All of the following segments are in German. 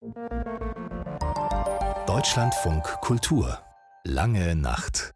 Deutschlandfunk Kultur. Lange Nacht.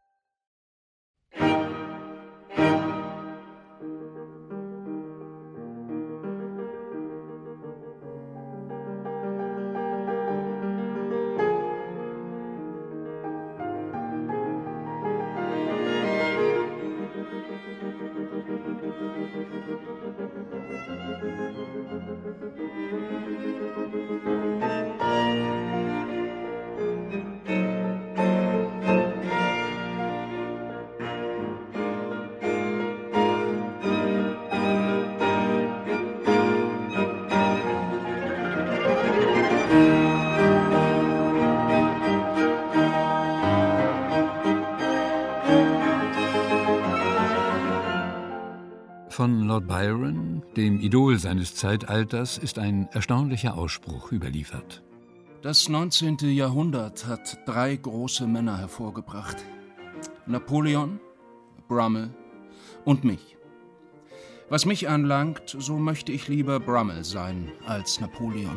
Von Lord Byron, dem Idol seines Zeitalters, ist ein erstaunlicher Ausspruch überliefert. Das 19. Jahrhundert hat 3 große Männer hervorgebracht. Napoleon, Brummel und mich. Was mich anlangt, so möchte ich lieber Brummel sein als Napoleon.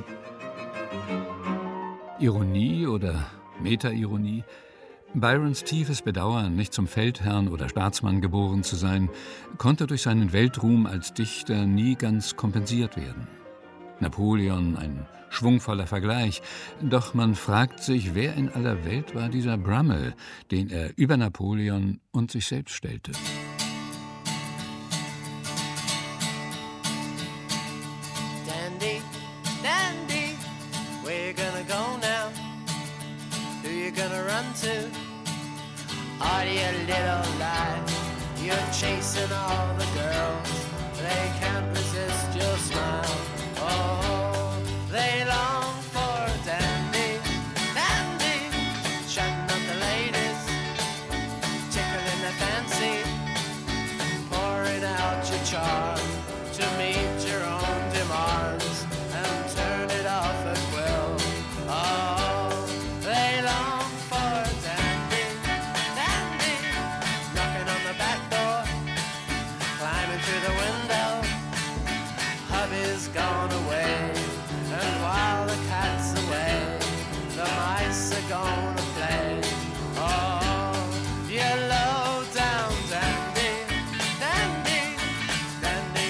Ironie oder Metaironie? Byrons tiefes Bedauern, nicht zum Feldherrn oder Staatsmann geboren zu sein, konnte durch seinen Weltruhm als Dichter nie ganz kompensiert werden. Napoleon, ein schwungvoller Vergleich, doch man fragt sich, wer in aller Welt war dieser Brummel, den er über Napoleon und sich selbst stellte. Dandy, Dandy, where you gonna go now? Who you gonna run to? Are you little lie? You're chasing all the girls. They can't resist your smile. Oh, they long for dandy, dandy, shutting up the ladies, tickling their fancy, pouring out your charm to meet your own demands and turn it off at will. Oh, they long for dandy, dandy, knocking on the back door, climbing through the window. Hubby's gone away, and while the cat's away, the mice are gonna play. Oh, you low down dandy, dandy, dandy,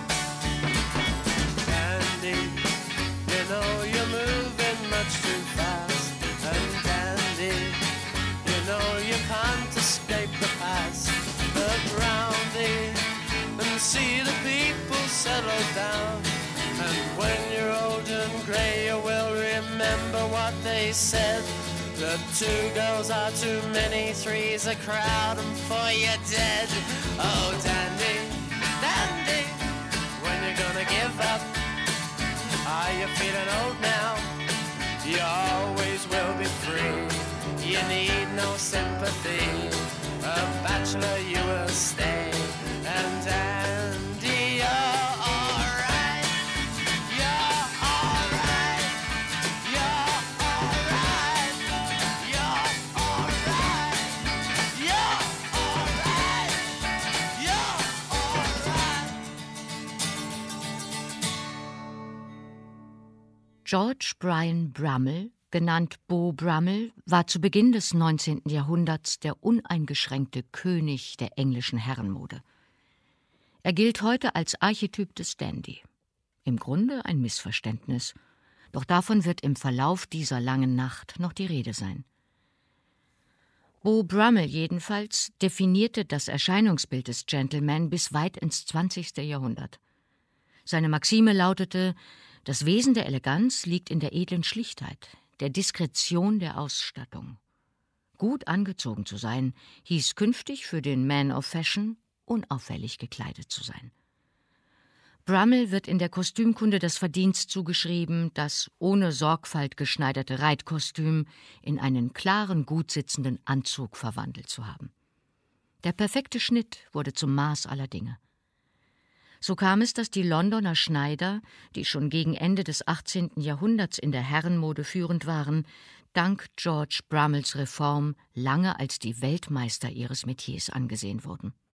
dandy. You know you're moving much too fast, and dandy, you know you can't escape the past. Look round thee and see the people settle down. And when you're old and grey, you will remember what they said. The 2 girls are too many, 3's a crowd, and 4 you're dead. Oh, dandy, dandy, when you're gonna give up? Are you feeling old now? You always will be free. You need no sympathy. A bachelor you will stay. And dandy, you're alright. You're alright. You're alright. You're alright. You're alright. You're alright. George Brian Brummel, genannt Beau Brummel, war zu Beginn des 19. Jahrhunderts der uneingeschränkte König der englischen Herrenmode. Er gilt heute als Archetyp des Dandy. Im Grunde ein Missverständnis, doch davon wird im Verlauf dieser langen Nacht noch die Rede sein. Beau Brummel jedenfalls definierte das Erscheinungsbild des Gentleman bis weit ins 20. Jahrhundert. Seine Maxime lautete: Das Wesen der Eleganz liegt in der edlen Schlichtheit, der Diskretion der Ausstattung. Gut angezogen zu sein, hieß künftig für den Man of Fashion, unauffällig gekleidet zu sein. Brummel wird in der Kostümkunde das Verdienst zugeschrieben, das ohne Sorgfalt geschneiderte Reitkostüm in einen klaren, gut sitzenden Anzug verwandelt zu haben. Der perfekte Schnitt wurde zum Maß aller Dinge. So kam es, dass die Londoner Schneider, die schon gegen Ende des 18. Jahrhunderts in der Herrenmode führend waren, dank George Brummels Reform lange als die Weltmeister ihres Metiers angesehen wurden.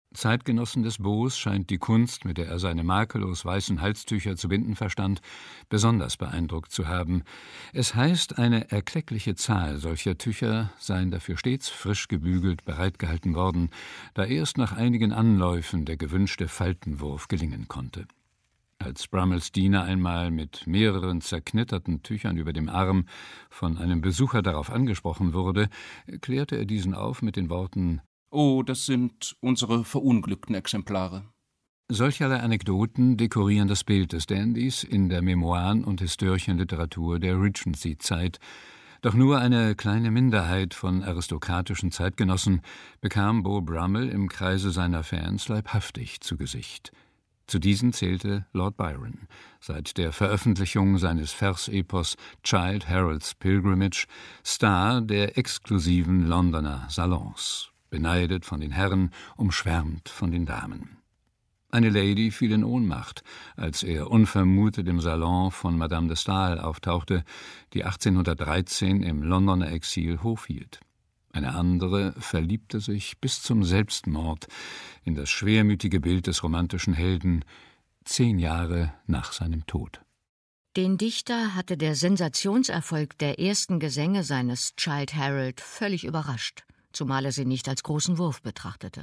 Zeitgenossen des Beaux scheint die Kunst, mit der er seine makellos weißen Halstücher zu binden verstand, besonders beeindruckt zu haben. Es heißt, eine erkleckliche Zahl solcher Tücher seien dafür stets frisch gebügelt bereitgehalten worden, da erst nach einigen Anläufen der gewünschte Faltenwurf gelingen konnte. Als Brummels Diener einmal mit mehreren zerknitterten Tüchern über dem Arm von einem Besucher darauf angesprochen wurde, klärte er diesen auf mit den Worten: »Oh, das sind unsere verunglückten Exemplare.« Solcherlei Anekdoten dekorieren das Bild des Dandys in der Memoiren- und Historienliteratur der Regency-Zeit. Doch nur eine kleine Minderheit von aristokratischen Zeitgenossen bekam Beau Brummel im Kreise seiner Fans leibhaftig zu Gesicht. Zu diesen zählte Lord Byron, seit der Veröffentlichung seines Versepos Childe Harold's Pilgrimage Star der exklusiven Londoner Salons, beneidet von den Herren, umschwärmt von den Damen. Eine Lady fiel in Ohnmacht, als er unvermutet im Salon von Madame de Staël auftauchte, die 1813 im Londoner Exil Hof hielt. Eine andere verliebte sich bis zum Selbstmord in das schwermütige Bild des romantischen Helden, 10 Jahre nach seinem Tod. Den Dichter hatte der Sensationserfolg der ersten Gesänge seines Childe Harold völlig überrascht, zumal er sie nicht als großen Wurf betrachtete.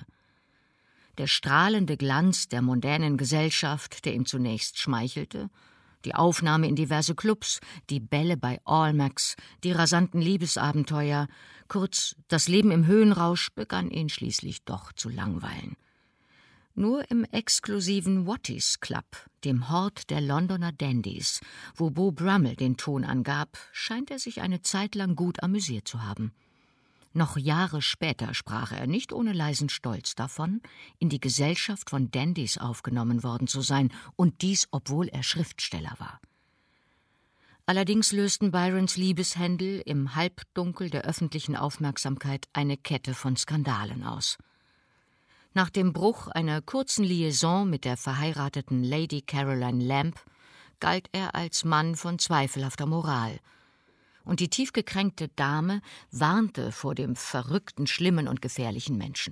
Der strahlende Glanz der modernen Gesellschaft, der ihm zunächst schmeichelte, die Aufnahme in diverse Clubs, die Bälle bei Almack's, die rasanten Liebesabenteuer, kurz, das Leben im Höhenrausch begann ihn schließlich doch zu langweilen. Nur im exklusiven Watties Club, dem Hort der Londoner Dandys, wo Beau Brummel den Ton angab, scheint er sich eine Zeit lang gut amüsiert zu haben. Noch Jahre später sprach er nicht ohne leisen Stolz davon, in die Gesellschaft von Dandys aufgenommen worden zu sein, und dies, obwohl er Schriftsteller war. Allerdings lösten Byrons Liebeshändel im Halbdunkel der öffentlichen Aufmerksamkeit eine Kette von Skandalen aus. Nach dem Bruch einer kurzen Liaison mit der verheirateten Lady Caroline Lamb galt er als Mann von zweifelhafter Moral. Und die tief gekränkte Dame warnte vor dem verrückten, schlimmen und gefährlichen Menschen.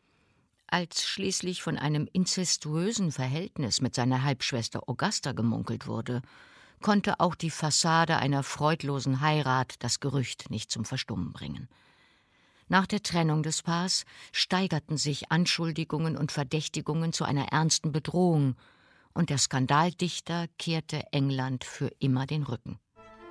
Als schließlich von einem inzestuösen Verhältnis mit seiner Halbschwester Augusta gemunkelt wurde, konnte auch die Fassade einer freudlosen Heirat das Gerücht nicht zum Verstummen bringen. Nach der Trennung des Paars steigerten sich Anschuldigungen und Verdächtigungen zu einer ernsten Bedrohung, und der Skandaldichter kehrte England für immer den Rücken.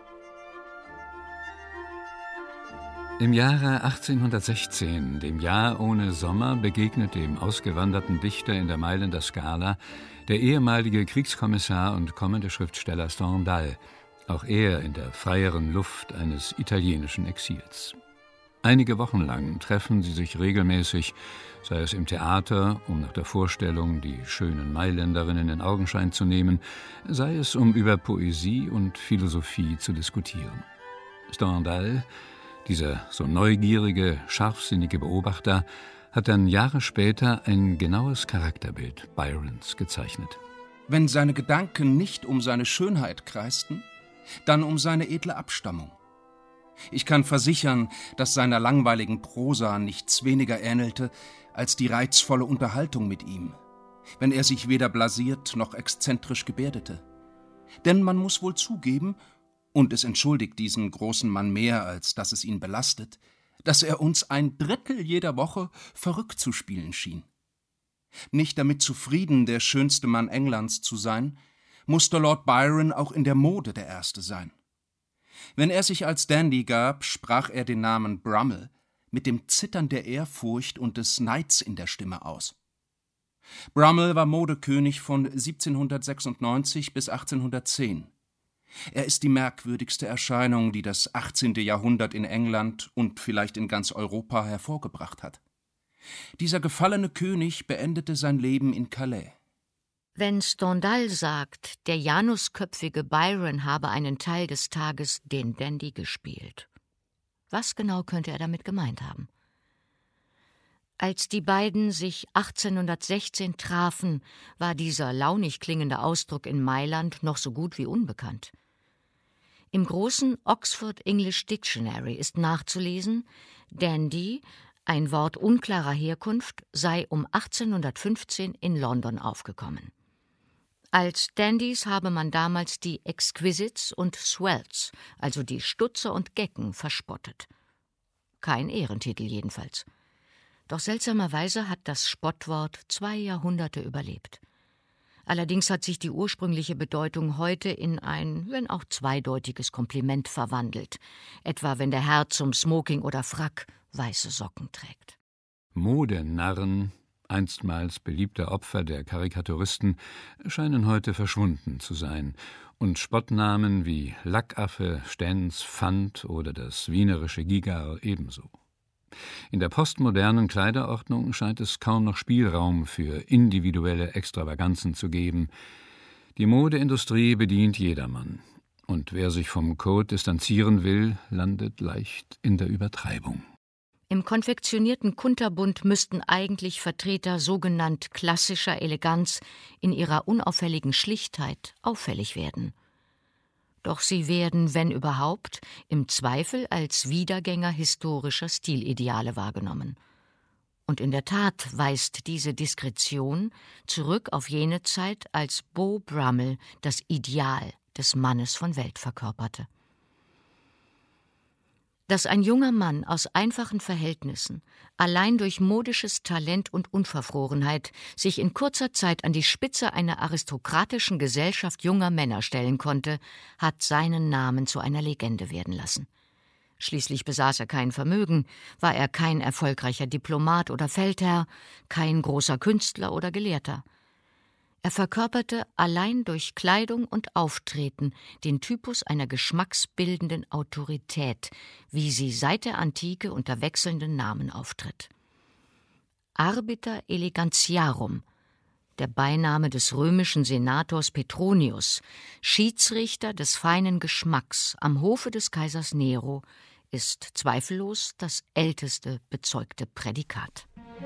Im Jahre 1816, dem Jahr ohne Sommer, begegnete dem ausgewanderten Dichter in der Mailänder Scala der ehemalige Kriegskommissar und kommende Schriftsteller Stendhal, auch er in der freieren Luft eines italienischen Exils. Einige Wochen lang treffen sie sich regelmäßig, sei es im Theater, um nach der Vorstellung die schönen Mailänderinnen in Augenschein zu nehmen, sei es um über Poesie und Philosophie zu diskutieren. Stendhal, dieser so neugierige, scharfsinnige Beobachter, hat dann Jahre später ein genaues Charakterbild Byrons gezeichnet. Wenn seine Gedanken nicht um seine Schönheit kreisten, dann um seine edle Abstammung. Ich kann versichern, dass seiner langweiligen Prosa nichts weniger ähnelte als die reizvolle Unterhaltung mit ihm, wenn er sich weder blasiert noch exzentrisch gebärdete. Denn man muss wohl zugeben, und es entschuldigt diesen großen Mann mehr, als dass es ihn belastet, dass er uns 1/3 jeder Woche verrückt zu spielen schien. Nicht damit zufrieden, der schönste Mann Englands zu sein, musste Lord Byron auch in der Mode der Erste sein. Wenn er sich als Dandy gab, sprach er den Namen Brummel mit dem Zittern der Ehrfurcht und des Neids in der Stimme aus. Brummel war Modekönig von 1796 bis 1810. Er ist die merkwürdigste Erscheinung, die das 18. Jahrhundert in England und vielleicht in ganz Europa hervorgebracht hat. Dieser gefallene König beendete sein Leben in Calais. Wenn Stendhal sagt, der janusköpfige Byron habe einen Teil des Tages den Dandy gespielt, was genau könnte er damit gemeint haben? Als die beiden sich 1816 trafen, war dieser launig klingende Ausdruck in Mailand noch so gut wie unbekannt. Im großen Oxford English Dictionary ist nachzulesen: Dandy, ein Wort unklarer Herkunft, sei um 1815 in London aufgekommen. Als Dandys habe man damals die Exquisites und Swells, also die Stutzer und Gecken, verspottet. Kein Ehrentitel jedenfalls. Doch seltsamerweise hat das Spottwort 2 Jahrhunderte überlebt. Allerdings hat sich die ursprüngliche Bedeutung heute in ein, wenn auch zweideutiges Kompliment verwandelt, etwa wenn der Herr zum Smoking oder Frack weiße Socken trägt. Modenarren, einstmals beliebte Opfer der Karikaturisten, scheinen heute verschwunden zu sein, und Spottnamen wie Lackaffe, Stenz, Fant oder das wienerische Gigar ebenso. In der postmodernen Kleiderordnung scheint es kaum noch Spielraum für individuelle Extravaganzen zu geben. Die Modeindustrie bedient jedermann, und wer sich vom Code distanzieren will, landet leicht in der Übertreibung. Im konfektionierten Kunterbund müssten eigentlich Vertreter sogenannt klassischer Eleganz in ihrer unauffälligen Schlichtheit auffällig werden. Doch sie werden, wenn überhaupt, im Zweifel als Wiedergänger historischer Stilideale wahrgenommen. Und in der Tat weist diese Diskretion zurück auf jene Zeit, als Beau Brummel das Ideal des Mannes von Welt verkörperte. Dass ein junger Mann aus einfachen Verhältnissen, allein durch modisches Talent und Unverfrorenheit, sich in kurzer Zeit an die Spitze einer aristokratischen Gesellschaft junger Männer stellen konnte, hat seinen Namen zu einer Legende werden lassen. Schließlich besaß er kein Vermögen, war er kein erfolgreicher Diplomat oder Feldherr, kein großer Künstler oder Gelehrter. Er verkörperte allein durch Kleidung und Auftreten den Typus einer geschmacksbildenden Autorität, wie sie seit der Antike unter wechselnden Namen auftritt. Arbiter elegantiarum, der Beiname des römischen Senators Petronius, Schiedsrichter des feinen Geschmacks am Hofe des Kaisers Nero, ist zweifellos das älteste bezeugte Prädikat.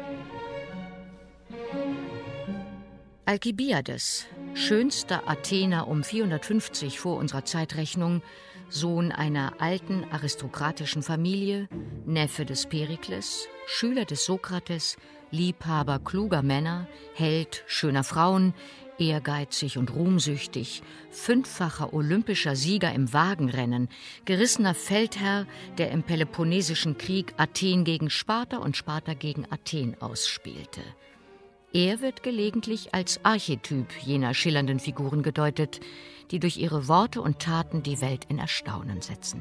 Alkibiades, schönster Athener um 450 vor unserer Zeitrechnung, Sohn einer alten aristokratischen Familie, Neffe des Perikles, Schüler des Sokrates, Liebhaber kluger Männer, Held schöner Frauen, ehrgeizig und ruhmsüchtig, 5-facher olympischer Sieger im Wagenrennen, gerissener Feldherr, der im Peloponnesischen Krieg Athen gegen Sparta und Sparta gegen Athen ausspielte. Er wird gelegentlich als Archetyp jener schillernden Figuren gedeutet, die durch ihre Worte und Taten die Welt in Erstaunen setzen.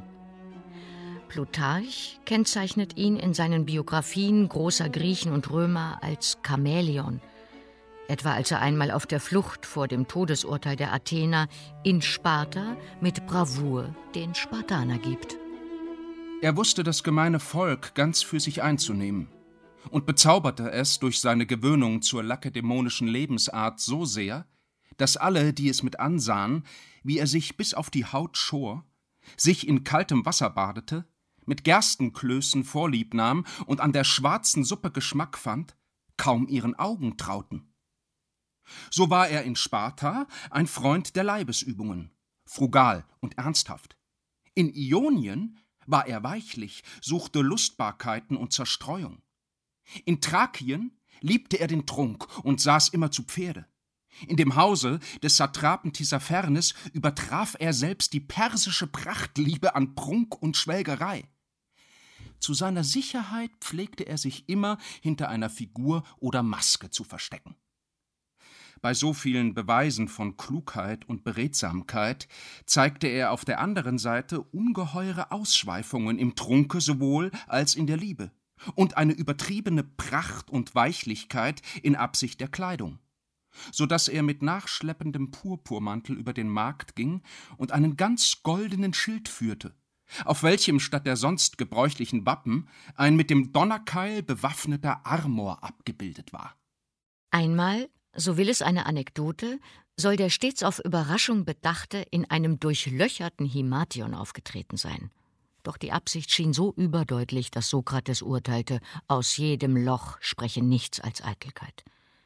Plutarch kennzeichnet ihn in seinen Biografien großer Griechen und Römer als Chamäleon, etwa als er einmal auf der Flucht vor dem Todesurteil der Athener in Sparta mit Bravour den Spartaner gibt. Er wusste das gemeine Volk ganz für sich einzunehmen und bezauberte es durch seine Gewöhnung zur lakedämonischen Lebensart so sehr, dass alle, die es mit ansahen, wie er sich bis auf die Haut schor, sich in kaltem Wasser badete, mit Gerstenklößen Vorlieb nahm und an der schwarzen Suppe Geschmack fand, kaum ihren Augen trauten. So war er in Sparta ein Freund der Leibesübungen, frugal und ernsthaft. In Ionien war er weichlich, suchte Lustbarkeiten und Zerstreuung. In Thrakien liebte er den Trunk und saß immer zu Pferde. In dem Hause des Satrapen Tissaphernes übertraf er selbst die persische Prachtliebe an Prunk und Schwelgerei. Zu seiner Sicherheit pflegte er sich immer hinter einer Figur oder Maske zu verstecken. Bei so vielen Beweisen von Klugheit und Beredsamkeit zeigte er auf der anderen Seite ungeheure Ausschweifungen im Trunke sowohl als in der Liebe und eine übertriebene Pracht und Weichlichkeit in Absicht der Kleidung, so dass er mit nachschleppendem Purpurmantel über den Markt ging und einen ganz goldenen Schild führte, auf welchem statt der sonst gebräuchlichen Wappen ein mit dem Donnerkeil bewaffneter Armor abgebildet war. Einmal, so will es eine Anekdote, soll der stets auf Überraschung Bedachte in einem durchlöcherten Himation aufgetreten sein. Doch die Absicht schien so überdeutlich, dass Sokrates urteilte, aus jedem Loch spreche nichts als Eitelkeit.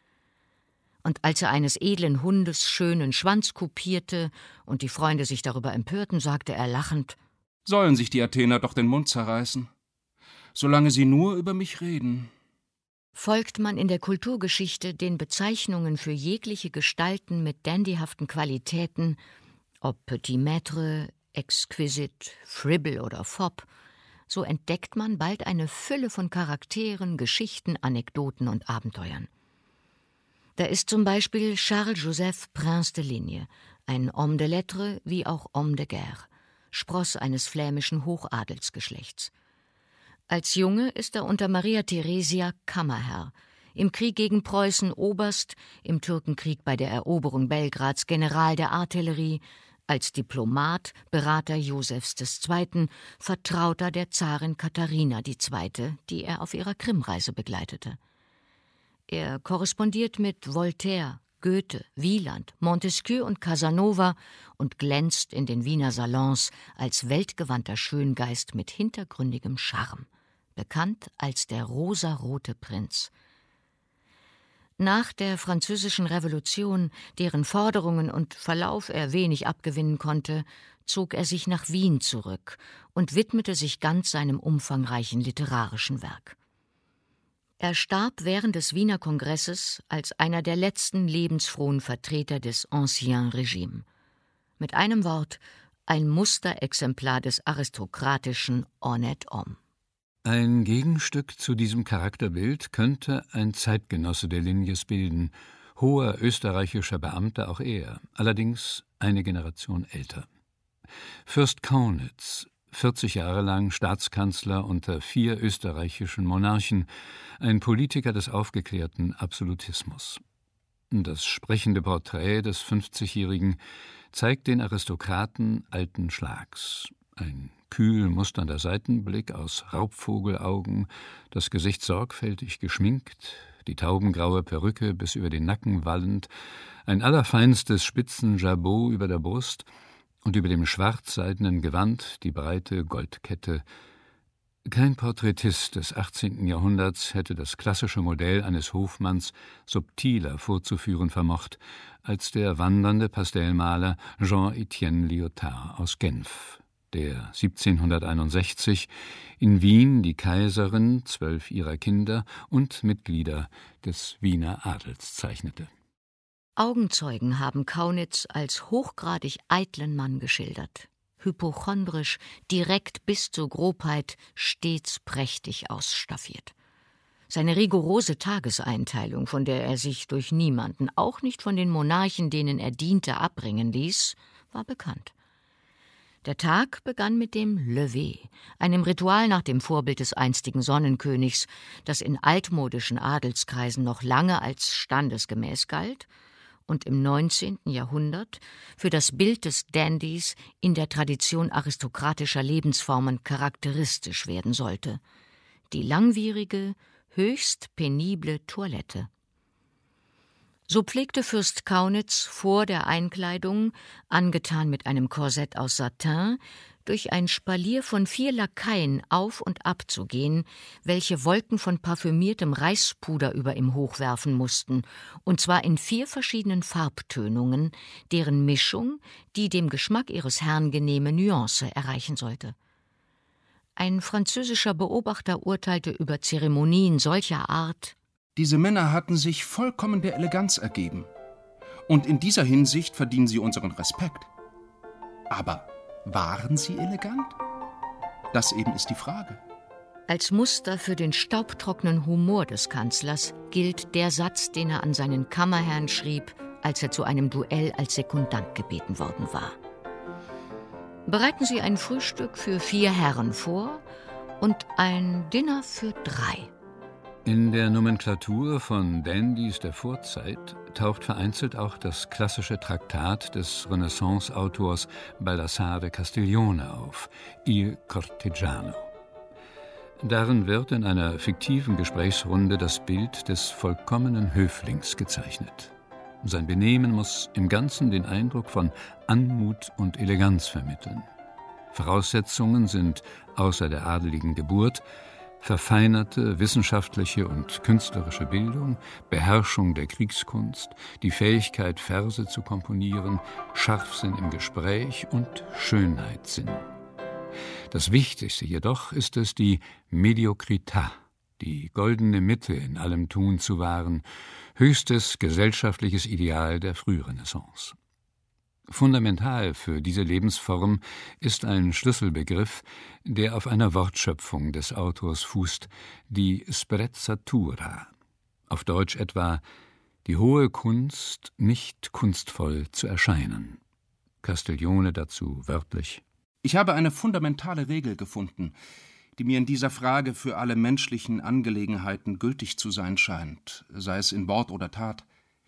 Und als er eines edlen Hundes schönen Schwanz kupierte und die Freunde sich darüber empörten, sagte er lachend: Sollen sich die Athener doch den Mund zerreißen. solange sie nur über mich reden. Folgt man in der Kulturgeschichte den Bezeichnungen für jegliche Gestalten mit dandyhaften Qualitäten, ob Petit Maître, Exquisite, Fribble oder Fop, so entdeckt man bald eine Fülle von Charakteren, Geschichten, Anekdoten und Abenteuern. Da ist zum Beispiel Charles-Joseph Prince de Ligne, ein Homme de Lettres wie auch Homme de Guerre, Spross eines flämischen Hochadelsgeschlechts. Als Junge ist er unter Maria Theresia Kammerherr, im Krieg gegen Preußen Oberst, im Türkenkrieg bei der Eroberung Belgrads General der Artillerie, als Diplomat, Berater Josefs II., Vertrauter der Zarin Katharina II., die er auf ihrer Krimreise begleitete. Er korrespondiert mit Voltaire, Goethe, Wieland, Montesquieu und Casanova und glänzt in den Wiener Salons als weltgewandter Schöngeist mit hintergründigem Charme, bekannt als der rosarote Prinz. Nach der Französischen Revolution, deren Forderungen und Verlauf er wenig abgewinnen konnte, zog er sich nach Wien zurück und widmete sich ganz seinem umfangreichen literarischen Werk. Er starb während des Wiener Kongresses als einer der letzten lebensfrohen Vertreter des Ancien Regime. Mit einem Wort, ein Musterexemplar des aristokratischen Honnête Homme. Ein Gegenstück zu diesem Charakterbild könnte ein Zeitgenosse der Lignes bilden, hoher österreichischer Beamter auch er, allerdings eine Generation älter. Fürst Kaunitz, 40 Jahre lang Staatskanzler unter 4 österreichischen Monarchen, ein Politiker des aufgeklärten Absolutismus. Das sprechende Porträt des 50-Jährigen zeigt den Aristokraten alten Schlags. Ein kühl musternder Seitenblick aus Raubvogelaugen, das Gesicht sorgfältig geschminkt, die taubengraue Perücke bis über den Nacken wallend, ein allerfeinstes Spitzenjabot über der Brust und über dem schwarzseidenen Gewand die breite Goldkette. Kein Porträtist des 18. Jahrhunderts hätte das klassische Modell eines Hofmanns subtiler vorzuführen vermocht als der wandernde Pastellmaler Jean-Étienne Lyotard aus Genf, der 1761 in Wien die Kaiserin, 12 ihrer Kinder und Mitglieder des Wiener Adels zeichnete. Augenzeugen haben Kaunitz als hochgradig eitlen Mann geschildert, hypochondrisch, direkt bis zur Grobheit, stets prächtig ausstaffiert. Seine rigorose Tageseinteilung, von der er sich durch niemanden, auch nicht von den Monarchen, denen er diente, abbringen ließ, war bekannt. Der Tag begann mit dem Lever, einem Ritual nach dem Vorbild des einstigen Sonnenkönigs, das in altmodischen Adelskreisen noch lange als standesgemäß galt und im 19. Jahrhundert für das Bild des Dandys in der Tradition aristokratischer Lebensformen charakteristisch werden sollte: die langwierige, höchst penible Toilette. So pflegte Fürst Kaunitz vor der Einkleidung, angetan mit einem Korsett aus Satin, durch ein Spalier von 4 Lakaien auf und ab zu gehen, welche Wolken von parfümiertem Reispuder über ihm hochwerfen mussten, und zwar in 4 verschiedenen Farbtönungen, deren Mischung die dem Geschmack ihres Herrn genehme Nuance erreichen sollte. Ein französischer Beobachter urteilte über Zeremonien solcher Art: Diese Männer hatten sich vollkommen der Eleganz ergeben. Und in dieser Hinsicht verdienen sie unseren Respekt. Aber waren sie elegant? Das eben ist die Frage. Als Muster für den staubtrockenen Humor des Kanzlers gilt der Satz, den er an seinen Kammerherrn schrieb, als er zu einem Duell als Sekundant gebeten worden war: Bereiten Sie ein Frühstück für 4 Herren vor und ein Dinner für 3. In der Nomenklatur von Dandys der Vorzeit taucht vereinzelt auch das klassische Traktat des Renaissance-Autors Baldassare de Castiglione auf, Il Cortegiano. Darin wird in einer fiktiven Gesprächsrunde das Bild des vollkommenen Höflings gezeichnet. Sein Benehmen muss im Ganzen den Eindruck von Anmut und Eleganz vermitteln. Voraussetzungen sind außer der adeligen Geburt verfeinerte wissenschaftliche und künstlerische Bildung, Beherrschung der Kriegskunst, die Fähigkeit, Verse zu komponieren, Scharfsinn im Gespräch und Schönheitssinn. Das Wichtigste jedoch ist es, die Mediokrität, die goldene Mitte in allem Tun zu wahren, höchstes gesellschaftliches Ideal der Frührenaissance. Fundamental für diese Lebensform ist ein Schlüsselbegriff, der auf einer Wortschöpfung des Autors fußt, die Sprezzatura, auf Deutsch etwa die hohe Kunst, nicht kunstvoll zu erscheinen. Castiglione dazu wörtlich: Ich habe eine fundamentale Regel gefunden, die mir in dieser Frage für alle menschlichen Angelegenheiten gültig zu sein scheint, sei es in Wort oder Tat,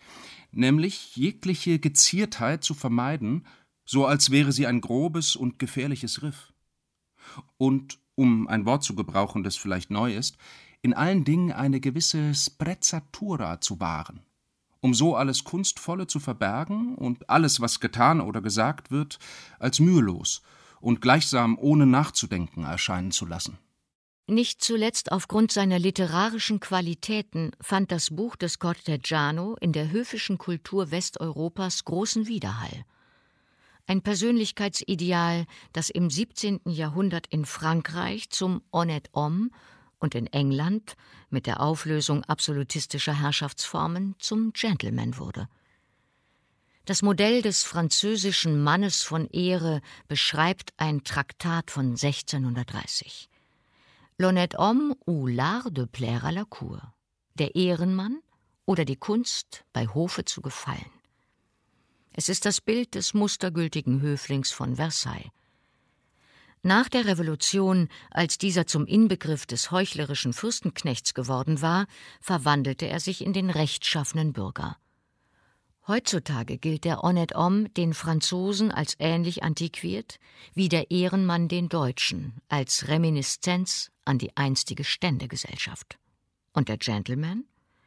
nämlich jegliche Geziertheit zu vermeiden, so als wäre sie ein grobes und gefährliches Riff. Und, um ein Wort zu gebrauchen, das vielleicht neu ist, in allen Dingen eine gewisse Sprezzatura zu wahren, um so alles Kunstvolle zu verbergen und alles, was getan oder gesagt wird, als mühelos und gleichsam ohne nachzudenken erscheinen zu lassen. Nicht zuletzt aufgrund seiner literarischen Qualitäten fand das Buch des Cortegiano in der höfischen Kultur Westeuropas großen Widerhall. Ein Persönlichkeitsideal, das im 17. Jahrhundert in Frankreich zum honnête homme und in England mit der Auflösung absolutistischer Herrschaftsformen zum Gentleman wurde. Das Modell des französischen Mannes von Ehre beschreibt ein Traktat von 1630. L'honnête homme ou l'art de plaire à la cour. Der Ehrenmann oder die Kunst, bei Hofe zu gefallen. Es ist das Bild des mustergültigen Höflings von Versailles. Nach der Revolution, als dieser zum Inbegriff des heuchlerischen Fürstenknechts geworden war, verwandelte er sich in den rechtschaffenen Bürger. Heutzutage gilt der honnête homme den Franzosen als ähnlich antiquiert wie der Ehrenmann den Deutschen, als Reminiszenz an die einstige Ständegesellschaft. Und der Gentleman?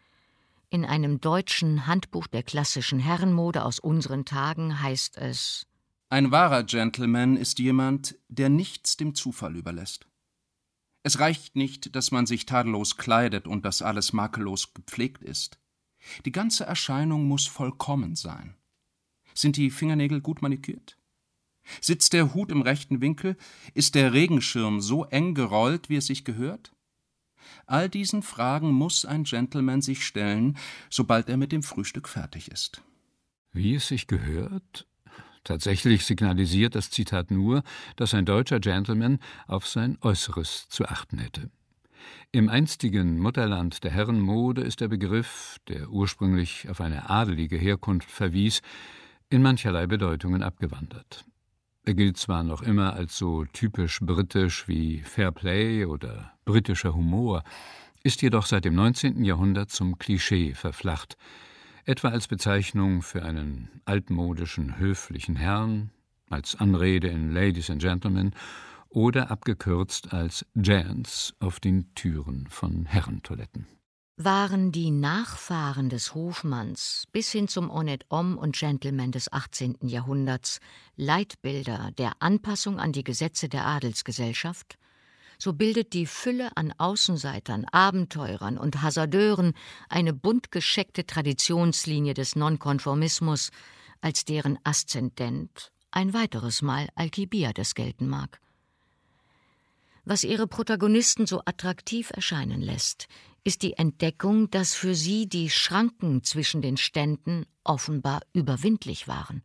In einem deutschen Handbuch der klassischen Herrenmode aus unseren Tagen heißt es: Ein wahrer Gentleman ist jemand, der nichts dem Zufall überlässt. Es reicht nicht, dass man sich tadellos kleidet und dass alles makellos gepflegt ist. Die ganze Erscheinung muss vollkommen sein. Sind die Fingernägel gut manikürt? Sitzt der Hut im rechten Winkel? Ist der Regenschirm so eng gerollt, wie es sich gehört? All diesen Fragen muss ein Gentleman sich stellen, sobald er mit dem Frühstück fertig ist. Wie es sich gehört? Tatsächlich signalisiert das Zitat nur, dass ein deutscher Gentleman auf sein Äußeres zu achten hätte. Im einstigen Mutterland der Herrenmode ist der Begriff, der ursprünglich auf eine adelige Herkunft verwies, in mancherlei Bedeutungen abgewandert. Er gilt zwar noch immer als so typisch britisch wie Fairplay oder britischer Humor, ist jedoch seit dem 19. Jahrhundert zum Klischee verflacht, etwa als Bezeichnung für einen altmodischen, höflichen Herrn, als Anrede in Ladies and Gentlemen oder abgekürzt als Gents auf den Türen von Herrentoiletten. Waren die Nachfahren des Hofmanns bis hin zum honnête homme und Gentleman des 18. Jahrhunderts Leitbilder der Anpassung an die Gesetze der Adelsgesellschaft, so bildet die Fülle an Außenseitern, Abenteurern und Hasardeuren eine bunt gescheckte Traditionslinie des Nonkonformismus, als deren Aszendent ein weiteres Mal Alkibiades gelten mag. Was ihre Protagonisten so attraktiv erscheinen lässt, ist die Entdeckung, dass für sie die Schranken zwischen den Ständen offenbar überwindlich waren.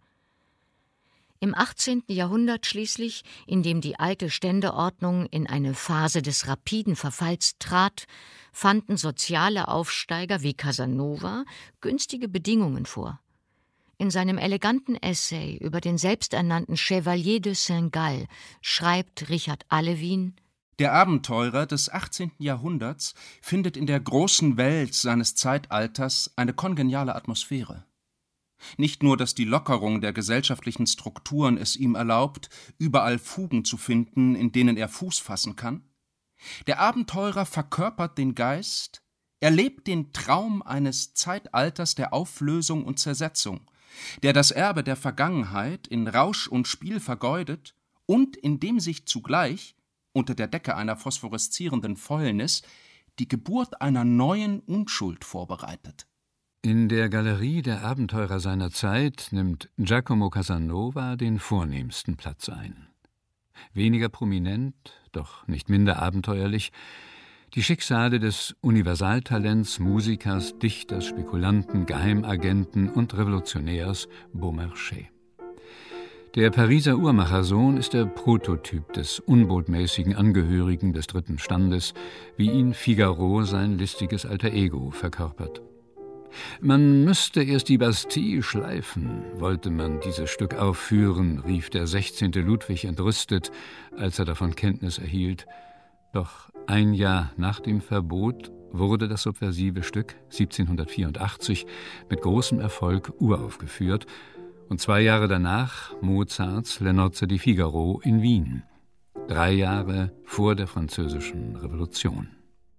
Im 18. Jahrhundert schließlich, in dem die alte Ständeordnung in eine Phase des rapiden Verfalls trat, fanden soziale Aufsteiger wie Casanova günstige Bedingungen vor. In seinem eleganten Essay über den selbsternannten Chevalier de Saint-Gall schreibt Richard Allewin: Der Abenteurer des 18. Jahrhunderts findet in der großen Welt seines Zeitalters eine kongeniale Atmosphäre. Nicht nur, dass die Lockerung der gesellschaftlichen Strukturen es ihm erlaubt, überall Fugen zu finden, in denen er Fuß fassen kann. Der Abenteurer verkörpert den Geist, er lebt den Traum eines Zeitalters der Auflösung und Zersetzung, der das Erbe der Vergangenheit in Rausch und Spiel vergeudet und in dem sich zugleich unter der Decke einer phosphoreszierenden Fäulnis die Geburt einer neuen Unschuld vorbereitet. In der Galerie der Abenteurer seiner Zeit nimmt Giacomo Casanova den vornehmsten Platz ein. Weniger prominent, doch nicht minder abenteuerlich, die Schicksale des Universaltalents, Musikers, Dichters, Spekulanten, Geheimagenten und Revolutionärs Beaumarchais. Der Pariser Uhrmachersohn ist der Prototyp des unbotmäßigen Angehörigen des dritten Standes, wie ihn Figaro sein listiges Alter Ego verkörpert. Man müsste erst die Bastille schleifen, wollte man dieses Stück aufführen, rief der 16. Ludwig entrüstet, als er davon Kenntnis erhielt. Doch ein Jahr nach dem Verbot wurde das subversive Stück 1784 mit großem Erfolg uraufgeführt und 2 Jahre danach Mozarts Le Nozze di Figaro in Wien, 3 Jahre vor der Französischen Revolution.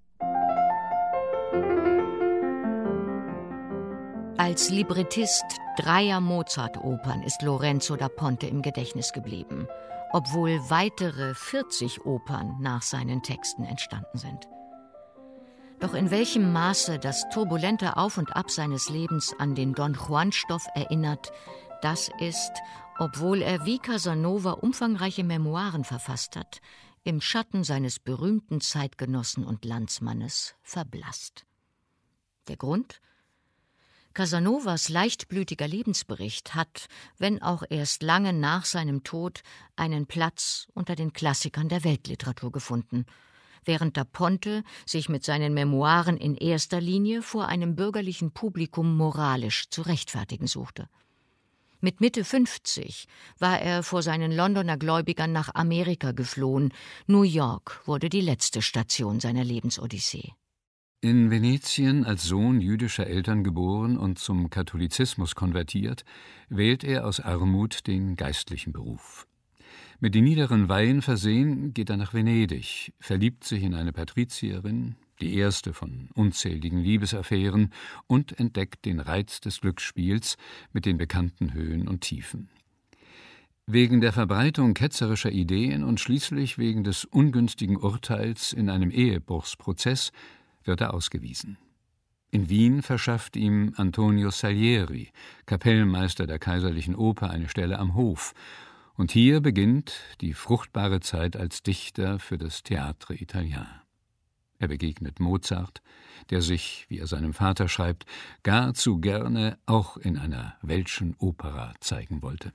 Als Librettist 3 Mozart-Opern ist Lorenzo da Ponte im Gedächtnis geblieben, obwohl weitere 40 Opern nach seinen Texten entstanden sind. Doch in welchem Maße das turbulente Auf und Ab seines Lebens an den Don Juan-Stoff erinnert, das ist, obwohl er wie Casanova umfangreiche Memoiren verfasst hat, im Schatten seines berühmten Zeitgenossen und Landsmannes verblasst. Der Grund? Casanovas leichtblütiger Lebensbericht hat, wenn auch erst lange nach seinem Tod, einen Platz unter den Klassikern der Weltliteratur gefunden, während da Ponte sich mit seinen Memoiren in erster Linie vor einem bürgerlichen Publikum moralisch zu rechtfertigen suchte. Mit Mitte 50 war er vor seinen Londoner Gläubigern nach Amerika geflohen. New York wurde die letzte Station seiner Lebensodyssee. In Venetien als Sohn jüdischer Eltern geboren und zum Katholizismus konvertiert, wählt er aus Armut den geistlichen Beruf. Mit den niederen Weihen versehen geht er nach Venedig, verliebt sich in eine Patrizierin, die erste von unzähligen Liebesaffären, und entdeckt den Reiz des Glücksspiels mit den bekannten Höhen und Tiefen. Wegen der Verbreitung ketzerischer Ideen und schließlich wegen des ungünstigen Urteils in einem Ehebruchsprozess wird er ausgewiesen. In Wien verschafft ihm Antonio Salieri, Kapellmeister der Kaiserlichen Oper, eine Stelle am Hof. Und hier beginnt die fruchtbare Zeit als Dichter für das Théâtre Italien. Er begegnet Mozart, der sich, wie er seinem Vater schreibt, gar zu gerne auch in einer welschen Opera zeigen wollte.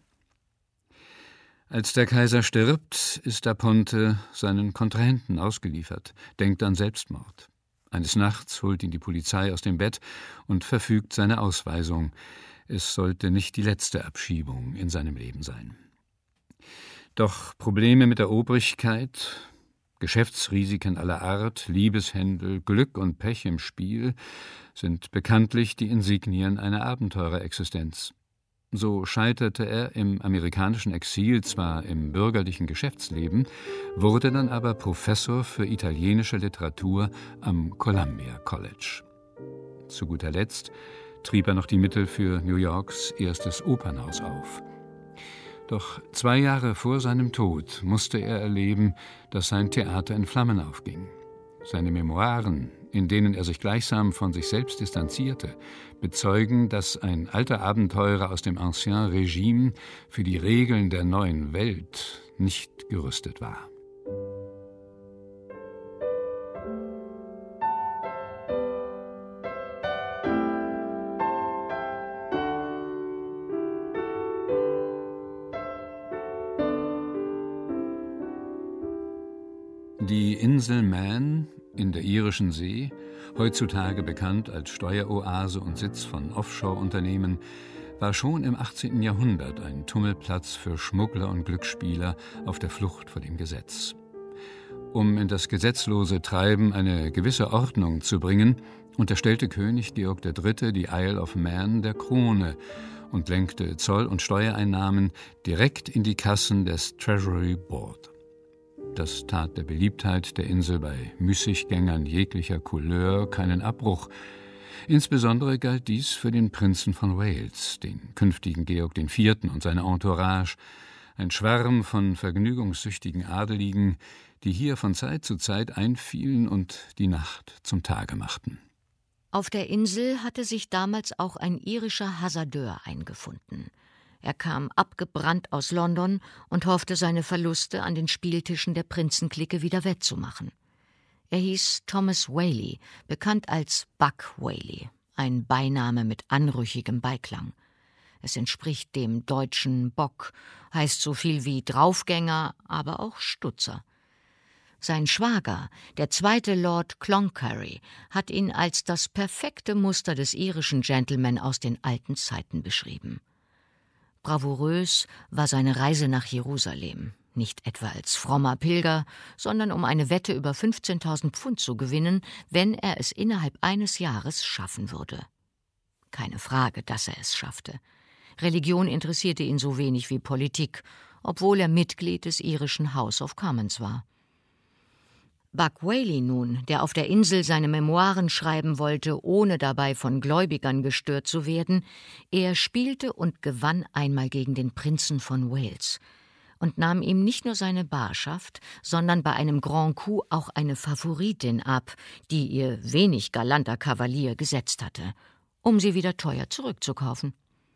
Als der Kaiser stirbt, ist da Ponte seinen Kontrahenten ausgeliefert, denkt an Selbstmord. Eines Nachts holt ihn die Polizei aus dem Bett und verfügt seine Ausweisung. Es sollte nicht die letzte Abschiebung in seinem Leben sein. Doch Probleme mit der Obrigkeit, Geschäftsrisiken aller Art, Liebeshändel, Glück und Pech im Spiel sind bekanntlich die Insignien einer Abenteurerexistenz. So scheiterte er im amerikanischen Exil zwar im bürgerlichen Geschäftsleben, wurde dann aber Professor für italienische Literatur am Columbia College. Zu guter Letzt trieb er noch die Mittel für New Yorks erstes Opernhaus auf. Doch 2 Jahre vor seinem Tod musste er erleben, dass sein Theater in Flammen aufging. Seine Memoiren, in denen er sich gleichsam von sich selbst distanzierte, bezeugen, dass ein alter Abenteurer aus dem Ancien Regime für die Regeln der neuen Welt nicht gerüstet war. Die Insel Man in der irischen See, heutzutage bekannt als Steueroase und Sitz von Offshore-Unternehmen, war schon im 18. Jahrhundert ein Tummelplatz für Schmuggler und Glücksspieler auf der Flucht vor dem Gesetz. Um in das gesetzlose Treiben eine gewisse Ordnung zu bringen, unterstellte König Georg III. Die Isle of Man der Krone und lenkte Zoll- und Steuereinnahmen direkt in die Kassen des Treasury Board. Das tat der Beliebtheit der Insel bei Müßiggängern jeglicher Couleur keinen Abbruch. Insbesondere galt dies für den Prinzen von Wales, den künftigen Georg IV. Und seine Entourage, ein Schwarm von vergnügungssüchtigen Adeligen, die hier von Zeit zu Zeit einfielen und die Nacht zum Tage machten. Auf der Insel hatte sich damals auch ein irischer Hasardeur eingefunden. Er kam abgebrannt aus London und hoffte, seine Verluste an den Spieltischen der Prinzenklicke wieder wettzumachen. Er hieß Thomas Whaley, bekannt als Buck Whaley, ein Beiname mit anrüchigem Beiklang. Es entspricht dem deutschen Bock, heißt so viel wie Draufgänger, aber auch Stutzer. Sein Schwager, der 2. Lord Cloncurry, hat ihn als das perfekte Muster des irischen Gentleman aus den alten Zeiten beschrieben. Bravourös war seine Reise nach Jerusalem, nicht etwa als frommer Pilger, sondern um eine Wette über 15.000 Pfund zu gewinnen, wenn er es innerhalb eines Jahres schaffen würde. Keine Frage, dass er es schaffte. Religion interessierte ihn so wenig wie Politik, obwohl er Mitglied des irischen House of Commons war. Buck Whaley nun, der auf der Insel seine Memoiren schreiben wollte, ohne dabei von Gläubigern gestört zu werden, er spielte und gewann einmal gegen den Prinzen von Wales und nahm ihm nicht nur seine Barschaft, sondern bei einem Grand Coup auch eine Favoritin ab, die ihr wenig galanter Kavalier gesetzt hatte, um sie wieder teuer zurückzukaufen.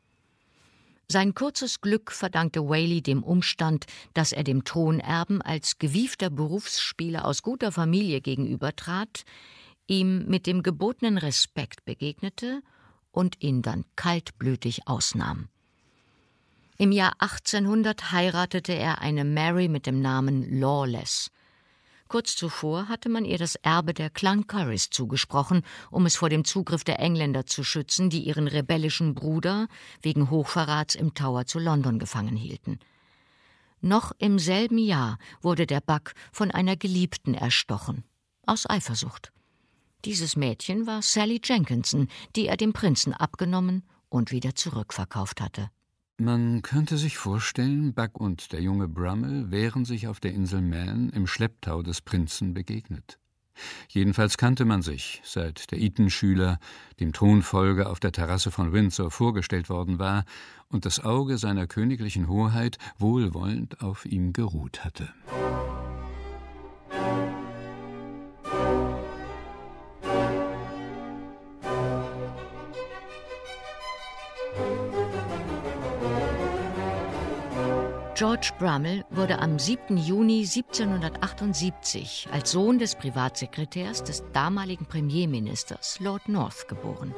Sein kurzes Glück verdankte Whaley dem Umstand, dass er dem Thronerben als gewiefter Berufsspieler aus guter Familie gegenübertrat, ihm mit dem gebotenen Respekt begegnete und ihn dann kaltblütig ausnahm. Im Jahr 1800 heiratete er eine Mary mit dem Namen Lawless. Kurz zuvor hatte man ihr das Erbe der Cloncurrys zugesprochen, um es vor dem Zugriff der Engländer zu schützen, die ihren rebellischen Bruder wegen Hochverrats im Tower zu London gefangen hielten. Noch im selben Jahr wurde der Buck von einer Geliebten erstochen, aus Eifersucht. Dieses Mädchen war Sally Jenkinson, die er dem Prinzen abgenommen und wieder zurückverkauft hatte. Man könnte sich vorstellen, Buck und der junge Brummel wären sich auf der Insel Man im Schlepptau des Prinzen begegnet. Jedenfalls kannte man sich, seit der Eton-Schüler dem Thronfolger auf der Terrasse von Windsor vorgestellt worden war und das Auge seiner königlichen Hoheit wohlwollend auf ihm geruht hatte. George Brummel wurde am 7. Juni 1778 als Sohn des Privatsekretärs des damaligen Premierministers Lord North geboren.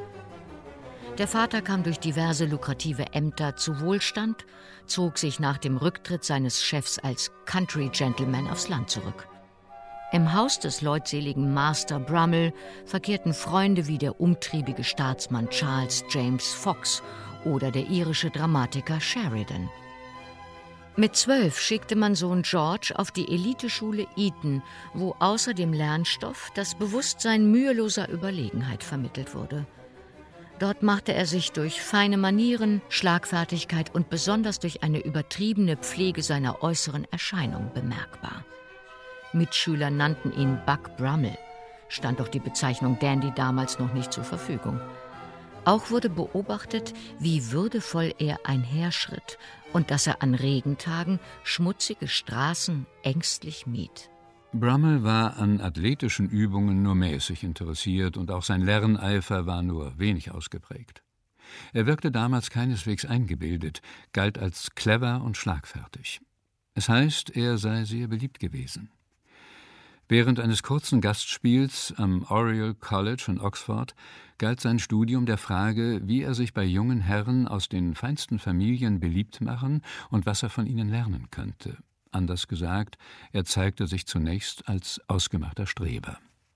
Der Vater kam durch diverse lukrative Ämter zu Wohlstand, zog sich nach dem Rücktritt seines Chefs als Country Gentleman aufs Land zurück. Im Haus des leutseligen Master Brummel verkehrten Freunde wie der umtriebige Staatsmann Charles James Fox oder der irische Dramatiker Sheridan. Mit 12 schickte man Sohn George auf die Eliteschule Eton, wo außer dem Lernstoff das Bewusstsein müheloser Überlegenheit vermittelt wurde. Dort machte er sich durch feine Manieren, Schlagfertigkeit und besonders durch eine übertriebene Pflege seiner äußeren Erscheinung bemerkbar. Mitschüler nannten ihn Buck Brummel, stand doch die Bezeichnung Dandy damals noch nicht zur Verfügung. Auch wurde beobachtet, wie würdevoll er einherschritt und dass er an Regentagen schmutzige Straßen ängstlich mied. Brummel war an athletischen Übungen nur mäßig interessiert und auch sein Lerneifer war nur wenig ausgeprägt. Er wirkte damals keineswegs eingebildet, galt als clever und schlagfertig. Es heißt, er sei sehr beliebt gewesen. Während eines kurzen Gastspiels am Oriel College in Oxford galt sein Studium der Frage, wie er sich bei jungen Herren aus den feinsten Familien beliebt machen und was er von ihnen lernen könnte. Anders gesagt, er zeigte sich zunächst als ausgemachter Streber.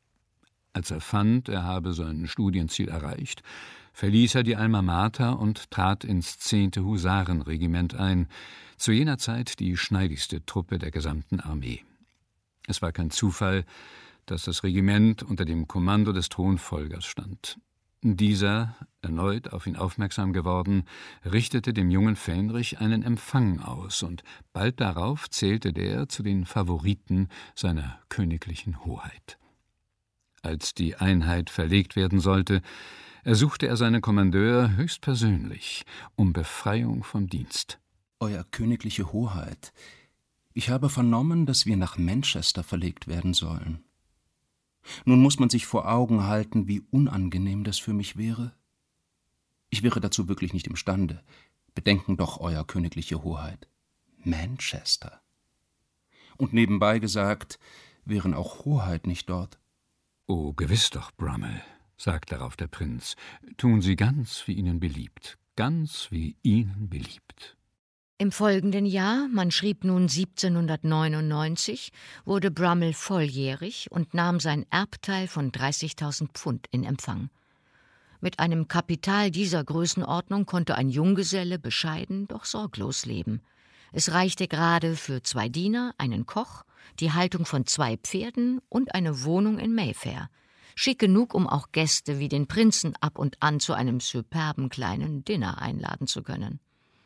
Als er fand, er habe sein Studienziel erreicht, verließ er die Alma Mater und trat ins 10. Husarenregiment ein, zu jener Zeit die schneidigste Truppe der gesamten Armee. Es war kein Zufall, dass das Regiment unter dem Kommando des Thronfolgers stand. Dieser, erneut auf ihn aufmerksam geworden, richtete dem jungen Fähnrich einen Empfang aus, und bald darauf zählte der zu den Favoriten seiner königlichen Hoheit. Als die Einheit verlegt werden sollte, ersuchte er seinen Kommandeur höchstpersönlich um Befreiung vom Dienst. Euer königliche Hoheit, ich habe vernommen, dass wir nach Manchester verlegt werden sollen. Nun muss man sich vor Augen halten, wie unangenehm das für mich wäre. Ich wäre dazu wirklich nicht imstande. Bedenken doch, Euer königliche Hoheit. Manchester. Und nebenbei gesagt, wären auch Hoheit nicht dort. »Oh, gewiss doch, Brummel«, sagt darauf der Prinz. »Tun Sie ganz, wie Ihnen beliebt. Ganz, wie Ihnen beliebt.« Im folgenden Jahr, man schrieb nun 1799, wurde Brummel volljährig und nahm sein Erbteil von 30.000 Pfund in Empfang. Mit einem Kapital dieser Größenordnung konnte ein Junggeselle bescheiden, doch sorglos leben. Es reichte gerade für 2 Diener, einen Koch, die Haltung von 2 Pferden und eine Wohnung in Mayfair. Schick genug, um auch Gäste wie den Prinzen ab und an zu einem superben kleinen Dinner einladen zu können.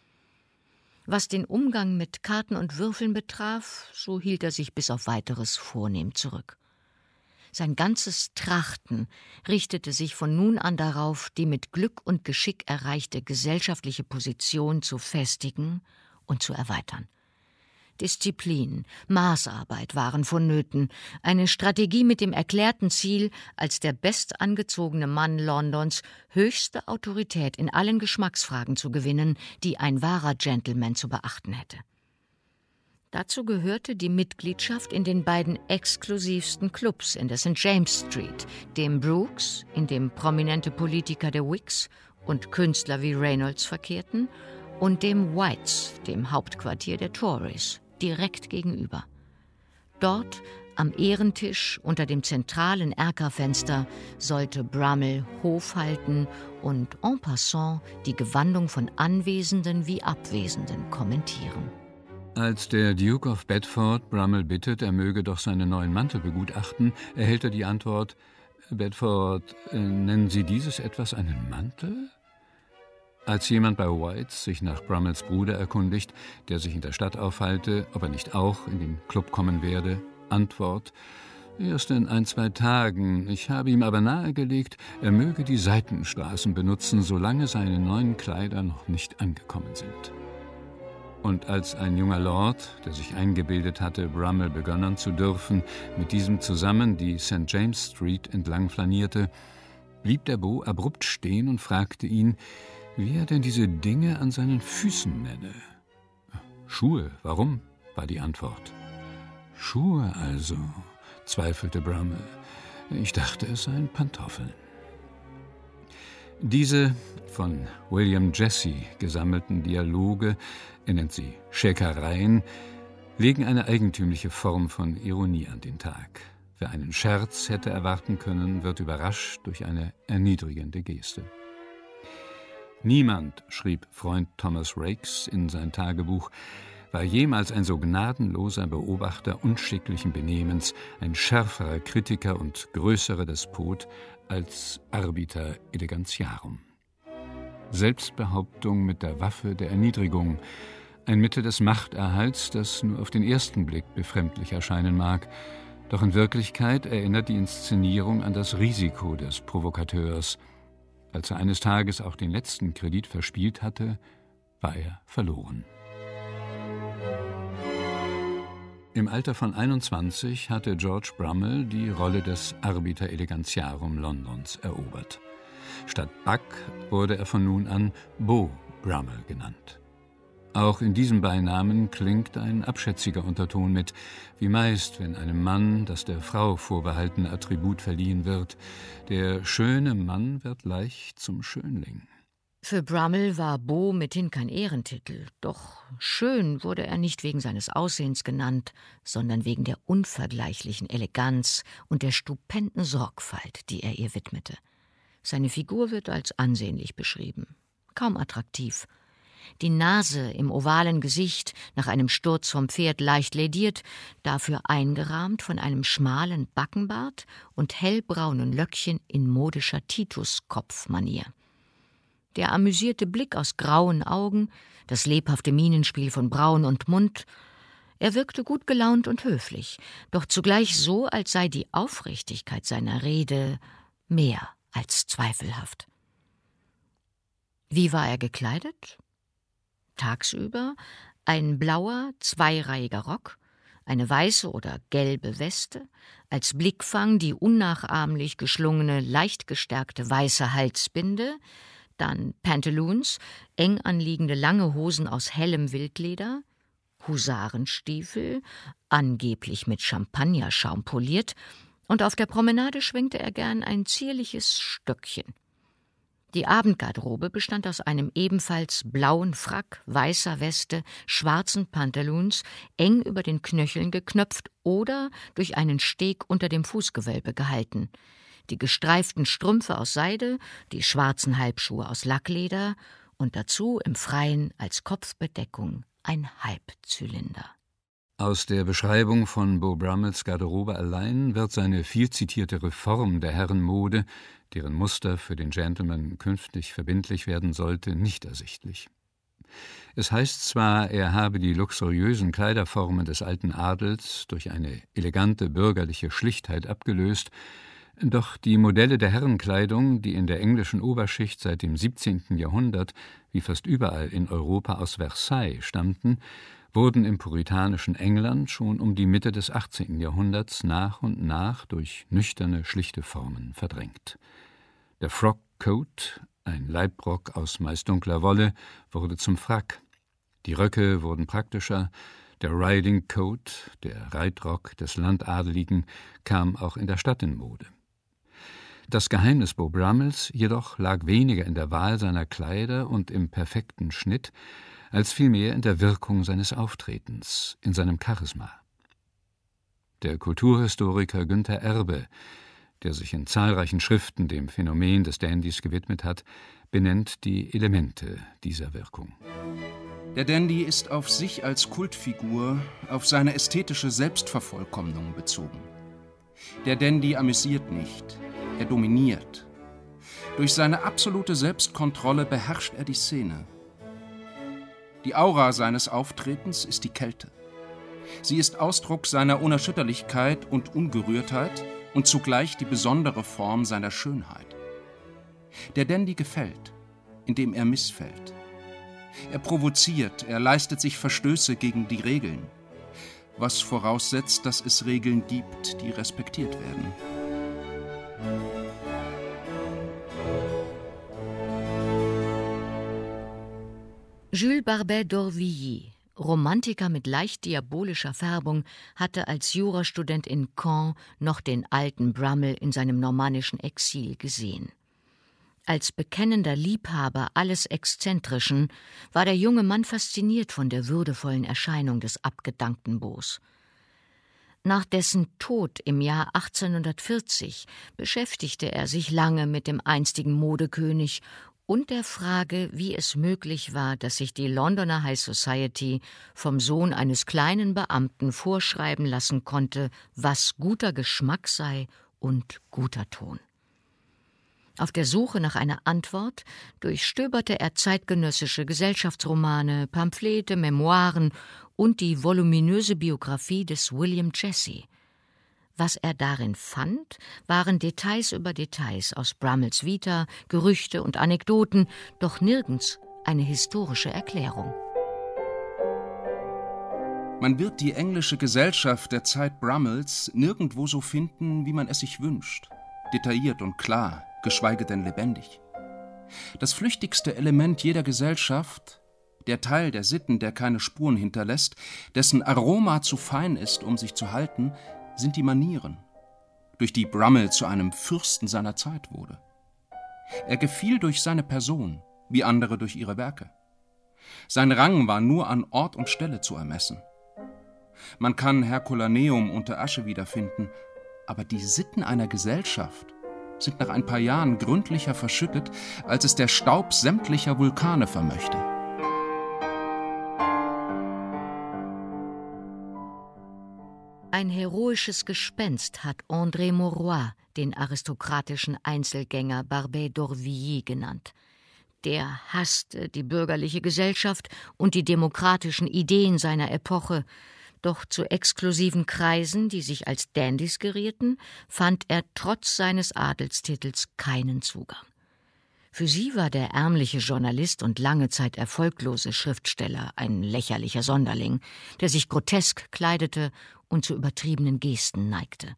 Was den Umgang mit Karten und Würfeln betraf, so hielt er sich bis auf Weiteres vornehm zurück. Sein ganzes Trachten richtete sich von nun an darauf, die mit Glück und Geschick erreichte gesellschaftliche Position zu festigen und zu erweitern. Disziplin, Maßarbeit waren vonnöten, eine Strategie mit dem erklärten Ziel, als der bestangezogene Mann Londons höchste Autorität in allen Geschmacksfragen zu gewinnen, die ein wahrer Gentleman zu beachten hätte. Dazu gehörte die Mitgliedschaft in den beiden exklusivsten Clubs in der St. James Street, dem Brooks, in dem prominente Politiker der Whigs und Künstler wie Reynolds verkehrten, und dem Whites, dem Hauptquartier der Tories, direkt gegenüber. Dort, am Ehrentisch unter dem zentralen Erkerfenster, sollte Brummel Hof halten und en passant die Gewandung von Anwesenden wie Abwesenden kommentieren. Als der Duke of Bedford Brummel bittet, er möge doch seinen neuen Mantel begutachten, erhält er die Antwort: »Bedford, nennen Sie dieses etwas einen Mantel?« Als jemand bei Whites sich nach Brummels Bruder erkundigt, der sich in der Stadt aufhalte, ob er nicht auch in den Club kommen werde, Antwort: »Erst in 1-2 Tagen. Ich habe ihm aber nahegelegt, er möge die Seitenstraßen benutzen, solange seine neuen Kleider noch nicht angekommen sind.« Und als ein junger Lord, der sich eingebildet hatte, Brummel begönnern zu dürfen, mit diesem zusammen die St. James Street entlang flanierte, blieb der Beau abrupt stehen und fragte ihn, wie er denn diese Dinge an seinen Füßen nenne. »Schuhe, warum?« war die Antwort. »Schuhe also«, zweifelte Brummel. »Ich dachte, es seien Pantoffeln.« Diese von William Jesse gesammelten Dialoge, er nennt sie Schäkereien, legen eine eigentümliche Form von Ironie an den Tag. Wer einen Scherz hätte erwarten können, wird überrascht durch eine erniedrigende Geste. Niemand, schrieb Freund Thomas Raikes in sein Tagebuch, war jemals ein so gnadenloser Beobachter unschicklichen Benehmens, ein schärferer Kritiker und größerer Despot als Arbiter Elegantiarum. Selbstbehauptung mit der Waffe der Erniedrigung, ein Mittel des Machterhalts, das nur auf den ersten Blick befremdlich erscheinen mag, doch in Wirklichkeit erinnert die Inszenierung an das Risiko des Provokateurs. Als er eines Tages auch den letzten Kredit verspielt hatte, war er verloren. Im Alter von 21 hatte George Brummel die Rolle des Arbiter Elegantiarum Londons erobert. Statt Buck wurde er von nun an Beau Brummel genannt. Auch in diesem Beinamen klingt ein abschätziger Unterton mit, wie meist, wenn einem Mann das der Frau vorbehaltene Attribut verliehen wird. Der schöne Mann wird leicht zum Schönling. Für Brummel war Beau mithin kein Ehrentitel, doch schön wurde er nicht wegen seines Aussehens genannt, sondern wegen der unvergleichlichen Eleganz und der stupenden Sorgfalt, die er ihr widmete. Seine Figur wird als ansehnlich beschrieben, kaum attraktiv. Die Nase im ovalen Gesicht, nach einem Sturz vom Pferd leicht lädiert, dafür eingerahmt von einem schmalen Backenbart und hellbraunen Löckchen in modischer Titus-Kopf-Manier. Der amüsierte Blick aus grauen Augen, das lebhafte Mienenspiel von Brauen und Mund. Er wirkte gut gelaunt und höflich, doch zugleich so, als sei die Aufrichtigkeit seiner Rede mehr als zweifelhaft. Wie war er gekleidet? Tagsüber ein blauer, zweireihiger Rock, eine weiße oder gelbe Weste, als Blickfang die unnachahmlich geschlungene, leicht gestärkte weiße Halsbinde, dann Pantaloons, eng anliegende lange Hosen aus hellem Wildleder, Husarenstiefel, angeblich mit Champagnerschaum poliert, und auf der Promenade schwenkte er gern ein zierliches Stöckchen. Die Abendgarderobe bestand aus einem ebenfalls blauen Frack, weißer Weste, schwarzen Pantaloons, eng über den Knöcheln geknöpft oder durch einen Steg unter dem Fußgewölbe gehalten, die gestreiften Strümpfe aus Seide, die schwarzen Halbschuhe aus Lackleder und dazu im Freien als Kopfbedeckung ein Halbzylinder. Aus der Beschreibung von Beau Brummels Garderobe allein wird seine viel zitierte Reform der Herrenmode, deren Muster für den Gentleman künftig verbindlich werden sollte, nicht ersichtlich. Es heißt zwar, er habe die luxuriösen Kleiderformen des alten Adels durch eine elegante bürgerliche Schlichtheit abgelöst, doch die Modelle der Herrenkleidung, die in der englischen Oberschicht seit dem 17. Jahrhundert, wie fast überall in Europa, aus Versailles stammten, wurden im puritanischen England schon um die Mitte des 18. Jahrhunderts nach und nach durch nüchterne, schlichte Formen verdrängt. Der Frockcoat, ein Leibrock aus meist dunkler Wolle, wurde zum Frack. Die Röcke wurden praktischer. Der Riding Coat, der Reitrock des Landadeligen, kam auch in der Stadt in Mode. Das Geheimnis Beau Brummels jedoch lag weniger in der Wahl seiner Kleider und im perfekten Schnitt, als vielmehr in der Wirkung seines Auftretens, in seinem Charisma. Der Kulturhistoriker Günther Erbe, der sich in zahlreichen Schriften dem Phänomen des Dandys gewidmet hat, benennt die Elemente dieser Wirkung. Der Dandy ist auf sich als Kultfigur, auf seine ästhetische Selbstvervollkommnung bezogen. Der Dandy amüsiert nicht, er dominiert. Durch seine absolute Selbstkontrolle beherrscht er die Szene. Die Aura seines Auftretens ist die Kälte. Sie ist Ausdruck seiner Unerschütterlichkeit und Ungerührtheit und zugleich die besondere Form seiner Schönheit. Der Dandy gefällt, indem er missfällt. Er provoziert, er leistet sich Verstöße gegen die Regeln, was voraussetzt, dass es Regeln gibt, die respektiert werden. Jules Barbet d'Aurevilly, Romantiker mit leicht diabolischer Färbung, hatte als Jurastudent in Caen noch den alten Brummel in seinem normannischen Exil gesehen. Als bekennender Liebhaber alles Exzentrischen war der junge Mann fasziniert von der würdevollen Erscheinung des abgedankten Beaus. Nach dessen Tod im Jahr 1840 beschäftigte er sich lange mit dem einstigen Modekönig und der Frage, wie es möglich war, dass sich die Londoner High Society vom Sohn eines kleinen Beamten vorschreiben lassen konnte, was guter Geschmack sei und guter Ton. Auf der Suche nach einer Antwort durchstöberte er zeitgenössische Gesellschaftsromane, Pamphlete, Memoiren und die voluminöse Biografie des William Jesse. Was er darin fand, waren Details über Details aus Brummels Vita, Gerüchte und Anekdoten, doch nirgends eine historische Erklärung. Man wird die englische Gesellschaft der Zeit Brummels nirgendwo so finden, wie man es sich wünscht. Detailliert und klar, geschweige denn lebendig. Das flüchtigste Element jeder Gesellschaft, der Teil der Sitten, der keine Spuren hinterlässt, dessen Aroma zu fein ist, um sich zu halten, sind die Manieren, durch die Brummel zu einem Fürsten seiner Zeit wurde. Er gefiel durch seine Person, wie andere durch ihre Werke. Sein Rang war nur an Ort und Stelle zu ermessen. Man kann Herculaneum unter Asche wiederfinden, aber die Sitten einer Gesellschaft sind nach ein paar Jahren gründlicher verschüttet, als es der Staub sämtlicher Vulkane vermöchte. Ein heroisches Gespenst hat André Maurois den aristokratischen Einzelgänger Barbet d'Aurevilly genannt. Der hasste die bürgerliche Gesellschaft und die demokratischen Ideen seiner Epoche, doch zu exklusiven Kreisen, die sich als Dandys gerieten, fand er trotz seines Adelstitels keinen Zugang. Für sie war der ärmliche Journalist und lange Zeit erfolglose Schriftsteller ein lächerlicher Sonderling, der sich grotesk kleidete und zu übertriebenen Gesten neigte.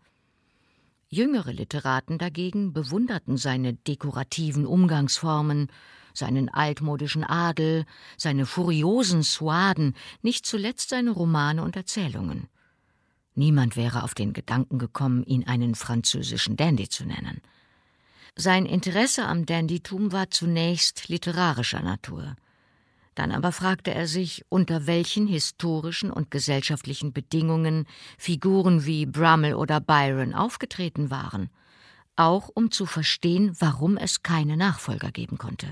Jüngere Literaten dagegen bewunderten seine dekorativen Umgangsformen, seinen altmodischen Adel, seine furiosen Suaden, nicht zuletzt seine Romane und Erzählungen. Niemand wäre auf den Gedanken gekommen, ihn einen französischen Dandy zu nennen. Sein Interesse am Dandytum war zunächst literarischer Natur. Dann aber fragte er sich, unter welchen historischen und gesellschaftlichen Bedingungen Figuren wie Brummel oder Byron aufgetreten waren, auch um zu verstehen, warum es keine Nachfolger geben konnte.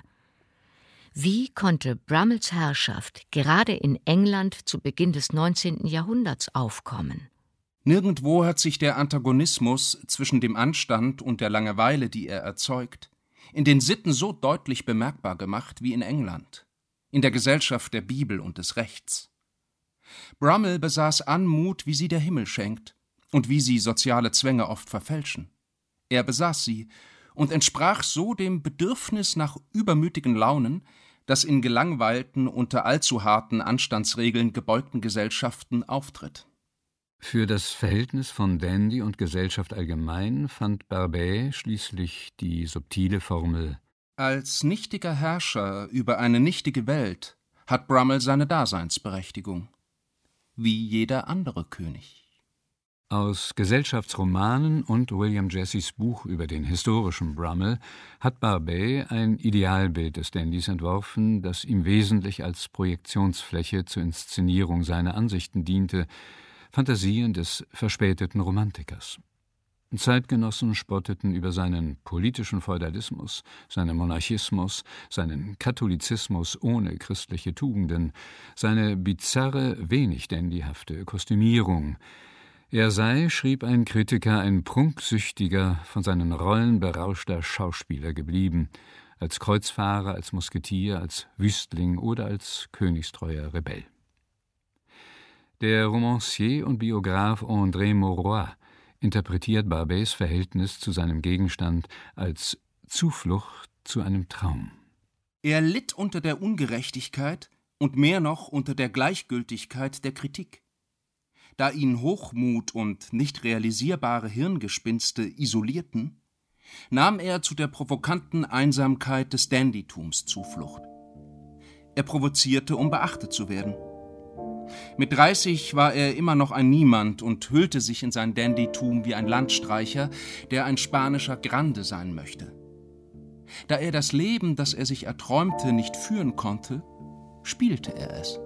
Wie konnte Brummels Herrschaft gerade in England zu Beginn des 19. Jahrhunderts aufkommen? Nirgendwo hat sich der Antagonismus zwischen dem Anstand und der Langeweile, die er erzeugt, in den Sitten so deutlich bemerkbar gemacht wie in England, in der Gesellschaft der Bibel und des Rechts. Brummel besaß Anmut, wie sie der Himmel schenkt und wie sie soziale Zwänge oft verfälschen. Er besaß sie und entsprach so dem Bedürfnis nach übermütigen Launen, das in gelangweilten, unter allzu harten Anstandsregeln gebeugten Gesellschaften auftritt. Für das Verhältnis von Dandy und Gesellschaft allgemein fand Barbey schließlich die subtile Formel: Als nichtiger Herrscher über eine nichtige Welt hat Brummel seine Daseinsberechtigung, wie jeder andere König. Aus Gesellschaftsromanen und William Jessys Buch über den historischen Brummel hat Barbey ein Idealbild des Dandys entworfen, das ihm wesentlich als Projektionsfläche zur Inszenierung seiner Ansichten diente, Fantasien des verspäteten Romantikers. Zeitgenossen spotteten über seinen politischen Feudalismus, seinen Monarchismus, seinen Katholizismus ohne christliche Tugenden, seine bizarre, wenig dandyhafte Kostümierung. Er sei, schrieb ein Kritiker, ein prunksüchtiger, von seinen Rollen berauschter Schauspieler geblieben, als Kreuzfahrer, als Musketier, als Wüstling oder als königstreuer Rebell. Der Romancier und Biograf André Maurois interpretiert Barbeys Verhältnis zu seinem Gegenstand als Zuflucht zu einem Traum. Er litt unter der Ungerechtigkeit und mehr noch unter der Gleichgültigkeit der Kritik. Da ihn Hochmut und nicht realisierbare Hirngespinste isolierten, nahm er zu der provokanten Einsamkeit des Dandytums Zuflucht. Er provozierte, um beachtet zu werden. Mit 30 war er immer noch ein Niemand und hüllte sich in sein Dandytum wie ein Landstreicher, der ein spanischer Grande sein möchte. Da er das Leben, das er sich erträumte, nicht führen konnte, spielte er es.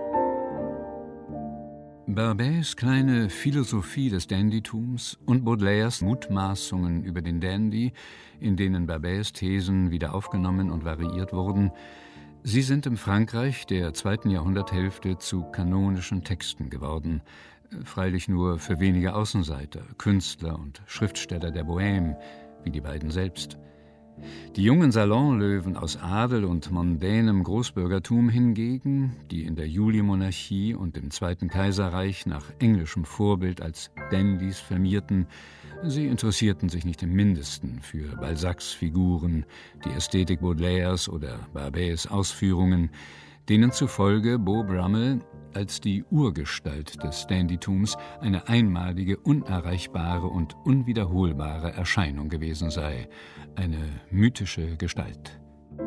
Barbeys kleine Philosophie des Dandytums und Baudelaires Mutmaßungen über den Dandy, in denen Barbeys Thesen wieder aufgenommen und variiert wurden, sie sind im Frankreich der 2. Jahrhunderthälfte zu kanonischen Texten geworden, freilich nur für wenige Außenseiter, Künstler und Schriftsteller der Bohème, wie die beiden selbst. Die jungen Salonlöwen aus Adel und mondänem Großbürgertum hingegen, die in der Julimonarchie und im Zweiten Kaiserreich nach englischem Vorbild als Dandys firmierten, sie interessierten sich nicht im Mindesten für Balzacs Figuren, die Ästhetik Baudelaires oder Barbeys Ausführungen, denen zufolge Beau Brummel als die Urgestalt des Dandytums eine einmalige, unerreichbare und unwiederholbare Erscheinung gewesen sei, eine mythische Gestalt.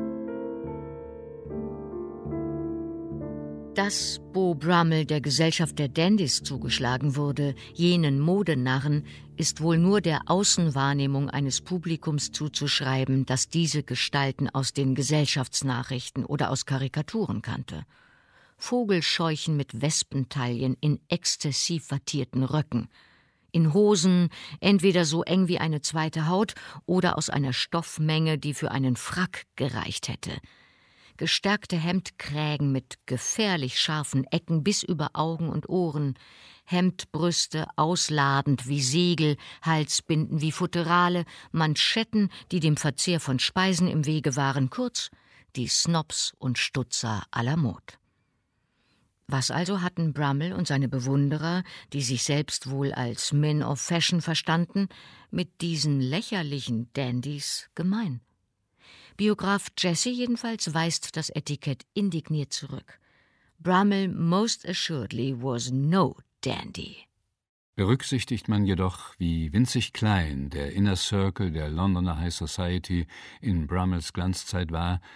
Dass Beau Brummel der Gesellschaft der Dandys zugeschlagen wurde, jenen Modenarren, ist wohl nur der Außenwahrnehmung eines Publikums zuzuschreiben, das diese Gestalten aus den Gesellschaftsnachrichten oder aus Karikaturen kannte. Vogelscheuchen mit Wespentaillen in exzessiv wattierten Röcken, in Hosen, entweder so eng wie eine zweite Haut oder aus einer Stoffmenge, die für einen Frack gereicht hätte. Gestärkte Hemdkrägen mit gefährlich scharfen Ecken bis über Augen und Ohren, Hemdbrüste ausladend wie Segel, Halsbinden wie Futterale, Manschetten, die dem Verzehr von Speisen im Wege waren, kurz die Snobs und Stutzer aller Mode. Was also hatten Brummel und seine Bewunderer, die sich selbst wohl als Men of Fashion verstanden, mit diesen lächerlichen Dandys gemein? Biograf Jesse jedenfalls weist das Etikett indigniert zurück. Brummel most assuredly was no dandy. Berücksichtigt man jedoch, wie winzig klein der Inner Circle der Londoner High Society in Brummels Glanzzeit war,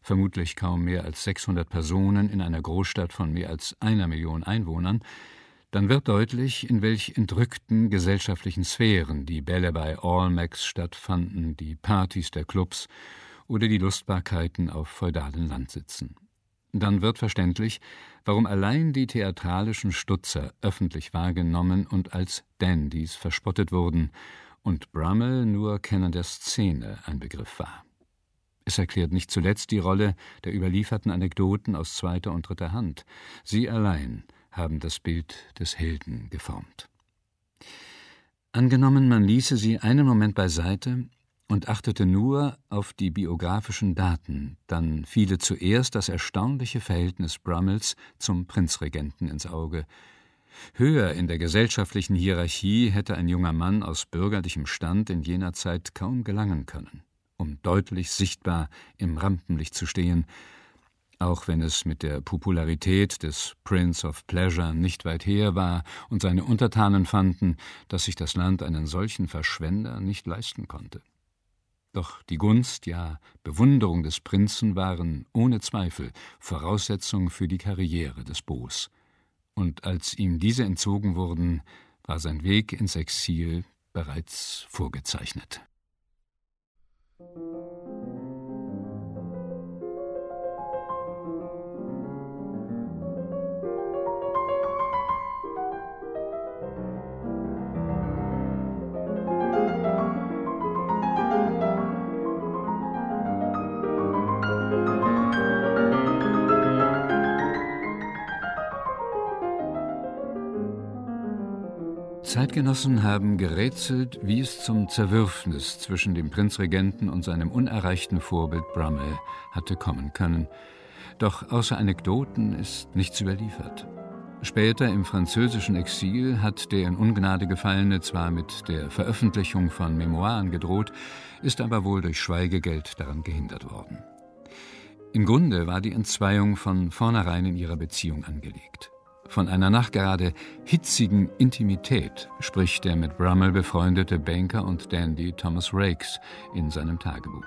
vermutlich kaum mehr als 600 Personen in einer Großstadt von mehr als 1 Million Einwohnern, dann wird deutlich, in welch entrückten gesellschaftlichen Sphären die Bälle bei Almack's stattfanden, die Partys der Clubs oder die Lustbarkeiten auf feudalen Landsitzen. Dann wird verständlich, warum allein die theatralischen Stutzer öffentlich wahrgenommen und als Dandys verspottet wurden und Brummel nur Kenner der Szene ein Begriff war. Es erklärt nicht zuletzt die Rolle der überlieferten Anekdoten aus zweiter und dritter Hand. Sie allein haben das Bild des Helden geformt. Angenommen, man ließe sie einen Moment beiseite und achtete nur auf die biografischen Daten, dann fiele zuerst das erstaunliche Verhältnis Brummels zum Prinzregenten ins Auge. Höher in der gesellschaftlichen Hierarchie hätte ein junger Mann aus bürgerlichem Stand in jener Zeit kaum gelangen können, um deutlich sichtbar im Rampenlicht zu stehen, auch wenn es mit der Popularität des Prince of Pleasure nicht weit her war und seine Untertanen fanden, dass sich das Land einen solchen Verschwender nicht leisten konnte. Doch die Gunst, ja Bewunderung des Prinzen waren ohne Zweifel Voraussetzung für die Karriere des Beaux. Und als ihm diese entzogen wurden, war sein Weg ins Exil bereits vorgezeichnet. Zeitgenossen haben gerätselt, wie es zum Zerwürfnis zwischen dem Prinzregenten und seinem unerreichten Vorbild Brummel hatte kommen können. Doch außer Anekdoten ist nichts überliefert. Später im französischen Exil hat der in Ungnade Gefallene zwar mit der Veröffentlichung von Memoiren gedroht, ist aber wohl durch Schweigegeld daran gehindert worden. Im Grunde war die Entzweiung von vornherein in ihrer Beziehung angelegt. Von einer nachgerade hitzigen Intimität spricht der mit Brummel befreundete Banker und Dandy Thomas Raikes in seinem Tagebuch.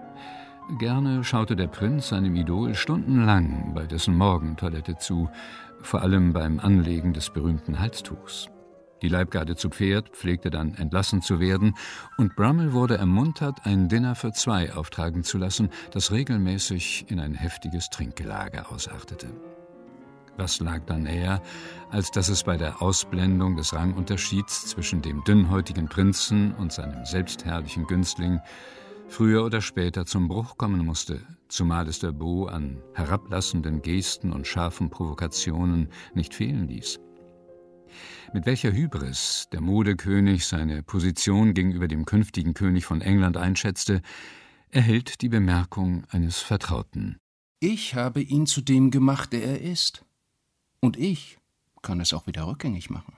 Gerne schaute der Prinz seinem Idol stundenlang bei dessen Morgentoilette zu, vor allem beim Anlegen des berühmten Halstuchs. Die Leibgarde zu Pferd pflegte dann entlassen zu werden, und Brummel wurde ermuntert, ein Dinner für 2 auftragen zu lassen, das regelmäßig in ein heftiges Trinkgelage ausartete. Was lag da näher, als dass es bei der Ausblendung des Rangunterschieds zwischen dem dünnhäutigen Prinzen und seinem selbstherrlichen Günstling früher oder später zum Bruch kommen musste, zumal es der Beau an herablassenden Gesten und scharfen Provokationen nicht fehlen ließ. Mit welcher Hybris der Modekönig seine Position gegenüber dem künftigen König von England einschätzte, erhält die Bemerkung eines Vertrauten. Ich habe ihn zu dem gemacht, der er ist. Und ich kann es auch wieder rückgängig machen.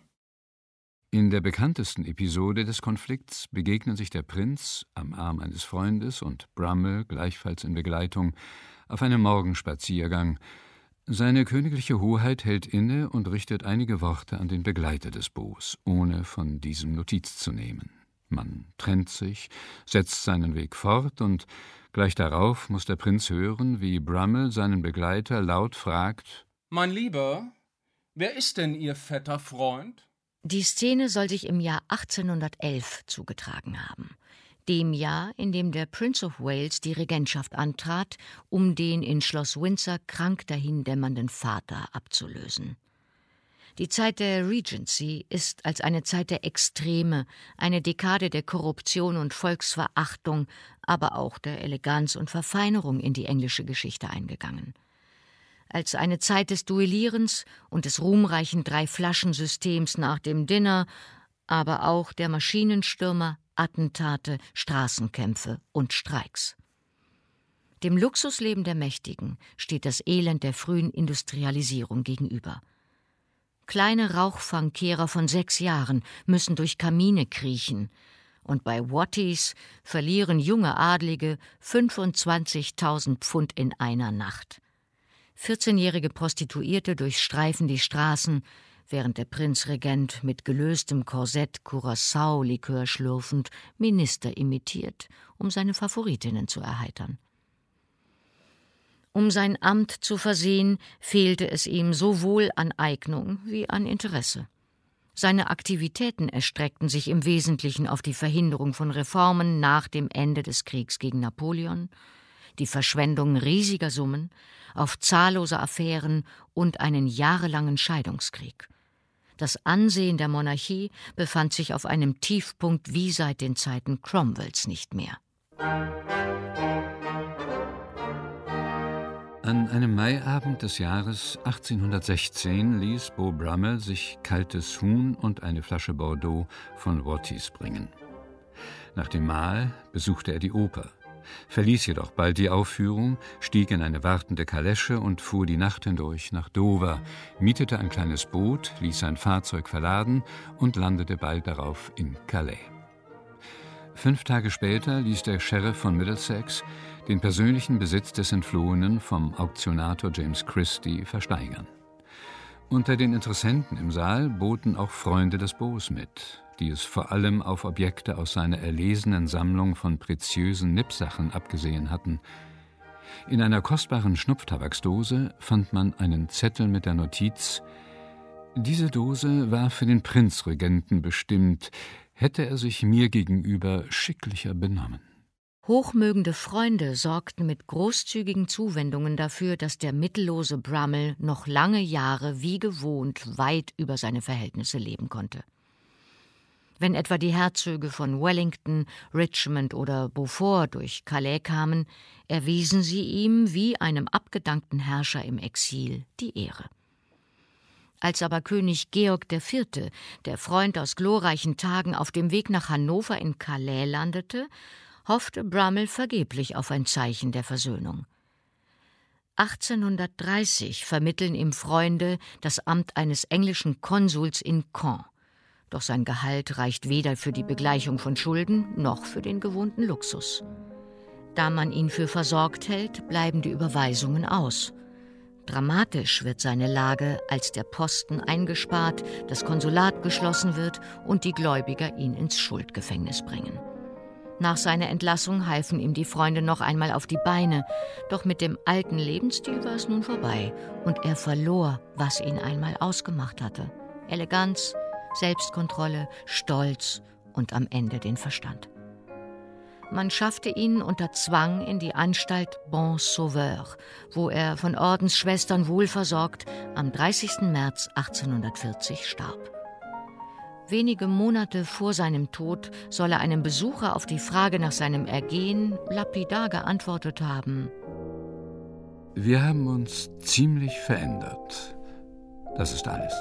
In der bekanntesten Episode des Konflikts begegnen sich der Prinz am Arm eines Freundes und Brummel, gleichfalls in Begleitung, auf einem Morgenspaziergang. Seine königliche Hoheit hält inne und richtet einige Worte an den Begleiter des Beaux, ohne von diesem Notiz zu nehmen. Man trennt sich, setzt seinen Weg fort, und gleich darauf muss der Prinz hören, wie Brummel seinen Begleiter laut fragt: »Mein Lieber, wer ist denn Ihr fetter Freund?« Die Szene soll sich im Jahr 1811 zugetragen haben. Dem Jahr, in dem der Prince of Wales die Regentschaft antrat, um den in Schloss Windsor krank dahindämmernden Vater abzulösen. Die Zeit der Regency ist als eine Zeit der Extreme, eine Dekade der Korruption und Volksverachtung, aber auch der Eleganz und Verfeinerung in die englische Geschichte eingegangen. Als eine Zeit des Duellierens und des ruhmreichen 3-Flaschen-Systems nach dem Dinner, aber auch der Maschinenstürmer, Attentate, Straßenkämpfe und Streiks. Dem Luxusleben der Mächtigen steht das Elend der frühen Industrialisierung gegenüber. Kleine Rauchfangkehrer von 6 Jahren müssen durch Kamine kriechen, und bei Watties verlieren junge Adlige 25.000 Pfund in einer Nacht. 14-jährige Prostituierte durchstreifen die Straßen, während der Prinzregent mit gelöstem Korsett Curacao-Likör schlürfend Minister imitiert, um seine Favoritinnen zu erheitern. Um sein Amt zu versehen, fehlte es ihm sowohl an Eignung wie an Interesse. Seine Aktivitäten erstreckten sich im Wesentlichen auf die Verhinderung von Reformen nach dem Ende des Kriegs gegen Napoleon, die Verschwendung riesiger Summen, auf zahllose Affären und einen jahrelangen Scheidungskrieg. Das Ansehen der Monarchie befand sich auf einem Tiefpunkt wie seit den Zeiten Cromwells nicht mehr. An einem Maiabend des Jahres 1816 ließ Beau Brummel sich kaltes Huhn und eine Flasche Bordeaux von Wattiers bringen. Nach dem Mahl besuchte er die Oper, verließ jedoch bald die Aufführung, stieg in eine wartende Kalesche und fuhr die Nacht hindurch nach Dover, mietete ein kleines Boot, ließ sein Fahrzeug verladen und landete bald darauf in Calais. 5 Tage später ließ der Sheriff von Middlesex den persönlichen Besitz des Entflohenen vom Auktionator James Christie versteigern. Unter den Interessenten im Saal boten auch Freunde des Beaux mit, die es vor allem auf Objekte aus seiner erlesenen Sammlung von preziösen Nippsachen abgesehen hatten. In einer kostbaren Schnupftabaksdose fand man einen Zettel mit der Notiz: Diese Dose war für den Prinzregenten bestimmt, hätte er sich mir gegenüber schicklicher benommen. Hochmögende Freunde sorgten mit großzügigen Zuwendungen dafür, dass der mittellose Brummel noch lange Jahre wie gewohnt weit über seine Verhältnisse leben konnte. Wenn etwa die Herzöge von Wellington, Richmond oder Beaufort durch Calais kamen, erwiesen sie ihm wie einem abgedankten Herrscher im Exil die Ehre. Als aber König Georg IV., der Freund aus glorreichen Tagen, auf dem Weg nach Hannover in Calais landete, hoffte Brummel vergeblich auf ein Zeichen der Versöhnung. 1830 vermitteln ihm Freunde das Amt eines englischen Konsuls in Caen. Doch sein Gehalt reicht weder für die Begleichung von Schulden noch für den gewohnten Luxus. Da man ihn für versorgt hält, bleiben die Überweisungen aus. Dramatisch wird seine Lage, als der Posten eingespart, das Konsulat geschlossen wird und die Gläubiger ihn ins Schuldgefängnis bringen. Nach seiner Entlassung halfen ihm die Freunde noch einmal auf die Beine, doch mit dem alten Lebensstil war es nun vorbei und er verlor, was ihn einmal ausgemacht hatte: Eleganz, Selbstkontrolle, Stolz und am Ende den Verstand. Man schaffte ihn unter Zwang in die Anstalt Bon Sauveur, wo er von Ordensschwestern wohlversorgt am 30. März 1840 starb. Wenige Monate vor seinem Tod soll er einem Besucher auf die Frage nach seinem Ergehen lapidar geantwortet haben: Wir haben uns ziemlich verändert. Das ist alles.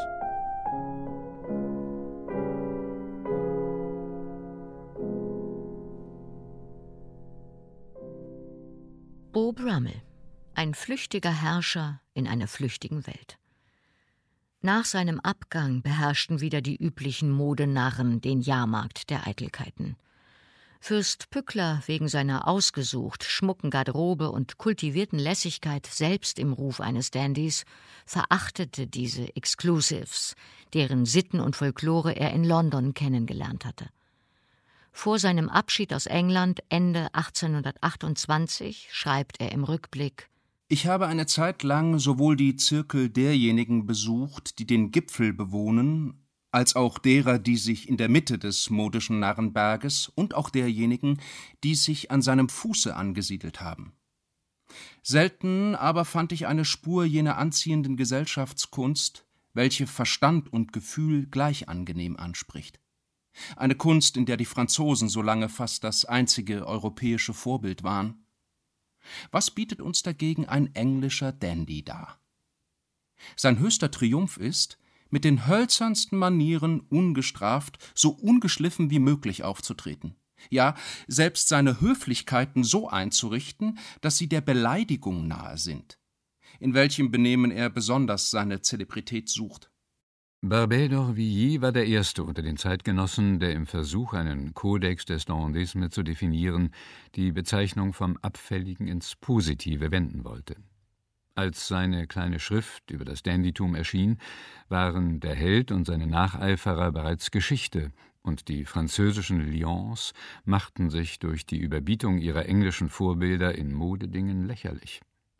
Beau Brummel, ein flüchtiger Herrscher in einer flüchtigen Welt. Nach seinem Abgang beherrschten wieder die üblichen Modenarren den Jahrmarkt der Eitelkeiten. Fürst Pückler, wegen seiner ausgesucht schmucken Garderobe und kultivierten Lässigkeit selbst im Ruf eines Dandys, verachtete diese Exclusives, deren Sitten und Folklore er in London kennengelernt hatte. Vor seinem Abschied aus England Ende 1828 schreibt er im Rückblick: Ich habe eine Zeit lang sowohl die Zirkel derjenigen besucht, die den Gipfel bewohnen, als auch derer, die sich in der Mitte des modischen Narrenberges, und auch derjenigen, die sich an seinem Fuße angesiedelt haben. Selten aber fand ich eine Spur jener anziehenden Gesellschaftskunst, welche Verstand und Gefühl gleich angenehm anspricht. Eine Kunst, in der die Franzosen so lange fast das einzige europäische Vorbild waren. Was bietet uns dagegen ein englischer Dandy dar? Sein höchster Triumph ist, mit den hölzernsten Manieren ungestraft, so ungeschliffen wie möglich aufzutreten. Ja, selbst seine Höflichkeiten so einzurichten, dass sie der Beleidigung nahe sind. In welchem Benehmen er besonders seine Zelebrität sucht. Barbey d'Aurevilly war der erste unter den Zeitgenossen, der im Versuch, einen Codex des Dandisme zu definieren, die Bezeichnung vom Abfälligen ins Positive wenden wollte. Als seine kleine Schrift über das Dandytum erschien, waren der Held und seine Nacheiferer bereits Geschichte, und die französischen Lions machten sich durch die Überbietung ihrer englischen Vorbilder in Modedingen lächerlich.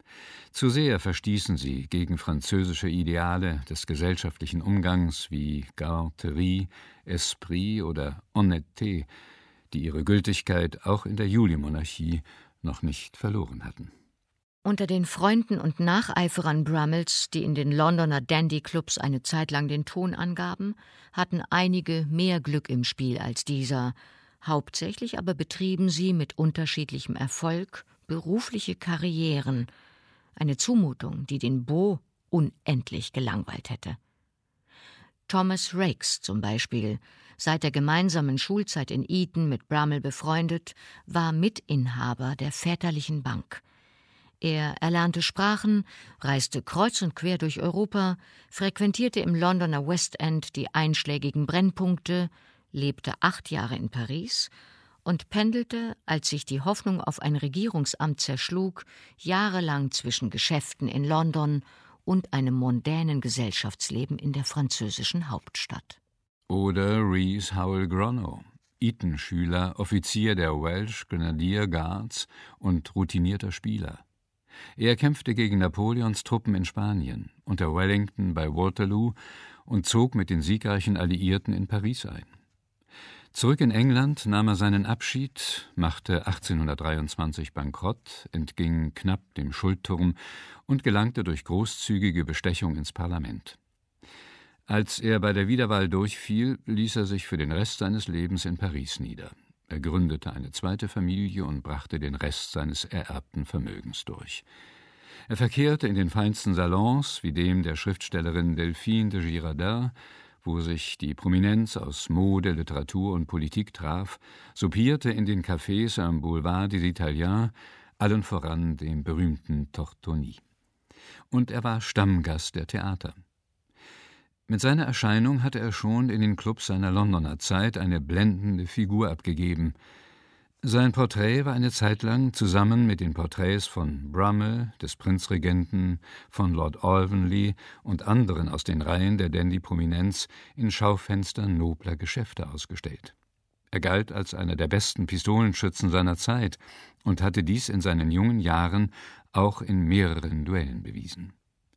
Zu sehr verstießen sie gegen französische Ideale des gesellschaftlichen Umgangs wie Galanterie, Esprit oder Honnêteté, die ihre Gültigkeit auch in der Julimonarchie noch nicht verloren hatten. Unter den Freunden und Nacheiferern Brummels, die in den Londoner Dandy-Clubs eine Zeit lang den Ton angaben, hatten einige mehr Glück im Spiel als dieser. Hauptsächlich aber betrieben sie mit unterschiedlichem Erfolg berufliche Karrieren, eine Zumutung, die den Beau unendlich gelangweilt hätte. Thomas Raikes zum Beispiel, seit der gemeinsamen Schulzeit in Eton mit Brummel befreundet, war Mitinhaber der väterlichen Bank. Er erlernte Sprachen, reiste kreuz und quer durch Europa, frequentierte im Londoner West End die einschlägigen Brennpunkte, lebte 8 Jahre in Paris und pendelte, als sich die Hoffnung auf ein Regierungsamt zerschlug, jahrelang zwischen Geschäften in London und einem mondänen Gesellschaftsleben in der französischen Hauptstadt. Oder Rhys Howell Gronow, Eton-Schüler, Offizier der Welsh Grenadier Guards und routinierter Spieler. Er kämpfte gegen Napoleons Truppen in Spanien, unter Wellington bei Waterloo und zog mit den siegreichen Alliierten in Paris ein. Zurück in England nahm er seinen Abschied, machte 1823 bankrott, entging knapp dem Schuldturm und gelangte durch großzügige Bestechung ins Parlament. Als er bei der Wiederwahl durchfiel, ließ er sich für den Rest seines Lebens in Paris nieder. Er gründete eine zweite Familie und brachte den Rest seines ererbten Vermögens durch. Er verkehrte in den feinsten Salons, wie dem der Schriftstellerin Delphine de Girardin, wo sich die Prominenz aus Mode, Literatur und Politik traf, soupierte in den Cafés am Boulevard des Italiens, allen voran dem berühmten Tortoni. Und er war Stammgast der Theater. Mit seiner Erscheinung hatte er schon in den Clubs seiner Londoner Zeit eine blendende Figur abgegeben. Sein Porträt war eine Zeit lang zusammen mit den Porträts von Brummel, des Prinzregenten, von Lord Alvanley und anderen aus den Reihen der Dandy-Prominenz in Schaufenstern nobler Geschäfte ausgestellt. Er galt als einer der besten Pistolenschützen seiner Zeit und hatte dies in seinen jungen Jahren auch in mehreren Duellen bewiesen.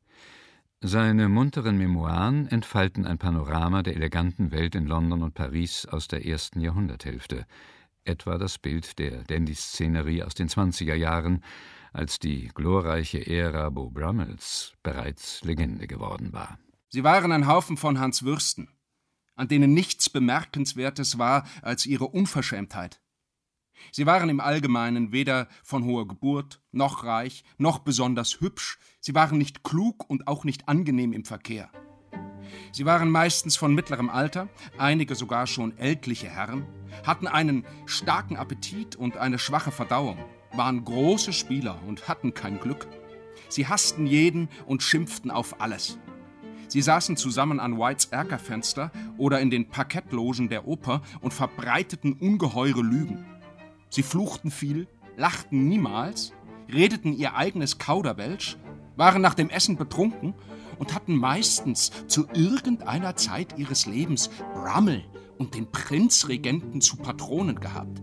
Seine munteren Memoiren entfalten ein Panorama der eleganten Welt in London und Paris aus der ersten Jahrhunderthälfte, etwa das Bild der Dandy-Szenerie aus den 20er Jahren, als die glorreiche Ära Beau Brummels bereits Legende geworden war. Sie waren ein Haufen von Hanswürsten, an denen nichts Bemerkenswertes war als ihre Unverschämtheit. Sie waren im Allgemeinen weder von hoher Geburt, noch reich, noch besonders hübsch. Sie waren nicht klug und auch nicht angenehm im Verkehr. Sie waren meistens von mittlerem Alter, einige sogar schon ältliche Herren, hatten einen starken Appetit und eine schwache Verdauung, waren große Spieler und hatten kein Glück. Sie hassten jeden und schimpften auf alles. Sie saßen zusammen an Whites Erkerfenster oder in den Parkettlogen der Oper und verbreiteten ungeheure Lügen. Sie fluchten viel, lachten niemals, redeten ihr eigenes Kauderwelsch, waren nach dem Essen betrunken und hatten meistens zu irgendeiner Zeit ihres Lebens Brummel und den Prinzregenten zu Patronen gehabt.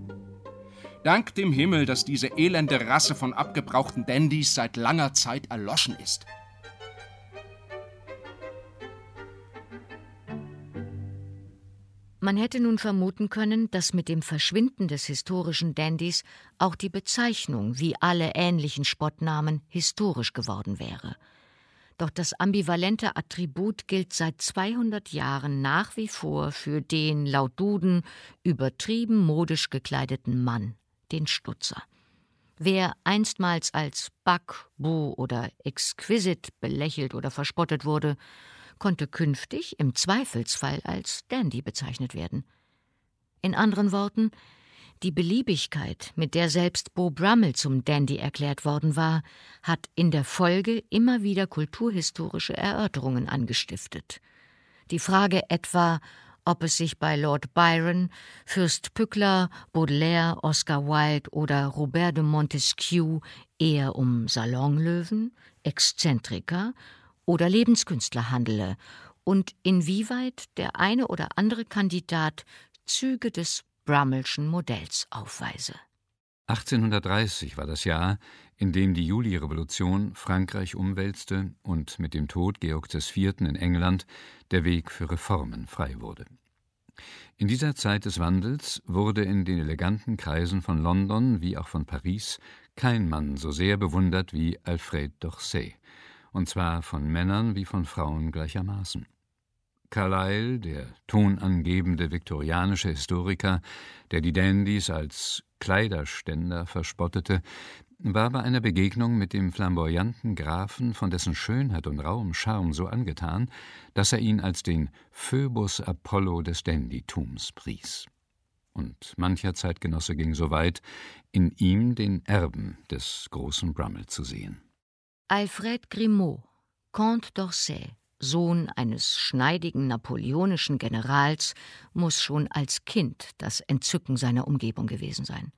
Dank dem Himmel, dass diese elende Rasse von abgebrauchten Dandys seit langer Zeit erloschen ist. Man hätte nun vermuten können, dass mit dem Verschwinden des historischen Dandys auch die Bezeichnung, wie alle ähnlichen Spottnamen, historisch geworden wäre. Doch das ambivalente Attribut gilt seit 200 Jahren nach wie vor für den, laut Duden, übertrieben modisch gekleideten Mann, den Stutzer. Wer einstmals als Buck, Beau oder Exquisite belächelt oder verspottet wurde, konnte künftig im Zweifelsfall als Dandy bezeichnet werden. In anderen Worten, die Beliebigkeit, mit der selbst Beau Brummel zum Dandy erklärt worden war, hat in der Folge immer wieder kulturhistorische Erörterungen angestiftet. Die Frage etwa, ob es sich bei Lord Byron, Fürst Pückler, Baudelaire, Oscar Wilde oder Robert de Montesquieu eher um Salonlöwen, Exzentriker oder Lebenskünstler handele und inwieweit der eine oder andere Kandidat Züge des Brummelschen Modells aufweise. 1830 war das Jahr, in dem die Julirevolution Frankreich umwälzte und mit dem Tod Georg IV. In England der Weg für Reformen frei wurde. In dieser Zeit des Wandels wurde in den eleganten Kreisen von London wie auch von Paris kein Mann so sehr bewundert wie Alfred d'Orsay, und zwar von Männern wie von Frauen gleichermaßen. Carlyle, der tonangebende viktorianische Historiker, der die Dandys als Kleiderständer verspottete, war bei einer Begegnung mit dem flamboyanten Grafen von dessen Schönheit und rauem Charme so angetan, dass er ihn als den Phöbus Apollo des Dandytums pries. Und mancher Zeitgenosse ging so weit, in ihm den Erben des großen Brummel zu sehen. Alfred Grimaud, Comte d'Orsay, Sohn eines schneidigen napoleonischen Generals, muss schon als Kind das Entzücken seiner Umgebung gewesen sein.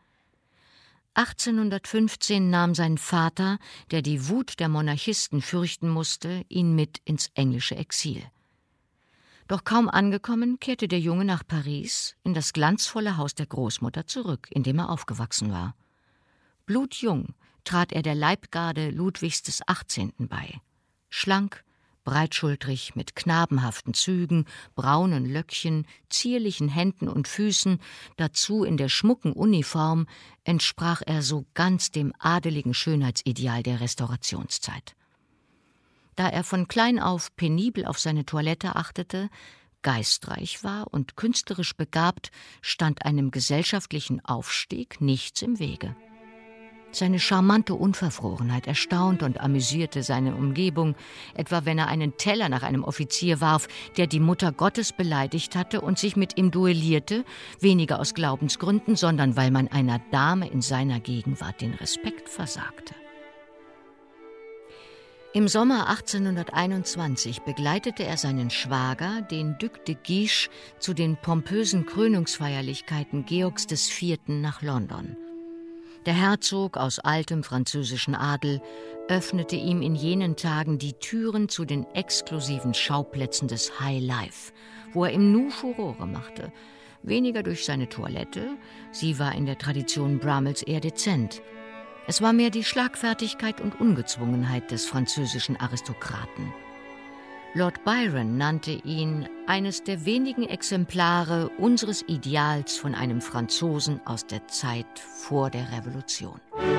1815 nahm sein Vater, der die Wut der Monarchisten fürchten musste, ihn mit ins englische Exil. Doch kaum angekommen, kehrte der Junge nach Paris, in das glanzvolle Haus der Großmutter zurück, in dem er aufgewachsen war. Blutjung trat er der Leibgarde Ludwigs XVIII. Bei. Schlank, breitschultrig, mit knabenhaften Zügen, braunen Löckchen, zierlichen Händen und Füßen, dazu in der schmucken Uniform, entsprach er so ganz dem adeligen Schönheitsideal der Restaurationszeit. Da er von klein auf penibel auf seine Toilette achtete, geistreich war und künstlerisch begabt, stand einem gesellschaftlichen Aufstieg nichts im Wege. Seine charmante Unverfrorenheit erstaunte und amüsierte seine Umgebung, etwa wenn er einen Teller nach einem Offizier warf, der die Mutter Gottes beleidigt hatte und sich mit ihm duellierte, weniger aus Glaubensgründen, sondern weil man einer Dame in seiner Gegenwart den Respekt versagte. Im Sommer 1821 begleitete er seinen Schwager, den Duc de Guiche, zu den pompösen Krönungsfeierlichkeiten Georgs IV. Nach London. Der Herzog aus altem französischen Adel öffnete ihm in jenen Tagen die Türen zu den exklusiven Schauplätzen des High Life, wo er im Nu Furore machte, weniger durch seine Toilette, sie war in der Tradition Brummels eher dezent. Es war mehr die Schlagfertigkeit und Ungezwungenheit des französischen Aristokraten. Lord Byron nannte ihn eines der wenigen Exemplare unseres Ideals von einem Franzosen aus der Zeit vor der Revolution.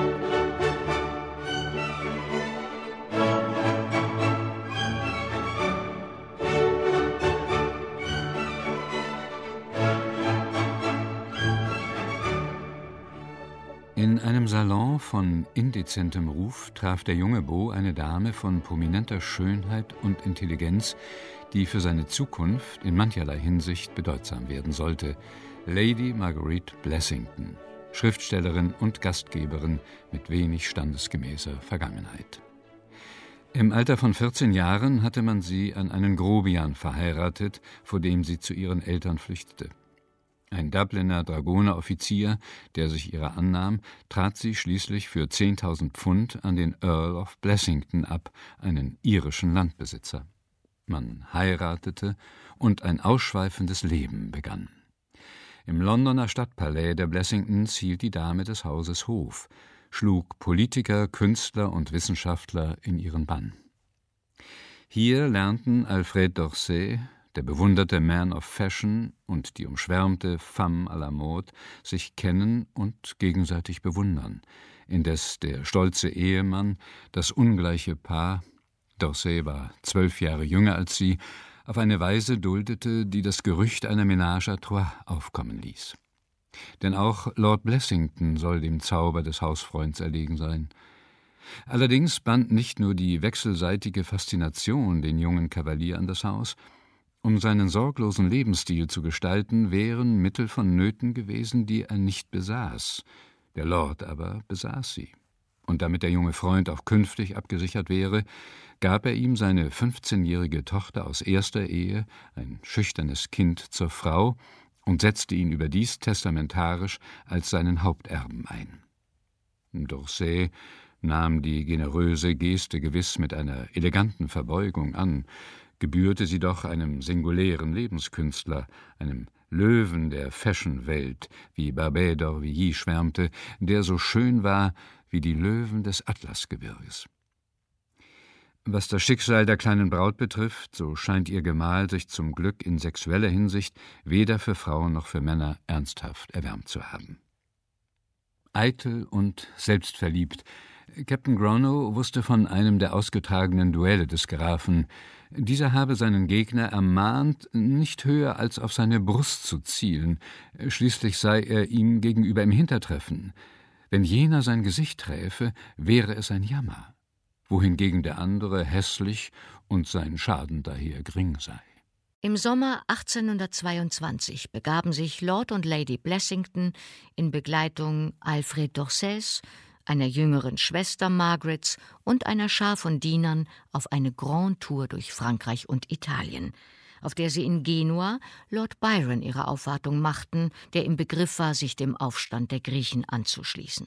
In einem Salon von indezentem Ruf traf der junge Beau eine Dame von prominenter Schönheit und Intelligenz, die für seine Zukunft in mancherlei Hinsicht bedeutsam werden sollte: Lady Marguerite Blessington, Schriftstellerin und Gastgeberin mit wenig standesgemäßer Vergangenheit. Im Alter von 14 Jahren hatte man sie an einen Grobian verheiratet, vor dem sie zu ihren Eltern flüchtete. Ein Dubliner Dragoneroffizier, der sich ihrer annahm, trat sie schließlich für 10.000 Pfund an den Earl of Blessington ab, einen irischen Landbesitzer. Man heiratete und ein ausschweifendes Leben begann. Im Londoner Stadtpalais der Blessingtons hielt die Dame des Hauses Hof, schlug Politiker, Künstler und Wissenschaftler in ihren Bann. Hier lernten Alfred d'Orsay, der bewunderte Man of Fashion und die umschwärmte Femme à la Mode sich kennen und gegenseitig bewundern, indes der stolze Ehemann, das ungleiche Paar, d'Orsay war 12 Jahre jünger als sie, auf eine Weise duldete, die das Gerücht einer Ménage à trois aufkommen ließ. Denn auch Lord Blessington soll dem Zauber des Hausfreunds erlegen sein. Allerdings band nicht nur die wechselseitige Faszination den jungen Kavalier an das Haus. Um seinen sorglosen Lebensstil zu gestalten, wären Mittel vonnöten gewesen, die er nicht besaß. Der Lord aber besaß sie. Und damit der junge Freund auch künftig abgesichert wäre, gab er ihm seine 15-jährige Tochter aus erster Ehe, ein schüchternes Kind, zur Frau und setzte ihn überdies testamentarisch als seinen Haupterben ein. d'Orsay nahm die generöse Geste gewiss mit einer eleganten Verbeugung an, gebührte sie doch einem singulären Lebenskünstler, einem Löwen der Fashion-Welt, wie Barbey d'Aurevilly schwärmte, der so schön war wie die Löwen des Atlasgebirges. Was das Schicksal der kleinen Braut betrifft, so scheint ihr Gemahl sich zum Glück in sexueller Hinsicht weder für Frauen noch für Männer ernsthaft erwärmt zu haben. Eitel und selbstverliebt, Captain Gronow wusste von einem der ausgetragenen Duelle des Grafen. Dieser habe seinen Gegner ermahnt, nicht höher als auf seine Brust zu zielen. Schließlich sei er ihm gegenüber im Hintertreffen. Wenn jener sein Gesicht träfe, wäre es ein Jammer, wohingegen der andere hässlich und sein Schaden daher gering sei. Im Sommer 1822 begaben sich Lord und Lady Blessington in Begleitung Alfred d'Orsays, einer jüngeren Schwester Margarets und einer Schar von Dienern auf eine Grand Tour durch Frankreich und Italien, auf der sie in Genua Lord Byron ihre Aufwartung machten, der im Begriff war, sich dem Aufstand der Griechen anzuschließen.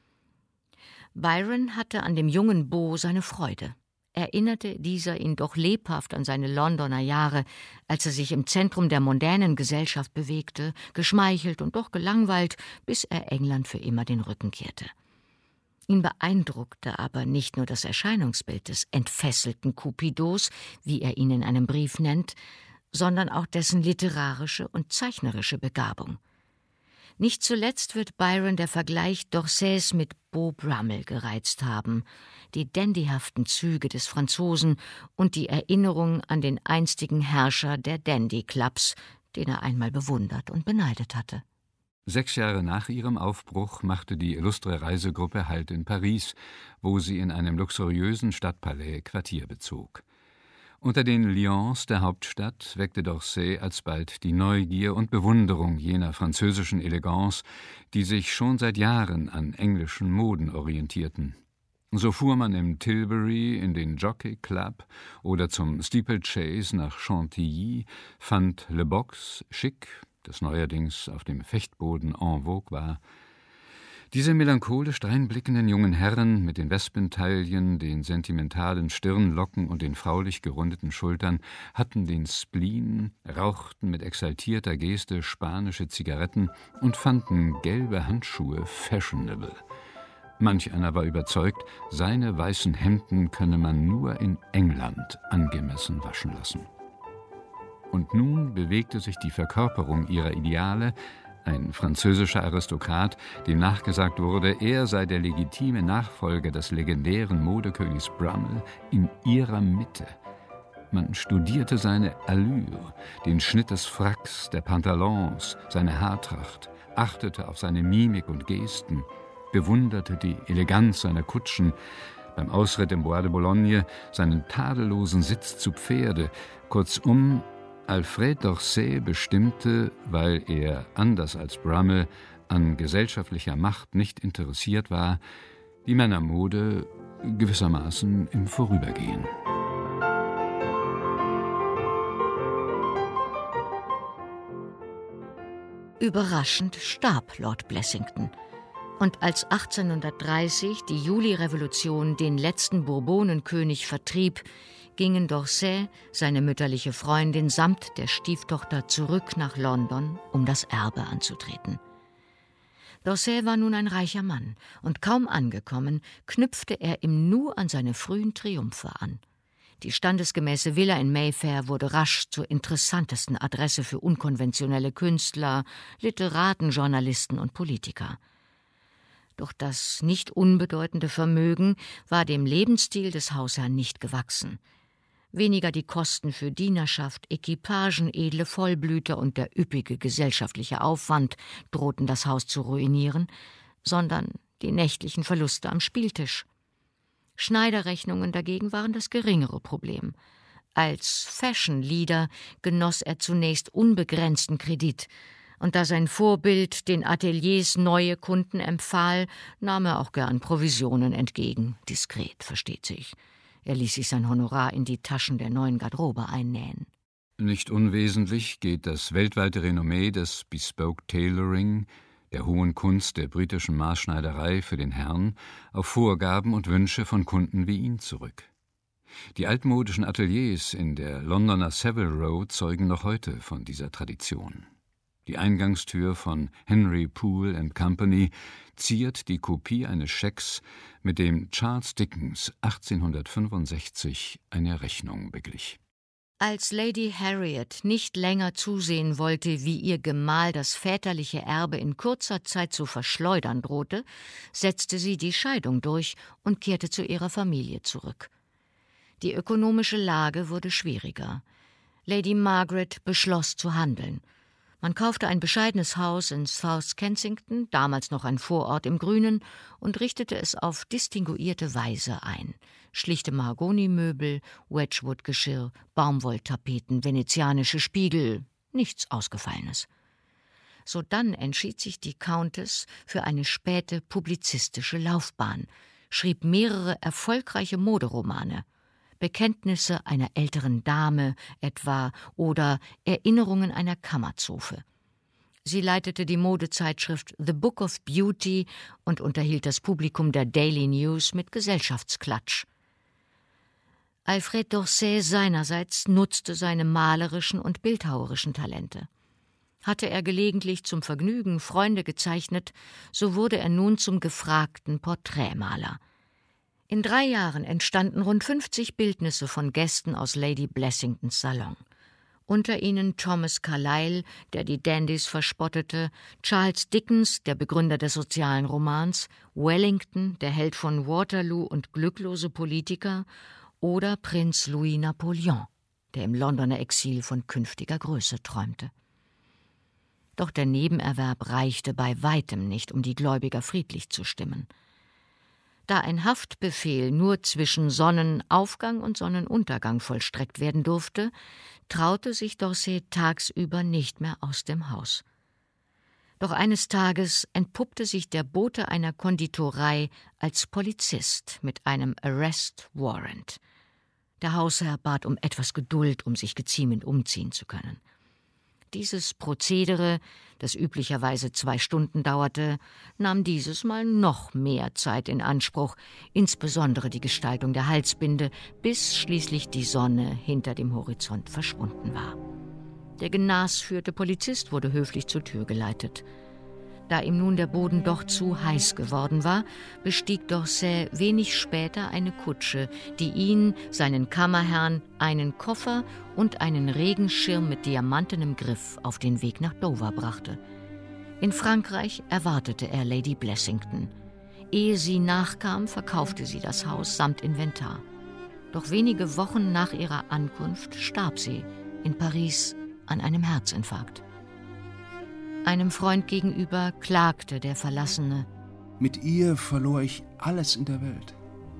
Byron hatte an dem jungen Beau seine Freude. Erinnerte dieser ihn doch lebhaft an seine Londoner Jahre, als er sich im Zentrum der mondänen Gesellschaft bewegte, geschmeichelt und doch gelangweilt, bis er England für immer den Rücken kehrte. Ihn beeindruckte aber nicht nur das Erscheinungsbild des entfesselten Cupidos, wie er ihn in einem Brief nennt, sondern auch dessen literarische und zeichnerische Begabung. Nicht zuletzt wird Byron der Vergleich d'Orsays mit Beau Brummel gereizt haben, die dandyhaften Züge des Franzosen und die Erinnerung an den einstigen Herrscher der Dandy-Clubs, den er einmal bewundert und beneidet hatte. 6 Jahre nach ihrem Aufbruch machte die illustre Reisegruppe Halt in Paris, wo sie in einem luxuriösen Stadtpalais Quartier bezog. Unter den Lions der Hauptstadt weckte d'Orsay alsbald die Neugier und Bewunderung jener französischen Eleganz, die sich schon seit Jahren an englischen Moden orientierten. So fuhr man im Tilbury in den Jockey Club oder zum Steeplechase nach Chantilly, fand Le Box schick, das neuerdings auf dem Fechtboden en vogue war. Diese melancholisch dreinblickenden jungen Herren mit den Wespentaillen, den sentimentalen Stirnlocken und den fraulich gerundeten Schultern hatten den Spleen, rauchten mit exaltierter Geste spanische Zigaretten und fanden gelbe Handschuhe fashionable. Manch einer war überzeugt, seine weißen Hemden könne man nur in England angemessen waschen lassen. Und nun bewegte sich die Verkörperung ihrer Ideale, ein französischer Aristokrat, dem nachgesagt wurde, er sei der legitime Nachfolger des legendären Modekönigs Brummel, in ihrer Mitte. Man studierte seine Allure, den Schnitt des Fracks, der Pantalons, seine Haartracht, achtete auf seine Mimik und Gesten, bewunderte die Eleganz seiner Kutschen, beim Ausritt im Bois de Boulogne seinen tadellosen Sitz zu Pferde, kurzum, Alfred d'Orsay bestimmte, weil er, anders als Brummel, an gesellschaftlicher Macht nicht interessiert war, die Männermode gewissermaßen im Vorübergehen. Überraschend starb Lord Blessington. Und als 1830 die Julirevolution den letzten Bourbonenkönig vertrieb, gingen d'Orsay, seine mütterliche Freundin samt der Stieftochter zurück nach London, um das Erbe anzutreten. d'Orsay war nun ein reicher Mann, und kaum angekommen, knüpfte er im Nu an seine frühen Triumphe an. Die standesgemäße Villa in Mayfair wurde rasch zur interessantesten Adresse für unkonventionelle Künstler, Literaten, Journalisten und Politiker. Doch das nicht unbedeutende Vermögen war dem Lebensstil des Hausherrn nicht gewachsen. Weniger die Kosten für Dienerschaft, Equipagen, edle Vollblüter und der üppige gesellschaftliche Aufwand drohten das Haus zu ruinieren, sondern die nächtlichen Verluste am Spieltisch. Schneiderrechnungen dagegen waren das geringere Problem. Als Fashion-Leader genoss er zunächst unbegrenzten Kredit, und da sein Vorbild den Ateliers neue Kunden empfahl, nahm er auch gern Provisionen entgegen, diskret, versteht sich. Er ließ sich sein Honorar in die Taschen der neuen Garderobe einnähen. Nicht unwesentlich geht das weltweite Renommee des Bespoke Tailoring, der hohen Kunst der britischen Maßschneiderei für den Herrn, auf Vorgaben und Wünsche von Kunden wie ihn zurück. Die altmodischen Ateliers in der Londoner Savile Row zeugen noch heute von dieser Tradition. Die Eingangstür von Henry Poole & Company ziert die Kopie eines Schecks, mit dem Charles Dickens 1865 eine Rechnung beglich. Als Lady Harriet nicht länger zusehen wollte, wie ihr Gemahl das väterliche Erbe in kurzer Zeit zu verschleudern drohte, setzte sie die Scheidung durch und kehrte zu ihrer Familie zurück. Die ökonomische Lage wurde schwieriger. Lady Margaret beschloss zu handeln. Man kaufte ein bescheidenes Haus in South Kensington, damals noch ein Vorort im Grünen, und richtete es auf distinguierte Weise ein. Schlichte Mahagonimöbel, Wedgwood-Geschirr, Baumwolltapeten, venezianische Spiegel, nichts Ausgefallenes. Sodann entschied sich die Countess für eine späte publizistische Laufbahn, schrieb mehrere erfolgreiche Moderomane, Bekenntnisse einer älteren Dame etwa oder Erinnerungen einer Kammerzofe. Sie leitete die Modezeitschrift The Book of Beauty und unterhielt das Publikum der Daily News mit Gesellschaftsklatsch. Alfred d'Orsay seinerseits nutzte seine malerischen und bildhauerischen Talente. Hatte er gelegentlich zum Vergnügen Freunde gezeichnet, so wurde er nun zum gefragten Porträtmaler. In 3 Jahren entstanden rund 50 Bildnisse von Gästen aus Lady Blessingtons Salon. Unter ihnen Thomas Carlyle, der die Dandys verspottete, Charles Dickens, der Begründer des sozialen Romans, Wellington, der Held von Waterloo und glücklose Politiker, oder Prinz Louis Napoleon, der im Londoner Exil von künftiger Größe träumte. Doch der Nebenerwerb reichte bei weitem nicht, um die Gläubiger friedlich zu stimmen. Da ein Haftbefehl nur zwischen Sonnenaufgang und Sonnenuntergang vollstreckt werden durfte, traute sich d'Orsay tagsüber nicht mehr aus dem Haus. Doch eines Tages entpuppte sich der Bote einer Konditorei als Polizist mit einem Arrest Warrant. Der Hausherr bat um etwas Geduld, um sich geziemend umziehen zu können. Dieses Prozedere, das üblicherweise 2 Stunden dauerte, nahm dieses Mal noch mehr Zeit in Anspruch, insbesondere die Gestaltung der Halsbinde, bis schließlich die Sonne hinter dem Horizont verschwunden war. Der genasführte Polizist wurde höflich zur Tür geleitet. Da ihm nun der Boden doch zu heiß geworden war, bestieg d'Orsay wenig später eine Kutsche, die ihn, seinen Kammerherrn, einen Koffer und einen Regenschirm mit diamantenem Griff auf den Weg nach Dover brachte. In Frankreich erwartete er Lady Blessington. Ehe sie nachkam, verkaufte sie das Haus samt Inventar. Doch wenige Wochen nach ihrer Ankunft starb sie in Paris an einem Herzinfarkt. Einem Freund gegenüber klagte der Verlassene: Mit ihr verlor ich alles in der Welt.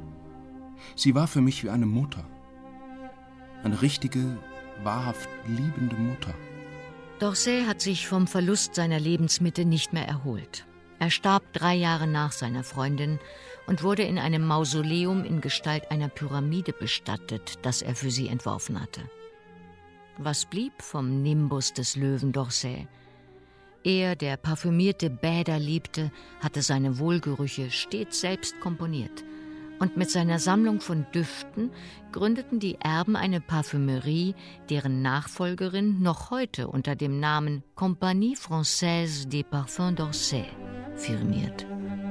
Sie war für mich wie eine Mutter. Eine richtige, wahrhaft liebende Mutter. d'Orsay hat sich vom Verlust seiner Lebensmitte nicht mehr erholt. Er starb 3 Jahre nach seiner Freundin und wurde in einem Mausoleum in Gestalt einer Pyramide bestattet, das er für sie entworfen hatte. Was blieb vom Nimbus des Löwen d'Orsay? Er, der parfümierte Bäder liebte, hatte seine Wohlgerüche stets selbst komponiert. Und mit seiner Sammlung von Düften gründeten die Erben eine Parfümerie, deren Nachfolgerin noch heute unter dem Namen Compagnie Française des Parfums d'Orsay firmiert.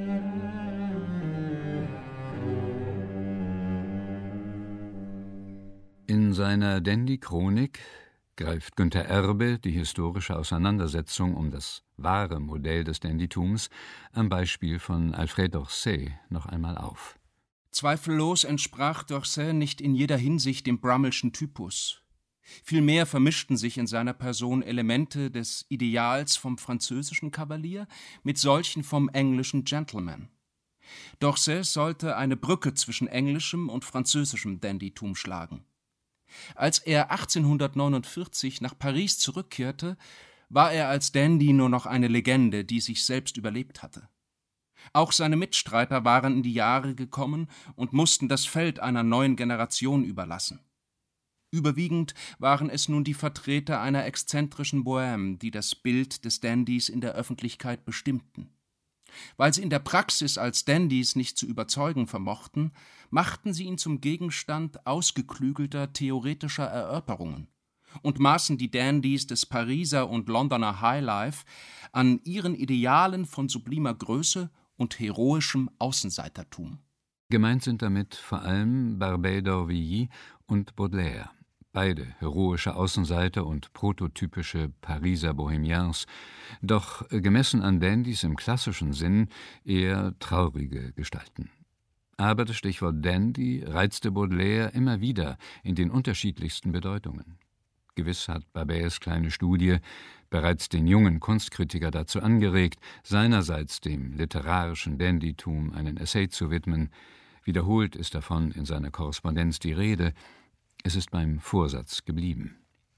In seiner Dandy-Chronik greift Günter Erbe die historische Auseinandersetzung um das wahre Modell des Dandytums am Beispiel von Alfred d'Orsay noch einmal auf. Zweifellos entsprach d'Orsay nicht in jeder Hinsicht dem Brummelschen Typus. Vielmehr vermischten sich in seiner Person Elemente des Ideals vom französischen Kavalier mit solchen vom englischen Gentleman. d'Orsay sollte eine Brücke zwischen englischem und französischem Dandytum schlagen. Als er 1849 nach Paris zurückkehrte, war er als Dandy nur noch eine Legende, die sich selbst überlebt hatte. Auch seine Mitstreiter waren in die Jahre gekommen und mussten das Feld einer neuen Generation überlassen. Überwiegend waren es nun die Vertreter einer exzentrischen Bohème, die das Bild des Dandys in der Öffentlichkeit bestimmten. Weil sie in der Praxis als Dandys nicht zu überzeugen vermochten, machten sie ihn zum Gegenstand ausgeklügelter theoretischer Erörterungen und maßen die Dandys des Pariser und Londoner Highlife an ihren Idealen von sublimer Größe und heroischem Außenseitertum. Gemeint sind damit vor allem Barbey d'Aurevilly und Baudelaire, beide heroische Außenseiter und prototypische Pariser Bohemiens, doch gemessen an Dandys im klassischen Sinn eher traurige Gestalten. Aber das Stichwort Dandy reizte Baudelaire immer wieder in den unterschiedlichsten Bedeutungen. Gewiss hat Barbets kleine Studie bereits den jungen Kunstkritiker dazu angeregt, seinerseits dem literarischen Dandytum einen Essay zu widmen. Wiederholt ist davon in seiner Korrespondenz die Rede. Es ist beim Vorsatz geblieben.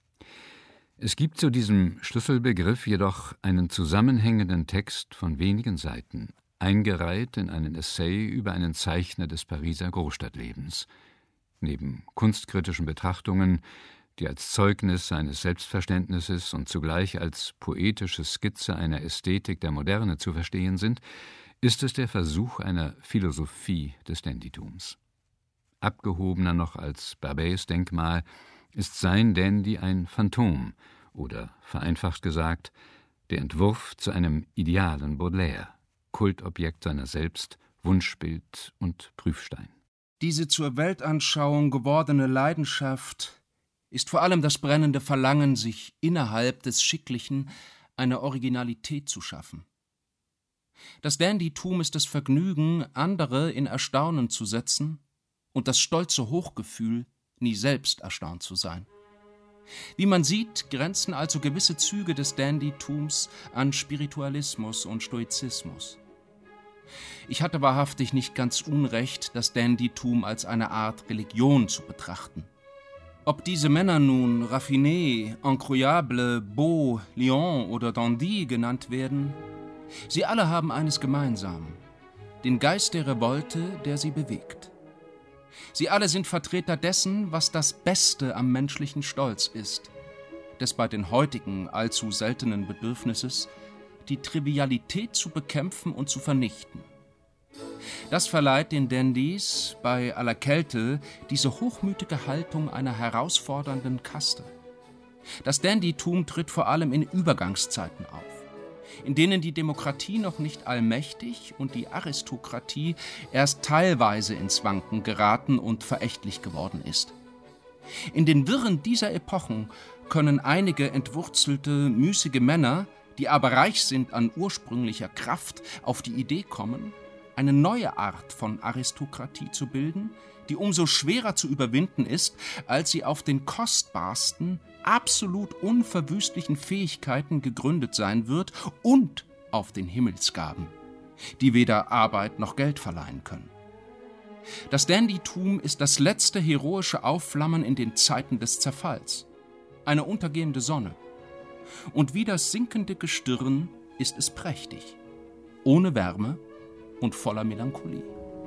Es gibt zu diesem Schlüsselbegriff jedoch einen zusammenhängenden Text von wenigen Seiten, eingereiht in einen Essay über einen Zeichner des Pariser Großstadtlebens. Neben kunstkritischen Betrachtungen, die als Zeugnis seines Selbstverständnisses und zugleich als poetische Skizze einer Ästhetik der Moderne zu verstehen sind, ist es der Versuch einer Philosophie des Dandytums. Abgehobener noch als Barbets Denkmal ist sein Dandy ein Phantom oder, vereinfacht gesagt, der Entwurf zu einem idealen Baudelaire, Kultobjekt seiner selbst, Wunschbild und Prüfstein. Diese zur Weltanschauung gewordene Leidenschaft ist vor allem das brennende Verlangen, sich innerhalb des Schicklichen eine Originalität zu schaffen. Das Dandytum ist das Vergnügen, andere in Erstaunen zu setzen und das stolze Hochgefühl, nie selbst erstaunt zu sein. Wie man sieht, grenzen also gewisse Züge des Dandytums an Spiritualismus und Stoizismus. Ich hatte wahrhaftig nicht ganz unrecht, das Dandytum als eine Art Religion zu betrachten. Ob diese Männer nun Raffiné, Incroyable, Beau, Lion oder Dandy genannt werden, sie alle haben eines gemeinsam: den Geist der Revolte, der sie bewegt. Sie alle sind Vertreter dessen, was das Beste am menschlichen Stolz ist, des bei den heutigen allzu seltenen Bedürfnisses, die Trivialität zu bekämpfen und zu vernichten. Das verleiht den Dandys bei aller Kälte diese hochmütige Haltung einer herausfordernden Kaste. Das Dandytum tritt vor allem in Übergangszeiten auf, in denen die Demokratie noch nicht allmächtig und die Aristokratie erst teilweise ins Wanken geraten und verächtlich geworden ist. In den Wirren dieser Epochen können einige entwurzelte, müßige Männer, die aber reich sind an ursprünglicher Kraft, auf die Idee kommen, eine neue Art von Aristokratie zu bilden, die umso schwerer zu überwinden ist, als sie auf den kostbarsten, absolut unverwüstlichen Fähigkeiten gegründet sein wird und auf den Himmelsgaben, die weder Arbeit noch Geld verleihen können. Das Dandytum ist das letzte heroische Aufflammen in den Zeiten des Zerfalls, eine untergehende Sonne. Und wie das sinkende Gestirn ist es prächtig, ohne Wärme und voller Melancholie.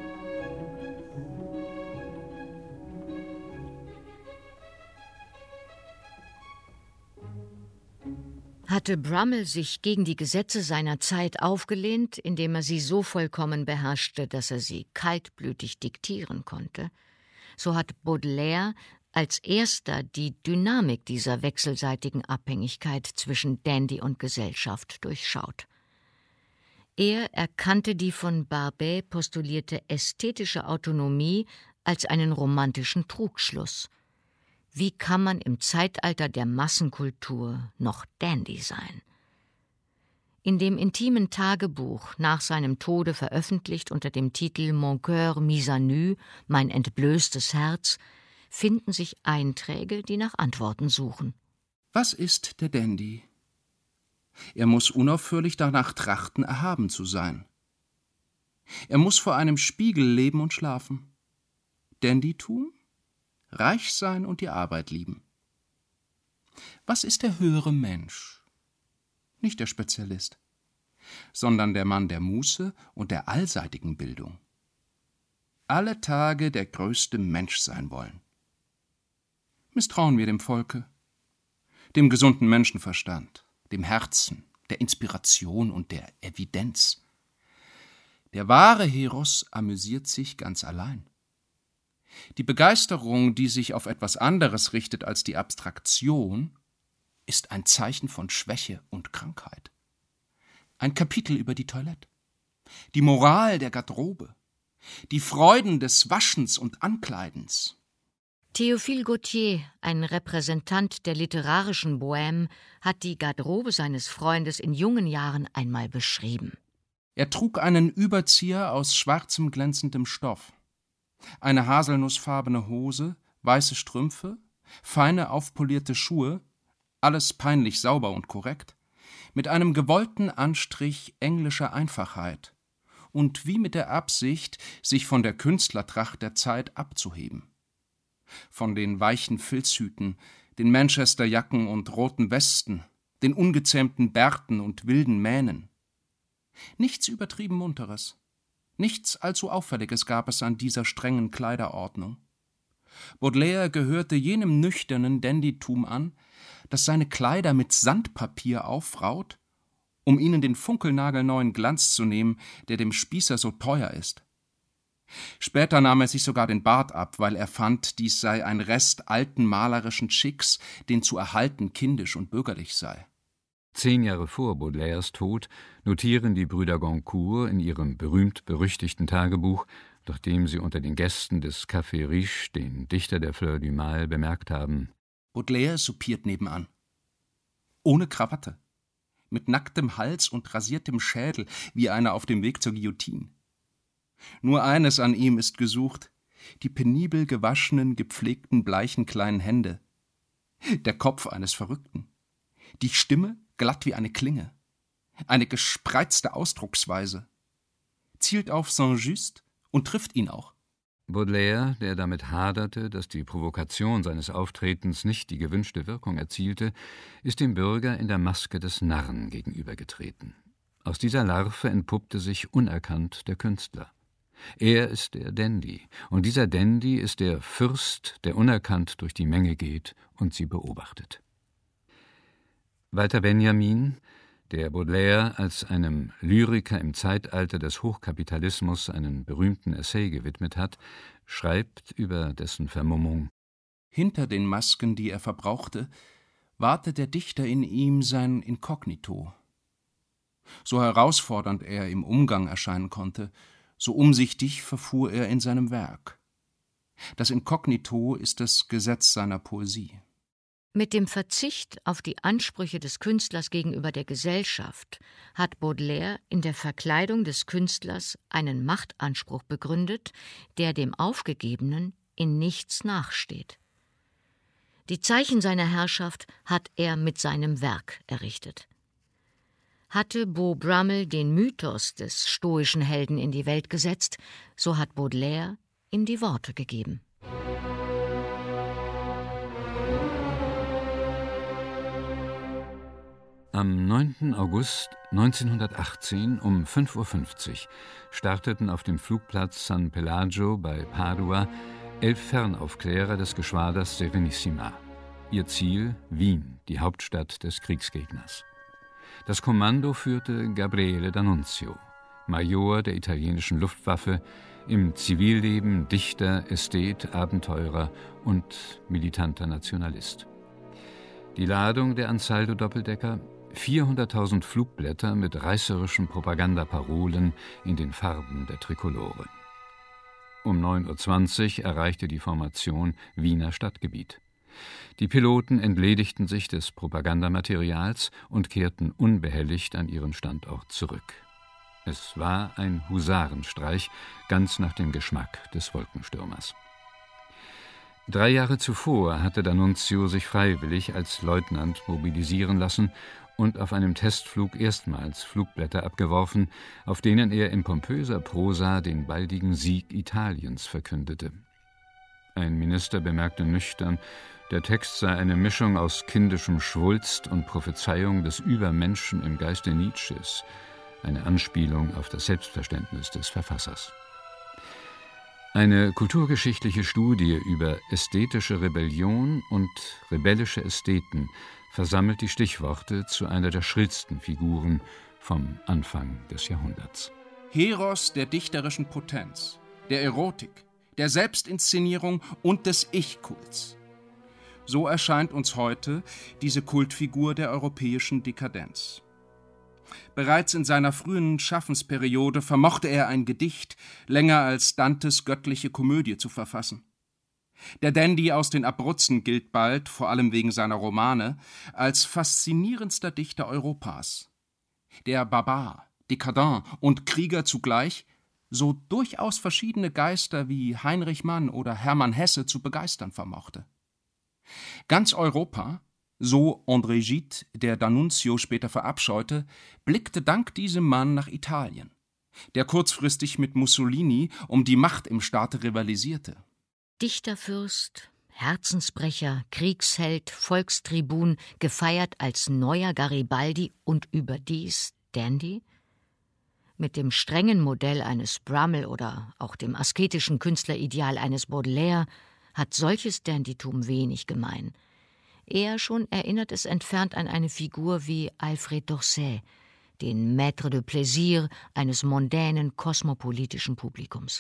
Hatte Brummel sich gegen die Gesetze seiner Zeit aufgelehnt, indem er sie so vollkommen beherrschte, dass er sie kaltblütig diktieren konnte, so hat Baudelaire als erster die Dynamik dieser wechselseitigen Abhängigkeit zwischen Dandy und Gesellschaft durchschaut. Er erkannte die von Barbet postulierte ästhetische Autonomie als einen romantischen Trugschluss. Wie kann man im Zeitalter der Massenkultur noch Dandy sein? In dem intimen Tagebuch, nach seinem Tode veröffentlicht unter dem Titel Mon cœur mis à nu, mein entblößtes Herz, finden sich Einträge, die nach Antworten suchen. Was ist der Dandy? Er muss unaufhörlich danach trachten, erhaben zu sein. Er muss vor einem Spiegel leben und schlafen. Dandytum? Reich sein und die Arbeit lieben. Was ist der höhere Mensch? Nicht der Spezialist, sondern der Mann der Muße und der allseitigen Bildung. Alle Tage der größte Mensch sein wollen. Misstrauen wir dem Volke, dem gesunden Menschenverstand, dem Herzen, der Inspiration und der Evidenz. Der wahre Heros amüsiert sich ganz allein. Die Begeisterung, die sich auf etwas anderes richtet als die Abstraktion, ist ein Zeichen von Schwäche und Krankheit. Ein Kapitel über die Toilette, die Moral der Garderobe, die Freuden des Waschens und Ankleidens. Théophile Gautier, ein Repräsentant der literarischen Bohème, hat die Garderobe seines Freundes in jungen Jahren einmal beschrieben. Er trug einen Überzieher aus schwarzem glänzendem Stoff, eine haselnussfarbene Hose, weiße Strümpfe, feine aufpolierte Schuhe, alles peinlich sauber und korrekt, mit einem gewollten Anstrich englischer Einfachheit und wie mit der Absicht, sich von der Künstlertracht der Zeit abzuheben. Von den weichen Filzhüten, den Manchesterjacken und roten Westen, den ungezähmten Bärten und wilden Mähnen. Nichts übertrieben Munteres, nichts allzu Auffälliges gab es an dieser strengen Kleiderordnung. Baudelaire gehörte jenem nüchternen Dandytum an, das seine Kleider mit Sandpapier aufraut, um ihnen den funkelnagelneuen Glanz zu nehmen, der dem Spießer so teuer ist. Später nahm er sich sogar den Bart ab, weil er fand, dies sei ein Rest alten malerischen Schicks, den zu erhalten kindisch und bürgerlich sei. 10 Jahre vor Baudelaires Tod notieren die Brüder Goncourt in ihrem berühmt-berüchtigten Tagebuch, nachdem sie unter den Gästen des Café Riche den Dichter der Fleur du Mal bemerkt haben: Baudelaire soupiert nebenan. Ohne Krawatte, mit nacktem Hals und rasiertem Schädel, wie einer auf dem Weg zur Guillotine. Nur eines an ihm ist gesucht: die penibel gewaschenen, gepflegten, bleichen kleinen Hände. Der Kopf eines Verrückten. Die Stimme glatt wie eine Klinge. Eine gespreizte Ausdrucksweise. Zielt auf Saint-Just und trifft ihn auch. Baudelaire, der damit haderte, dass die Provokation seines Auftretens nicht die gewünschte Wirkung erzielte, ist dem Bürger in der Maske des Narren gegenübergetreten. Aus dieser Larve entpuppte sich unerkannt der Künstler. Er ist der Dandy, und dieser Dandy ist der Fürst, der unerkannt durch die Menge geht und sie beobachtet. Walter Benjamin, der Baudelaire als einem Lyriker im Zeitalter des Hochkapitalismus einen berühmten Essay gewidmet hat, schreibt über dessen Vermummung: Hinter den Masken, die er verbrauchte, wahrte der Dichter in ihm sein Inkognito. So herausfordernd er im Umgang erscheinen konnte, so umsichtig verfuhr er in seinem Werk. Das Inkognito ist das Gesetz seiner Poesie. Mit dem Verzicht auf die Ansprüche des Künstlers gegenüber der Gesellschaft hat Baudelaire in der Verkleidung des Künstlers einen Machtanspruch begründet, der dem Aufgegebenen in nichts nachsteht. Die Zeichen seiner Herrschaft hat er mit seinem Werk errichtet. Hatte Beau Brummel den Mythos des stoischen Helden in die Welt gesetzt, so hat Baudelaire ihm die Worte gegeben. Am 9. August 1918 um 5:50 Uhr starteten auf dem Flugplatz San Pelagio bei Padua 11 Fernaufklärer des Geschwaders Serenissima. Ihr Ziel Wien, die Hauptstadt des Kriegsgegners. Das Kommando führte Gabriele D'Annunzio, Major der italienischen Luftwaffe, im Zivilleben Dichter, Ästhet, Abenteurer und militanter Nationalist. Die Ladung der Ansaldo-Doppeldecker: 400.000 Flugblätter mit reißerischen Propagandaparolen in den Farben der Trikolore. Um 9:20 Uhr erreichte die Formation Wiener Stadtgebiet. Die Piloten entledigten sich des Propagandamaterials und kehrten unbehelligt an ihren Standort zurück. Es war ein Husarenstreich, ganz nach dem Geschmack des Wolkenstürmers. 3 Jahre zuvor hatte D'Annunzio sich freiwillig als Leutnant mobilisieren lassen und auf einem Testflug erstmals Flugblätter abgeworfen, auf denen er in pompöser Prosa den baldigen Sieg Italiens verkündete. Ein Minister bemerkte nüchtern, der Text sei eine Mischung aus kindischem Schwulst und Prophezeiung des Übermenschen im Geiste Nietzsches, eine Anspielung auf das Selbstverständnis des Verfassers. Eine kulturgeschichtliche Studie über ästhetische Rebellion und rebellische Ästheten versammelt die Stichworte zu einer der schrillsten Figuren vom Anfang des Jahrhunderts. Heros der dichterischen Potenz, der Erotik, der Selbstinszenierung und des Ich-Kults. So erscheint uns heute diese Kultfigur der europäischen Dekadenz. Bereits in seiner frühen Schaffensperiode vermochte er ein Gedicht länger als Dantes göttliche Komödie zu verfassen. Der Dandy aus den Abruzzen gilt bald, vor allem wegen seiner Romane, als faszinierendster Dichter Europas. Der Barbar, Dekadent und Krieger zugleich, so durchaus verschiedene Geister wie Heinrich Mann oder Hermann Hesse zu begeistern vermochte. Ganz Europa, so André Gide, der D'Annunzio später verabscheute, blickte dank diesem Mann nach Italien, der kurzfristig mit Mussolini um die Macht im Staate rivalisierte. Dichterfürst, Herzensbrecher, Kriegsheld, Volkstribun, gefeiert als neuer Garibaldi und überdies Dandy? Mit dem strengen Modell eines Brummel oder auch dem asketischen Künstlerideal eines Baudelaire hat solches Dandytum wenig gemein. Eher schon erinnert es entfernt an eine Figur wie Alfred d'Orsay, den Maître de Plaisir eines mondänen, kosmopolitischen Publikums.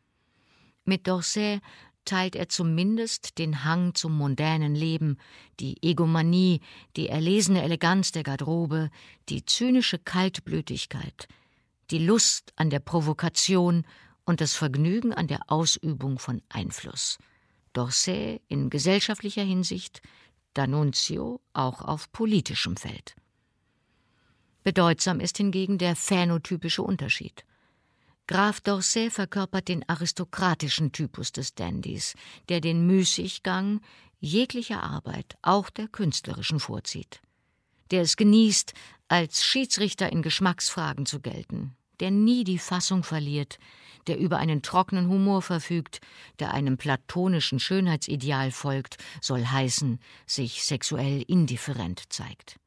Mit d'Orsay teilt er zumindest den Hang zum mondänen Leben, die Egomanie, die erlesene Eleganz der Garderobe, die zynische Kaltblütigkeit, die Lust an der Provokation und das Vergnügen an der Ausübung von Einfluss. D'Orsay in gesellschaftlicher Hinsicht, D'Annunzio auch auf politischem Feld. Bedeutsam ist hingegen der phänotypische Unterschied. Graf d'Orsay verkörpert den aristokratischen Typus des Dandys, der den Müßiggang jeglicher Arbeit, auch der künstlerischen, vorzieht. Der es genießt, als Schiedsrichter in Geschmacksfragen zu gelten, der nie die Fassung verliert, der über einen trockenen Humor verfügt, der einem platonischen Schönheitsideal folgt, soll heißen, sich sexuell indifferent zeigt.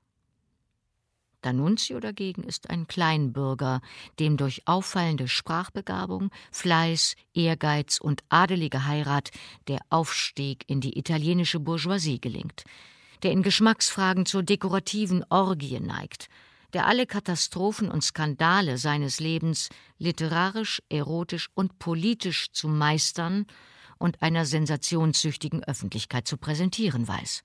D'Annunzio dagegen ist ein Kleinbürger, dem durch auffallende Sprachbegabung, Fleiß, Ehrgeiz und adelige Heirat der Aufstieg in die italienische Bourgeoisie gelingt, der in Geschmacksfragen zur dekorativen Orgie neigt, der alle Katastrophen und Skandale seines Lebens literarisch, erotisch und politisch zu meistern und einer sensationssüchtigen Öffentlichkeit zu präsentieren weiß.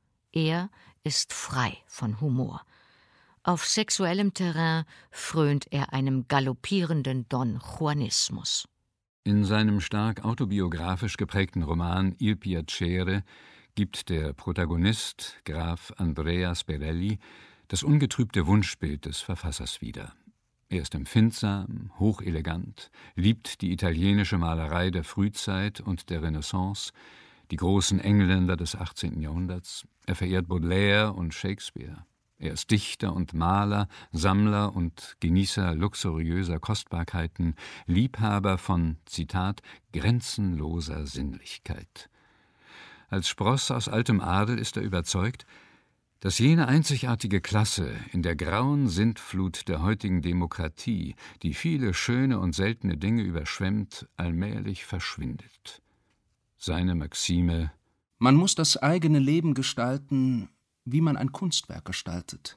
Er ist frei von Humor. Auf sexuellem Terrain frönt er einem galoppierenden Don Juanismus. In seinem stark autobiografisch geprägten Roman Il Piacere gibt der Protagonist, Graf Andrea Sperelli, das ungetrübte Wunschbild des Verfassers wieder. Er ist empfindsam, hochelegant, liebt die italienische Malerei der Frühzeit und der Renaissance, die großen Engländer des 18. Jahrhunderts. Er verehrt Baudelaire und Shakespeare. Er ist Dichter und Maler, Sammler und Genießer luxuriöser Kostbarkeiten, Liebhaber von, Zitat, grenzenloser Sinnlichkeit. Als Spross aus altem Adel ist er überzeugt, dass jene einzigartige Klasse in der grauen Sintflut der heutigen Demokratie, die viele schöne und seltene Dinge überschwemmt, allmählich verschwindet. Seine Maxime: Man muss das eigene Leben gestalten, wie man ein Kunstwerk gestaltet.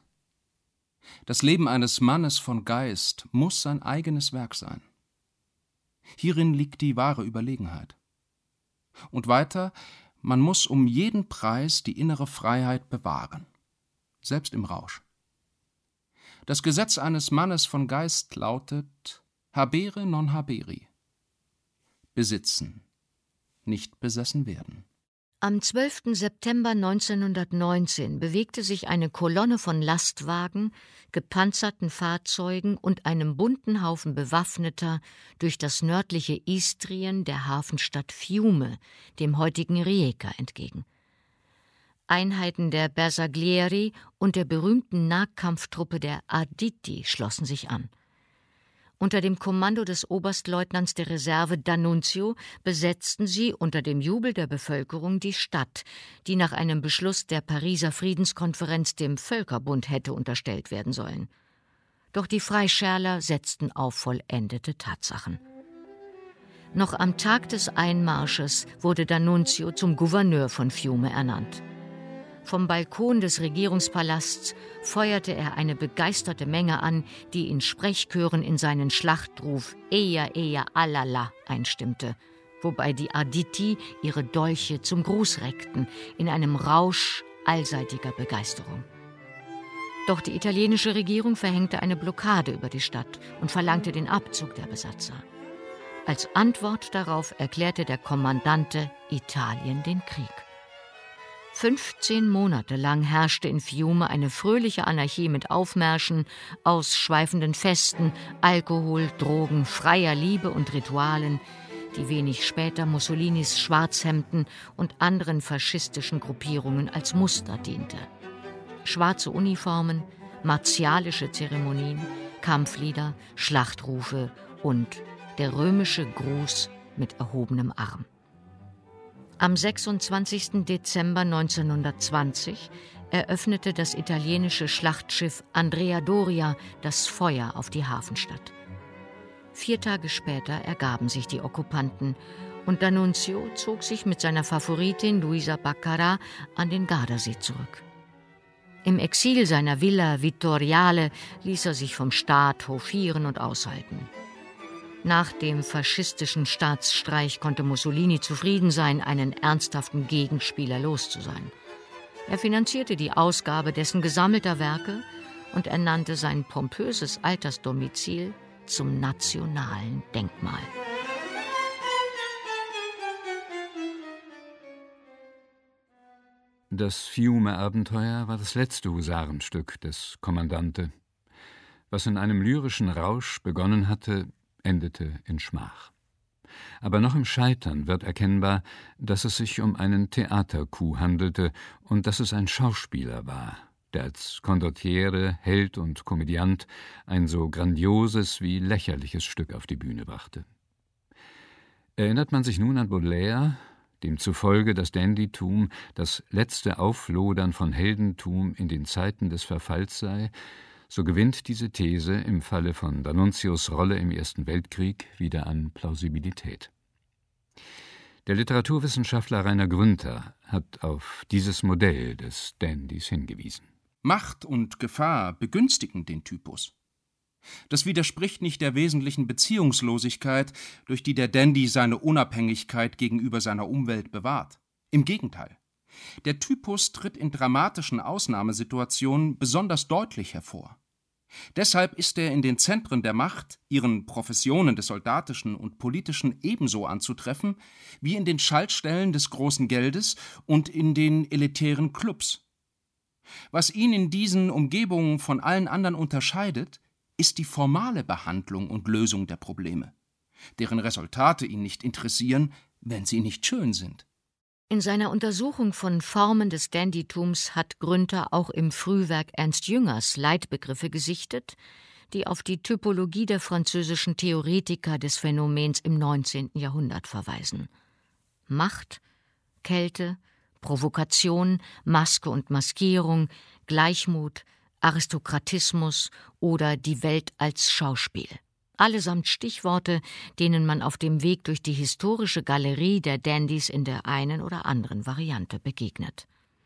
Das Leben eines Mannes von Geist muss sein eigenes Werk sein. Hierin liegt die wahre Überlegenheit. Und weiter, man muss um jeden Preis die innere Freiheit bewahren, selbst im Rausch. Das Gesetz eines Mannes von Geist lautet: habere non haberi. Besitzen, nicht besessen werden. Am 12. September 1919 bewegte sich eine Kolonne von Lastwagen, gepanzerten Fahrzeugen und einem bunten Haufen Bewaffneter durch das nördliche Istrien der Hafenstadt Fiume, dem heutigen Rijeka, entgegen. Einheiten der Bersaglieri und der berühmten Nahkampftruppe der Arditi schlossen sich an. Unter dem Kommando des Oberstleutnants der Reserve D'Annunzio besetzten sie unter dem Jubel der Bevölkerung die Stadt, die nach einem Beschluss der Pariser Friedenskonferenz dem Völkerbund hätte unterstellt werden sollen. Doch die Freischärler setzten auf vollendete Tatsachen. Noch am Tag des Einmarsches wurde D'Annunzio zum Gouverneur von Fiume ernannt. Vom Balkon des Regierungspalasts feuerte er eine begeisterte Menge an, die in Sprechchören in seinen Schlachtruf Eya Eya Alala einstimmte, wobei die Aditi ihre Dolche zum Gruß reckten, in einem Rausch allseitiger Begeisterung. Doch die italienische Regierung verhängte eine Blockade über die Stadt und verlangte den Abzug der Besatzer. Als Antwort darauf erklärte der Kommandante Italien den Krieg. 15 Monate lang herrschte in Fiume eine fröhliche Anarchie mit Aufmärschen, ausschweifenden Festen, Alkohol, Drogen, freier Liebe und Ritualen, die wenig später Mussolinis Schwarzhemden und anderen faschistischen Gruppierungen als Muster diente. Schwarze Uniformen, martialische Zeremonien, Kampflieder, Schlachtrufe und der römische Gruß mit erhobenem Arm. Am 26. Dezember 1920 eröffnete das italienische Schlachtschiff Andrea Doria das Feuer auf die Hafenstadt. 4 Tage später ergaben sich die Okkupanten und D'Annunzio zog sich mit seiner Favoritin Luisa Baccarat an den Gardasee zurück. Im Exil seiner Villa Vittoriale ließ er sich vom Staat hofieren und aushalten. Nach dem faschistischen Staatsstreich konnte Mussolini zufrieden sein, einen ernsthaften Gegenspieler los zu sein. Er finanzierte die Ausgabe dessen gesammelter Werke und ernannte sein pompöses Altersdomizil zum nationalen Denkmal. Das Fiume-Abenteuer war das letzte Husarenstück des Kommandante. Was in einem lyrischen Rausch begonnen hatte, endete in Schmach. Aber noch im Scheitern wird erkennbar, dass es sich um einen Theatercoup handelte und dass es ein Schauspieler war, der als Condottiere, Held und Komödiant ein so grandioses wie lächerliches Stück auf die Bühne brachte. Erinnert man sich nun an Baudelaire, demzufolge das Dandytum das letzte Auflodern von Heldentum in den Zeiten des Verfalls sei, so gewinnt diese These im Falle von D'Annunzios Rolle im Ersten Weltkrieg wieder an Plausibilität. Der Literaturwissenschaftler Rainer Grünter hat auf dieses Modell des Dandys hingewiesen. Macht und Gefahr begünstigen den Typus. Das widerspricht nicht der wesentlichen Beziehungslosigkeit, durch die der Dandy seine Unabhängigkeit gegenüber seiner Umwelt bewahrt. Im Gegenteil. Der Typus tritt in dramatischen Ausnahmesituationen besonders deutlich hervor. Deshalb ist er in den Zentren der Macht, ihren Professionen des Soldatischen und Politischen ebenso anzutreffen, wie in den Schaltstellen des großen Geldes und in den elitären Clubs. Was ihn in diesen Umgebungen von allen anderen unterscheidet, ist die formale Behandlung und Lösung der Probleme, deren Resultate ihn nicht interessieren, wenn sie nicht schön sind. In seiner Untersuchung von Formen des Dandytums hat Grünter auch im Frühwerk Ernst Jüngers Leitbegriffe gesichtet, die auf die Typologie der französischen Theoretiker des Phänomens im 19. Jahrhundert verweisen. Macht, Kälte, Provokation, Maske und Maskierung, Gleichmut, Aristokratismus oder die Welt als Schauspiel. Allesamt Stichworte, denen man auf dem Weg durch die historische Galerie der Dandys in der einen oder anderen Variante begegnet.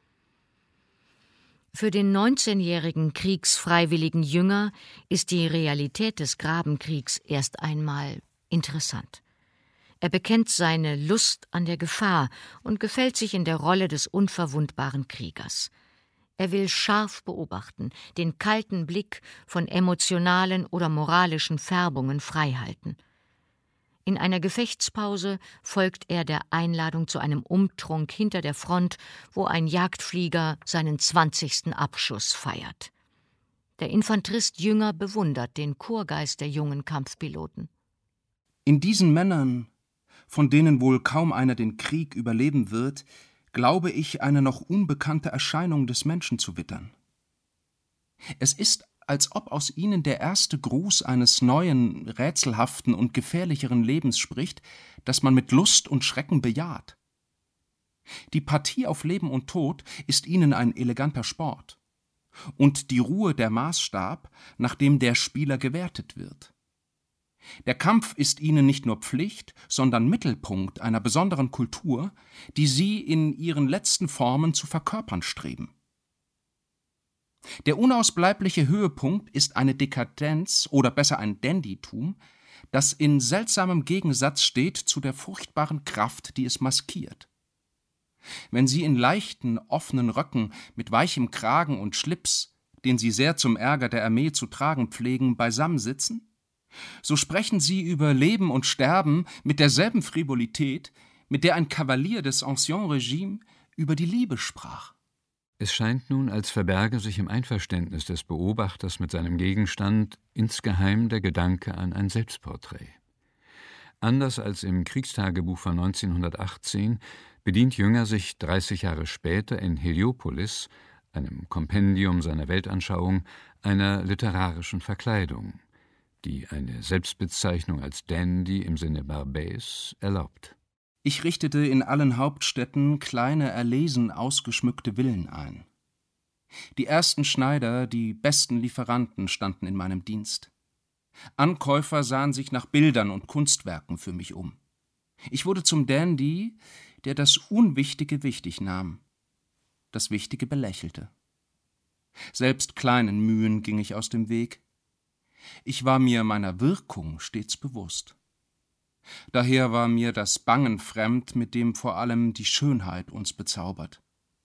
Für den 19-jährigen kriegsfreiwilligen Jünger ist die Realität des Grabenkriegs erst einmal interessant. Er bekennt seine Lust an der Gefahr und gefällt sich in der Rolle des unverwundbaren Kriegers. Er will scharf beobachten, den kalten Blick von emotionalen oder moralischen Färbungen freihalten. In einer Gefechtspause folgt er der Einladung zu einem Umtrunk hinter der Front, wo ein Jagdflieger seinen 20. Abschuss feiert. Der Infanterist Jünger bewundert den Chorgeist der jungen Kampfpiloten. In diesen Männern, von denen wohl kaum einer den Krieg überleben wird, glaube ich, eine noch unbekannte Erscheinung des Menschen zu wittern. Es ist, als ob aus ihnen der erste Gruß eines neuen, rätselhaften und gefährlicheren Lebens spricht, das man mit Lust und Schrecken bejaht. Die Partie auf Leben und Tod ist ihnen ein eleganter Sport und die Ruhe der Maßstab, nach dem der Spieler gewertet wird. Der Kampf ist ihnen nicht nur Pflicht, sondern Mittelpunkt einer besonderen Kultur, die sie in ihren letzten Formen zu verkörpern streben. Der unausbleibliche Höhepunkt ist eine Dekadenz oder besser ein Dandytum, das in seltsamem Gegensatz steht zu der furchtbaren Kraft, die es maskiert. Wenn sie in leichten, offenen Röcken mit weichem Kragen und Schlips, den sie sehr zum Ärger der Armee zu tragen pflegen, beisammensitzen, so sprechen sie über Leben und Sterben mit derselben Frivolität, mit der ein Kavalier des Ancien Regime über die Liebe sprach. Es scheint nun, als verberge sich im Einverständnis des Beobachters mit seinem Gegenstand insgeheim der Gedanke an ein Selbstporträt. Anders als im Kriegstagebuch von 1918 bedient Jünger sich 30 Jahre später in Heliopolis, einem Kompendium seiner Weltanschauung, einer literarischen Verkleidung, die eine Selbstbezeichnung als Dandy im Sinne Barbets erlaubt. Ich richtete in allen Hauptstädten kleine, erlesen ausgeschmückte Villen ein. Die ersten Schneider, die besten Lieferanten standen in meinem Dienst. Ankäufer sahen sich nach Bildern und Kunstwerken für mich um. Ich wurde zum Dandy, der das Unwichtige wichtig nahm, das Wichtige belächelte. Selbst kleinen Mühen ging ich aus dem Weg. Ich war mir meiner Wirkung stets bewusst. Daher war mir das Bangen fremd, mit dem vor allem die Schönheit uns bezaubert.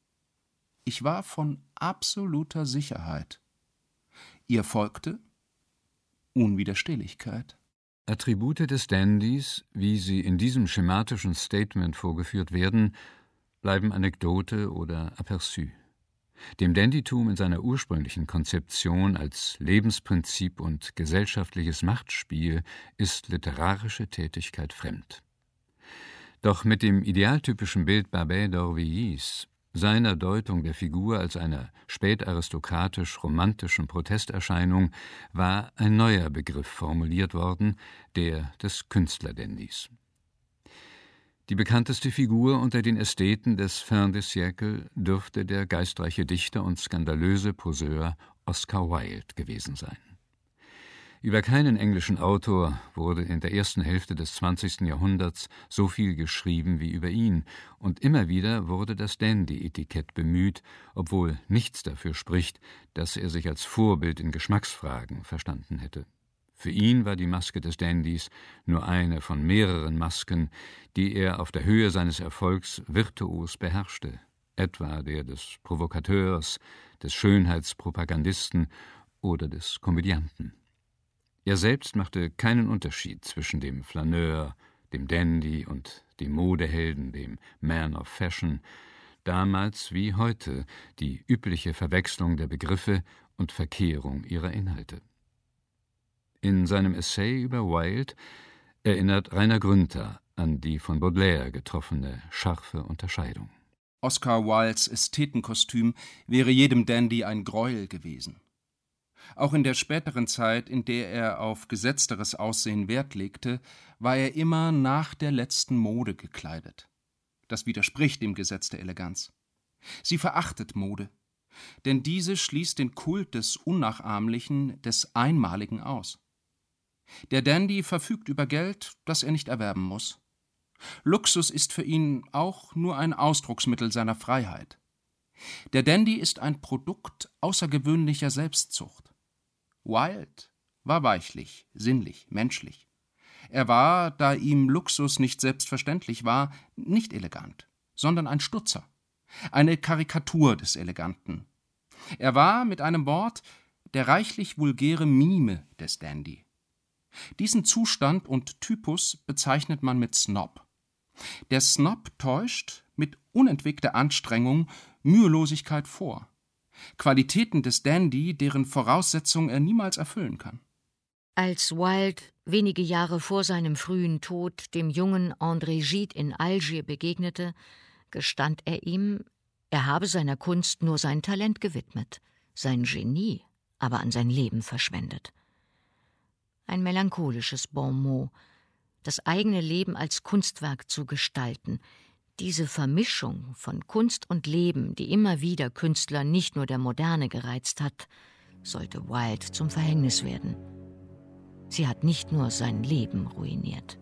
Ich war von absoluter Sicherheit. Ihr folgte Unwiderstehlichkeit. Attribute des Dandys, wie sie in diesem schematischen Statement vorgeführt werden, bleiben Anekdote oder Aperçu. Dem Dandytum in seiner ursprünglichen Konzeption als Lebensprinzip und gesellschaftliches Machtspiel ist literarische Tätigkeit fremd. Doch mit dem idealtypischen Bild Babet d'Aurevilly's, seiner Deutung der Figur als einer spätaristokratisch-romantischen Protesterscheinung, war ein neuer Begriff formuliert worden, der des Künstlerdandys. Die bekannteste Figur unter den Ästheten des Fin de siècle dürfte der geistreiche Dichter und skandalöse Poseur Oscar Wilde gewesen sein. Über keinen englischen Autor wurde in der ersten Hälfte des 20. Jahrhunderts so viel geschrieben wie über ihn, und immer wieder wurde das Dandy-Etikett bemüht, obwohl nichts dafür spricht, dass er sich als Vorbild in Geschmacksfragen verstanden hätte. Für ihn war die Maske des Dandys nur eine von mehreren Masken, die er auf der Höhe seines Erfolgs virtuos beherrschte, etwa der des Provokateurs, des Schönheitspropagandisten oder des Komödianten. Er selbst machte keinen Unterschied zwischen dem Flaneur, dem Dandy und dem Modehelden, dem Man of Fashion, damals wie heute die übliche Verwechslung der Begriffe und Verkehrung ihrer Inhalte. In seinem Essay über Wilde erinnert Rainer Grünter an die von Baudelaire getroffene scharfe Unterscheidung. Oscar Wildes Ästhetenkostüm wäre jedem Dandy ein Greuel gewesen. Auch in der späteren Zeit, in der er auf gesetzteres Aussehen Wert legte, war er immer nach der letzten Mode gekleidet. Das widerspricht dem Gesetz der Eleganz. Sie verachtet Mode, denn diese schließt den Kult des Unnachahmlichen, des Einmaligen aus. Der Dandy verfügt über Geld, das er nicht erwerben muss. Luxus ist für ihn auch nur ein Ausdrucksmittel seiner Freiheit. Der Dandy ist ein Produkt außergewöhnlicher Selbstzucht. Wilde war weichlich, sinnlich, menschlich. Er war, da ihm Luxus nicht selbstverständlich war, nicht elegant, sondern ein Stutzer, eine Karikatur des Eleganten. Er war, mit einem Wort, der reichlich vulgäre Mime des Dandy. Diesen Zustand und Typus bezeichnet man mit Snob. Der Snob täuscht mit unentwegter Anstrengung Mühelosigkeit vor. Qualitäten des Dandy, deren Voraussetzung er niemals erfüllen kann. Als Wilde wenige Jahre vor seinem frühen Tod dem jungen André Gide in Algier begegnete, gestand er ihm, er habe seiner Kunst nur sein Talent gewidmet, sein Genie aber an sein Leben verschwendet. Ein melancholisches Bonmot, das eigene Leben als Kunstwerk zu gestalten, diese Vermischung von Kunst und Leben, die immer wieder Künstler nicht nur der Moderne gereizt hat, sollte Wilde zum Verhängnis werden. Sie hat nicht nur sein Leben ruiniert.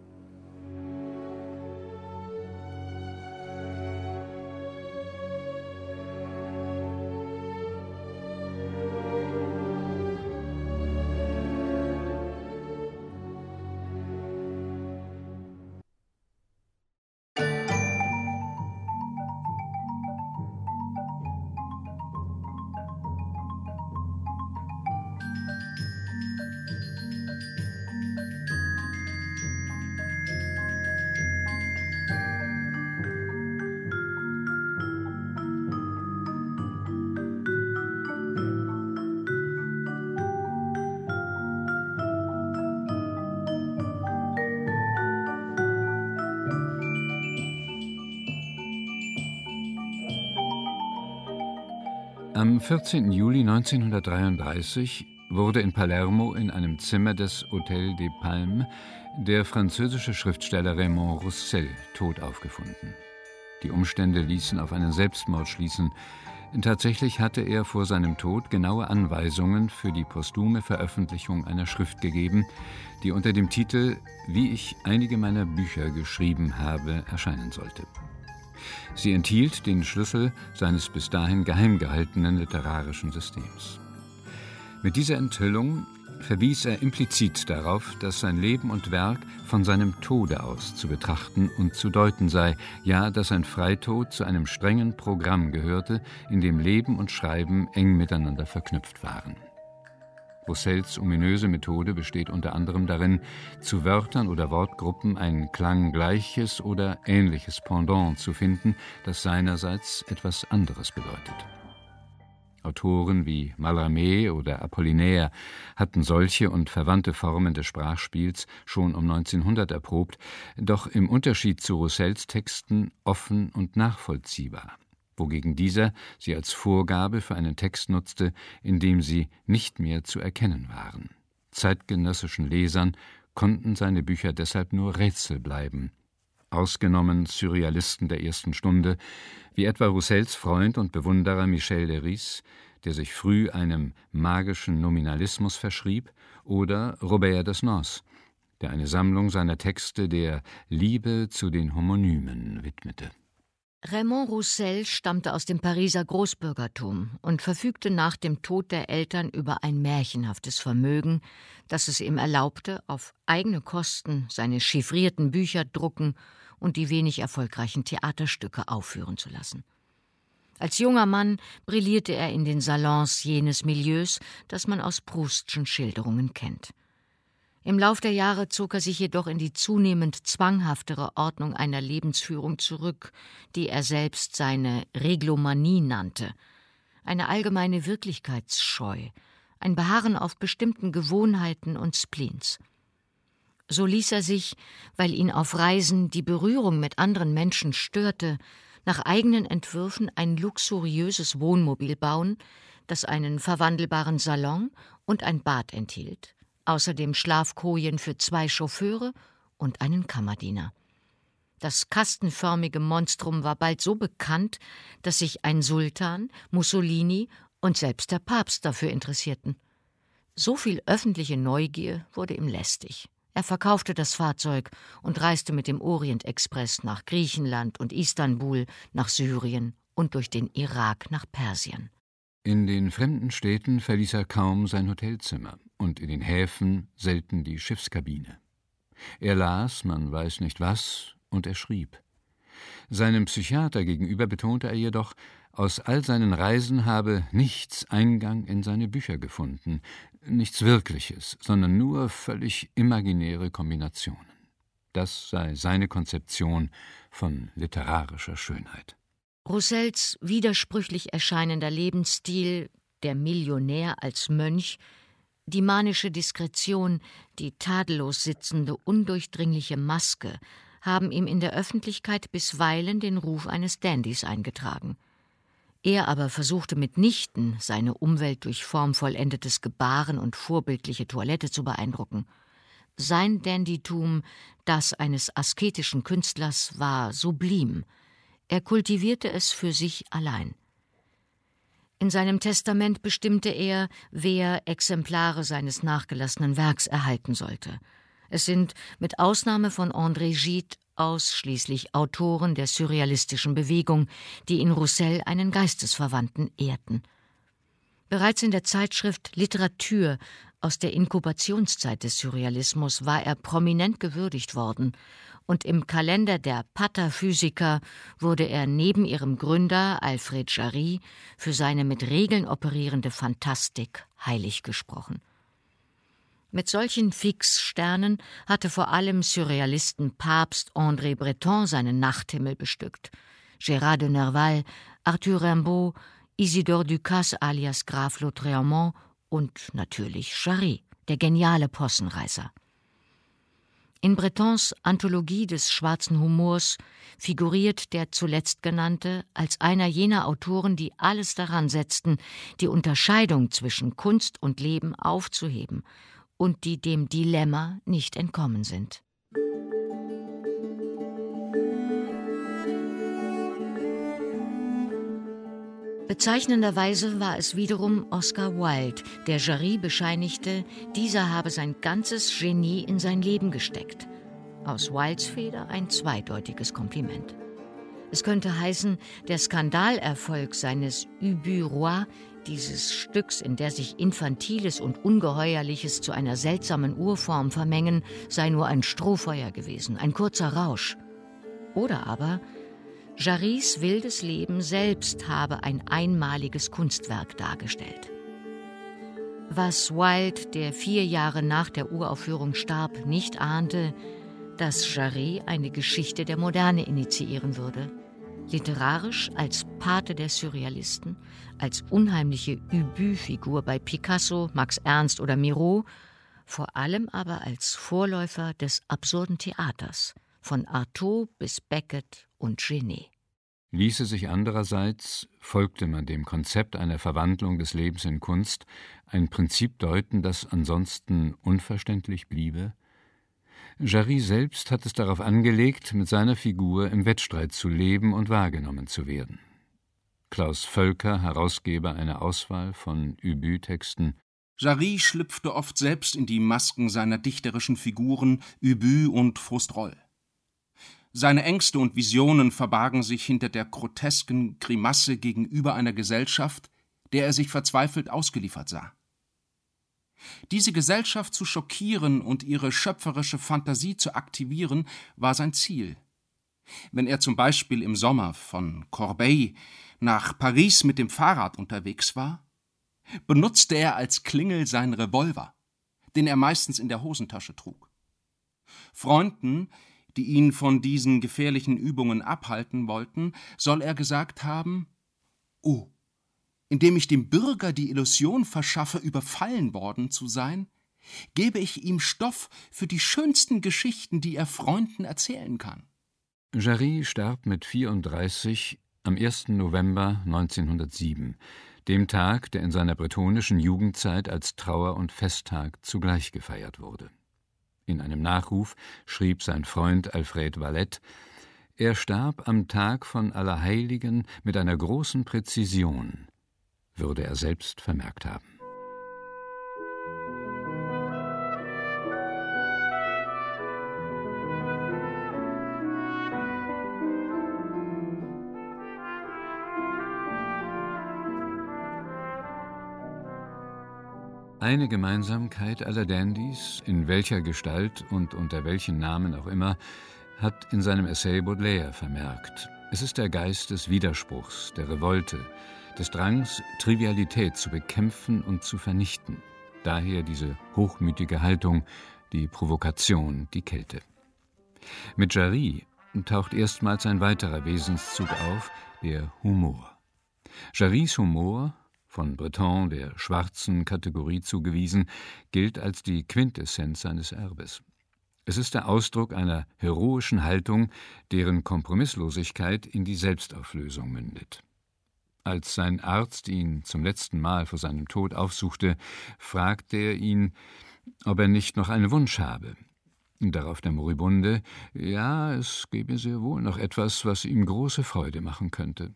Am 14. Juli 1933 wurde in Palermo in einem Zimmer des Hôtel des Palmes der französische Schriftsteller Raymond Roussel tot aufgefunden. Die Umstände ließen auf einen Selbstmord schließen. Tatsächlich hatte er vor seinem Tod genaue Anweisungen für die posthume Veröffentlichung einer Schrift gegeben, die unter dem Titel »Wie ich einige meiner Bücher geschrieben habe« erscheinen sollte. Sie enthielt den Schlüssel seines bis dahin geheim gehaltenen literarischen Systems. Mit dieser Enthüllung verwies er implizit darauf, dass sein Leben und Werk von seinem Tode aus zu betrachten und zu deuten sei, ja, dass sein Freitod zu einem strengen Programm gehörte, in dem Leben und Schreiben eng miteinander verknüpft waren. Roussels ominöse Methode besteht unter anderem darin, zu Wörtern oder Wortgruppen ein klanggleiches oder ähnliches Pendant zu finden, das seinerseits etwas anderes bedeutet. Autoren wie Mallarmé oder Apollinaire hatten solche und verwandte Formen des Sprachspiels schon um 1900 erprobt, doch im Unterschied zu Roussels Texten offen und nachvollziehbar, wogegen dieser sie als Vorgabe für einen Text nutzte, in dem sie nicht mehr zu erkennen waren. Zeitgenössischen Lesern konnten seine Bücher deshalb nur Rätsel bleiben, ausgenommen Surrealisten der ersten Stunde, wie etwa Roussels Freund und Bewunderer Michel de Rys, der sich früh einem magischen Nominalismus verschrieb, oder Robert Desnos, der eine Sammlung seiner Texte der Liebe zu den Homonymen widmete. Raymond Roussel stammte aus dem Pariser Großbürgertum und verfügte nach dem Tod der Eltern über ein märchenhaftes Vermögen, das es ihm erlaubte, auf eigene Kosten seine chiffrierten Bücher drucken und die wenig erfolgreichen Theaterstücke aufführen zu lassen. Als junger Mann brillierte er in den Salons jenes Milieus, das man aus Proustschen Schilderungen kennt. Im Lauf der Jahre zog er sich jedoch in die zunehmend zwanghaftere Ordnung einer Lebensführung zurück, die er selbst seine Reglomanie nannte, eine allgemeine Wirklichkeitsscheu, ein Beharren auf bestimmten Gewohnheiten und Spleens. So ließ er sich, weil ihn auf Reisen die Berührung mit anderen Menschen störte, nach eigenen Entwürfen ein luxuriöses Wohnmobil bauen, das einen verwandelbaren Salon und ein Bad enthielt, außerdem Schlafkojen für 2 Chauffeure und einen Kammerdiener. Das kastenförmige Monstrum war bald so bekannt, dass sich ein Sultan, Mussolini und selbst der Papst dafür interessierten. So viel öffentliche Neugier wurde ihm lästig. Er verkaufte das Fahrzeug und reiste mit dem Orient-Express nach Griechenland und Istanbul, nach Syrien und durch den Irak nach Persien. In den fremden Städten verließ er kaum sein Hotelzimmer und in den Häfen selten die Schiffskabine. Er las, man weiß nicht was, und er schrieb. Seinem Psychiater gegenüber betonte er jedoch, aus all seinen Reisen habe nichts Eingang in seine Bücher gefunden, nichts Wirkliches, sondern nur völlig imaginäre Kombinationen. Das sei seine Konzeption von literarischer Schönheit. Roussels widersprüchlich erscheinender Lebensstil, der Millionär als Mönch, die manische Diskretion, die tadellos sitzende, undurchdringliche Maske, haben ihm in der Öffentlichkeit bisweilen den Ruf eines Dandys eingetragen. Er aber versuchte mitnichten, seine Umwelt durch formvollendetes Gebaren und vorbildliche Toilette zu beeindrucken. Sein Dandytum, das eines asketischen Künstlers, war sublim. Er kultivierte es für sich allein. In seinem Testament bestimmte er, wer Exemplare seines nachgelassenen Werks erhalten sollte. Es sind mit Ausnahme von André Gide ausschließlich Autoren der surrealistischen Bewegung, die in Roussel einen Geistesverwandten ehrten. Bereits in der Zeitschrift Literatur aus der Inkubationszeit des Surrealismus war er prominent gewürdigt worden, und im Kalender der Pataphysiker wurde er neben ihrem Gründer Alfred Jarry für seine mit Regeln operierende Phantastik heilig gesprochen. Mit solchen Fixsternen hatte vor allem Surrealisten-Papst André Breton seinen Nachthimmel bestückt. Gérard de Nerval, Arthur Rimbaud, Isidore Ducasse alias Graf Lautréamont und natürlich Jarry, der geniale Possenreißer. In Bretons Anthologie des schwarzen Humors figuriert der zuletzt genannte als einer jener Autoren, die alles daran setzten, die Unterscheidung zwischen Kunst und Leben aufzuheben und die dem Dilemma nicht entkommen sind. Bezeichnenderweise war es wiederum Oscar Wilde, der Jarry bescheinigte, dieser habe sein ganzes Genie in sein Leben gesteckt. Aus Wildes Feder ein zweideutiges Kompliment. Es könnte heißen, der Skandalerfolg seines Ubu Roi, dieses Stücks, in der sich Infantiles und Ungeheuerliches zu einer seltsamen Urform vermengen, sei nur ein Strohfeuer gewesen, ein kurzer Rausch. Oder aber Jarrys wildes Leben selbst habe ein einmaliges Kunstwerk dargestellt. Was Wilde, der 4 Jahre nach der Uraufführung starb, nicht ahnte, dass Jarry eine Geschichte der Moderne initiieren würde. Literarisch als Pate der Surrealisten, als unheimliche Ubu-Figur bei Picasso, Max Ernst oder Miro, vor allem aber als Vorläufer des absurden Theaters, von Artaud bis Beckett und Genet. Ließe sich andererseits, folgte man dem Konzept einer Verwandlung des Lebens in Kunst, ein Prinzip deuten, das ansonsten unverständlich bliebe? Jarry selbst hat es darauf angelegt, mit seiner Figur im Wettstreit zu leben und wahrgenommen zu werden. Klaus Völker, Herausgeber einer Auswahl von Ubu-Texten: Jarry schlüpfte oft selbst in die Masken seiner dichterischen Figuren Ubu und Faustrol. Seine Ängste und Visionen verbargen sich hinter der grotesken Grimasse gegenüber einer Gesellschaft, der er sich verzweifelt ausgeliefert sah. Diese Gesellschaft zu schockieren und ihre schöpferische Fantasie zu aktivieren, war sein Ziel. Wenn er zum Beispiel im Sommer von Corbeil nach Paris mit dem Fahrrad unterwegs war, benutzte er als Klingel seinen Revolver, den er meistens in der Hosentasche trug. Freunden, die ihn von diesen gefährlichen Übungen abhalten wollten, soll er gesagt haben: »Oh, indem ich dem Bürger die Illusion verschaffe, überfallen worden zu sein, gebe ich ihm Stoff für die schönsten Geschichten, die er Freunden erzählen kann.« Jarry starb mit 34 am 1. November 1907, dem Tag, der in seiner bretonischen Jugendzeit als Trauer- und Festtag zugleich gefeiert wurde. In einem Nachruf schrieb sein Freund Alfred Valette: Er starb am Tag von Allerheiligen mit einer großen Präzision, würde er selbst vermerkt haben. Eine Gemeinsamkeit aller Dandys, in welcher Gestalt und unter welchen Namen auch immer, hat in seinem Essay Baudelaire vermerkt. Es ist der Geist des Widerspruchs, der Revolte, des Drangs, Trivialität zu bekämpfen und zu vernichten. Daher diese hochmütige Haltung, die Provokation, die Kälte. Mit Jarry taucht erstmals ein weiterer Wesenszug auf, der Humor. Jarrys Humor, von Breton der schwarzen Kategorie zugewiesen, gilt als die Quintessenz seines Erbes. Es ist der Ausdruck einer heroischen Haltung, deren Kompromisslosigkeit in die Selbstauflösung mündet. Als sein Arzt ihn zum letzten Mal vor seinem Tod aufsuchte, fragte er ihn, ob er nicht noch einen Wunsch habe. Darauf der Moribunde: Ja, es gäbe sehr wohl noch etwas, was ihm große Freude machen könnte.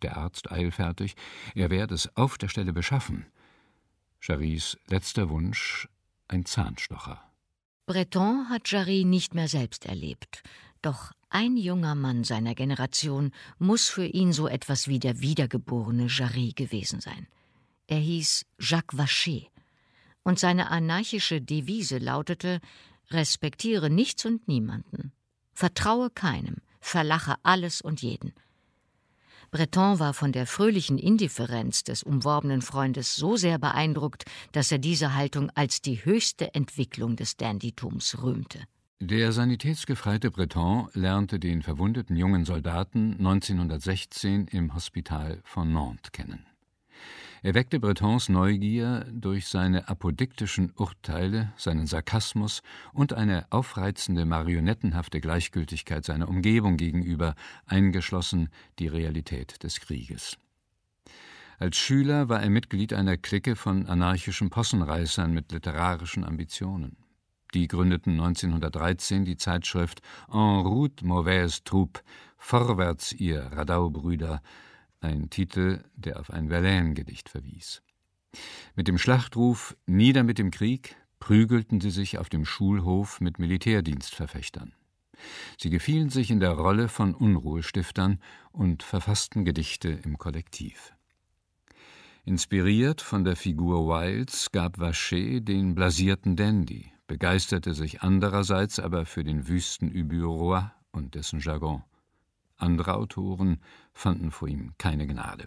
der Arzt eilfertig, er werde es auf der Stelle beschaffen. Jarrys letzter Wunsch: ein Zahnstocher. Breton hat Jarry nicht mehr selbst erlebt. Doch ein junger Mann seiner Generation muss für ihn so etwas wie der wiedergeborene Jarry gewesen sein. Er hieß Jacques Vacher. Und seine anarchische Devise lautete: Respektiere nichts und niemanden. Vertraue keinem, verlache alles und jeden. Breton war von der fröhlichen Indifferenz des umworbenen Freundes so sehr beeindruckt, dass er diese Haltung als die höchste Entwicklung des Dandytums rühmte. Der sanitätsgefreite Breton lernte den verwundeten jungen Soldaten 1916 im Hospital von Nantes kennen. Er weckte Bretons Neugier durch seine apodiktischen Urteile, seinen Sarkasmus und eine aufreizende, marionettenhafte Gleichgültigkeit seiner Umgebung gegenüber, eingeschlossen die Realität des Krieges. Als Schüler war er Mitglied einer Clique von anarchischen Possenreißern mit literarischen Ambitionen. Die gründeten 1913 die Zeitschrift En route mauvaise troupe, Vorwärts, ihr Radau-Brüder, ein Titel, der auf ein Verlaine-Gedicht verwies. Mit dem Schlachtruf »Nieder mit dem Krieg« prügelten sie sich auf dem Schulhof mit Militärdienstverfechtern. Sie gefielen sich in der Rolle von Unruhestiftern und verfassten Gedichte im Kollektiv. Inspiriert von der Figur Wildes gab Vacher den blasierten Dandy, begeisterte sich andererseits aber für den wüsten Ubu-Roi und dessen Jargon. Andere Autoren fanden vor ihm keine Gnade.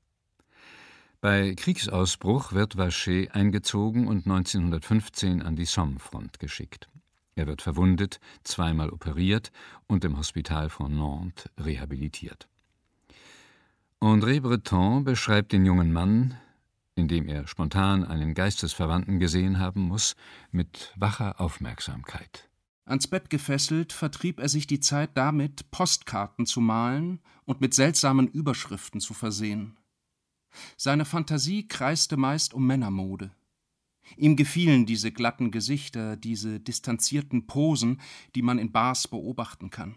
Bei Kriegsausbruch wird Vacher eingezogen und 1915 an die Somme-Front geschickt. Er wird verwundet, zweimal operiert und im Hospital von Nantes rehabilitiert. André Breton beschreibt den jungen Mann, in dem er spontan einen Geistesverwandten gesehen haben muss, mit wacher Aufmerksamkeit. Ans Bett gefesselt, vertrieb er sich die Zeit damit, Postkarten zu malen und mit seltsamen Überschriften zu versehen. Seine Fantasie kreiste meist um Männermode. Ihm gefielen diese glatten Gesichter, diese distanzierten Posen, die man in Bars beobachten kann.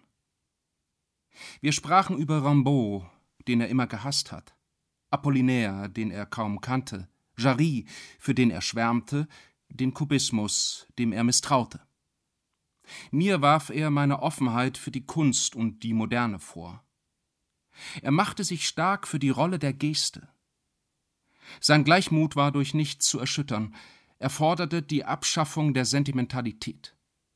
Wir sprachen über Rimbaud, den er immer gehasst hat, Apollinaire, den er kaum kannte, Jarry, für den er schwärmte, den Kubismus, dem er misstraute. Mir warf er meine Offenheit für die Kunst und die Moderne vor. Er machte sich stark für die Rolle der Geste. Sein Gleichmut war durch nichts zu erschüttern. Er forderte die Abschaffung der Sentimentalität.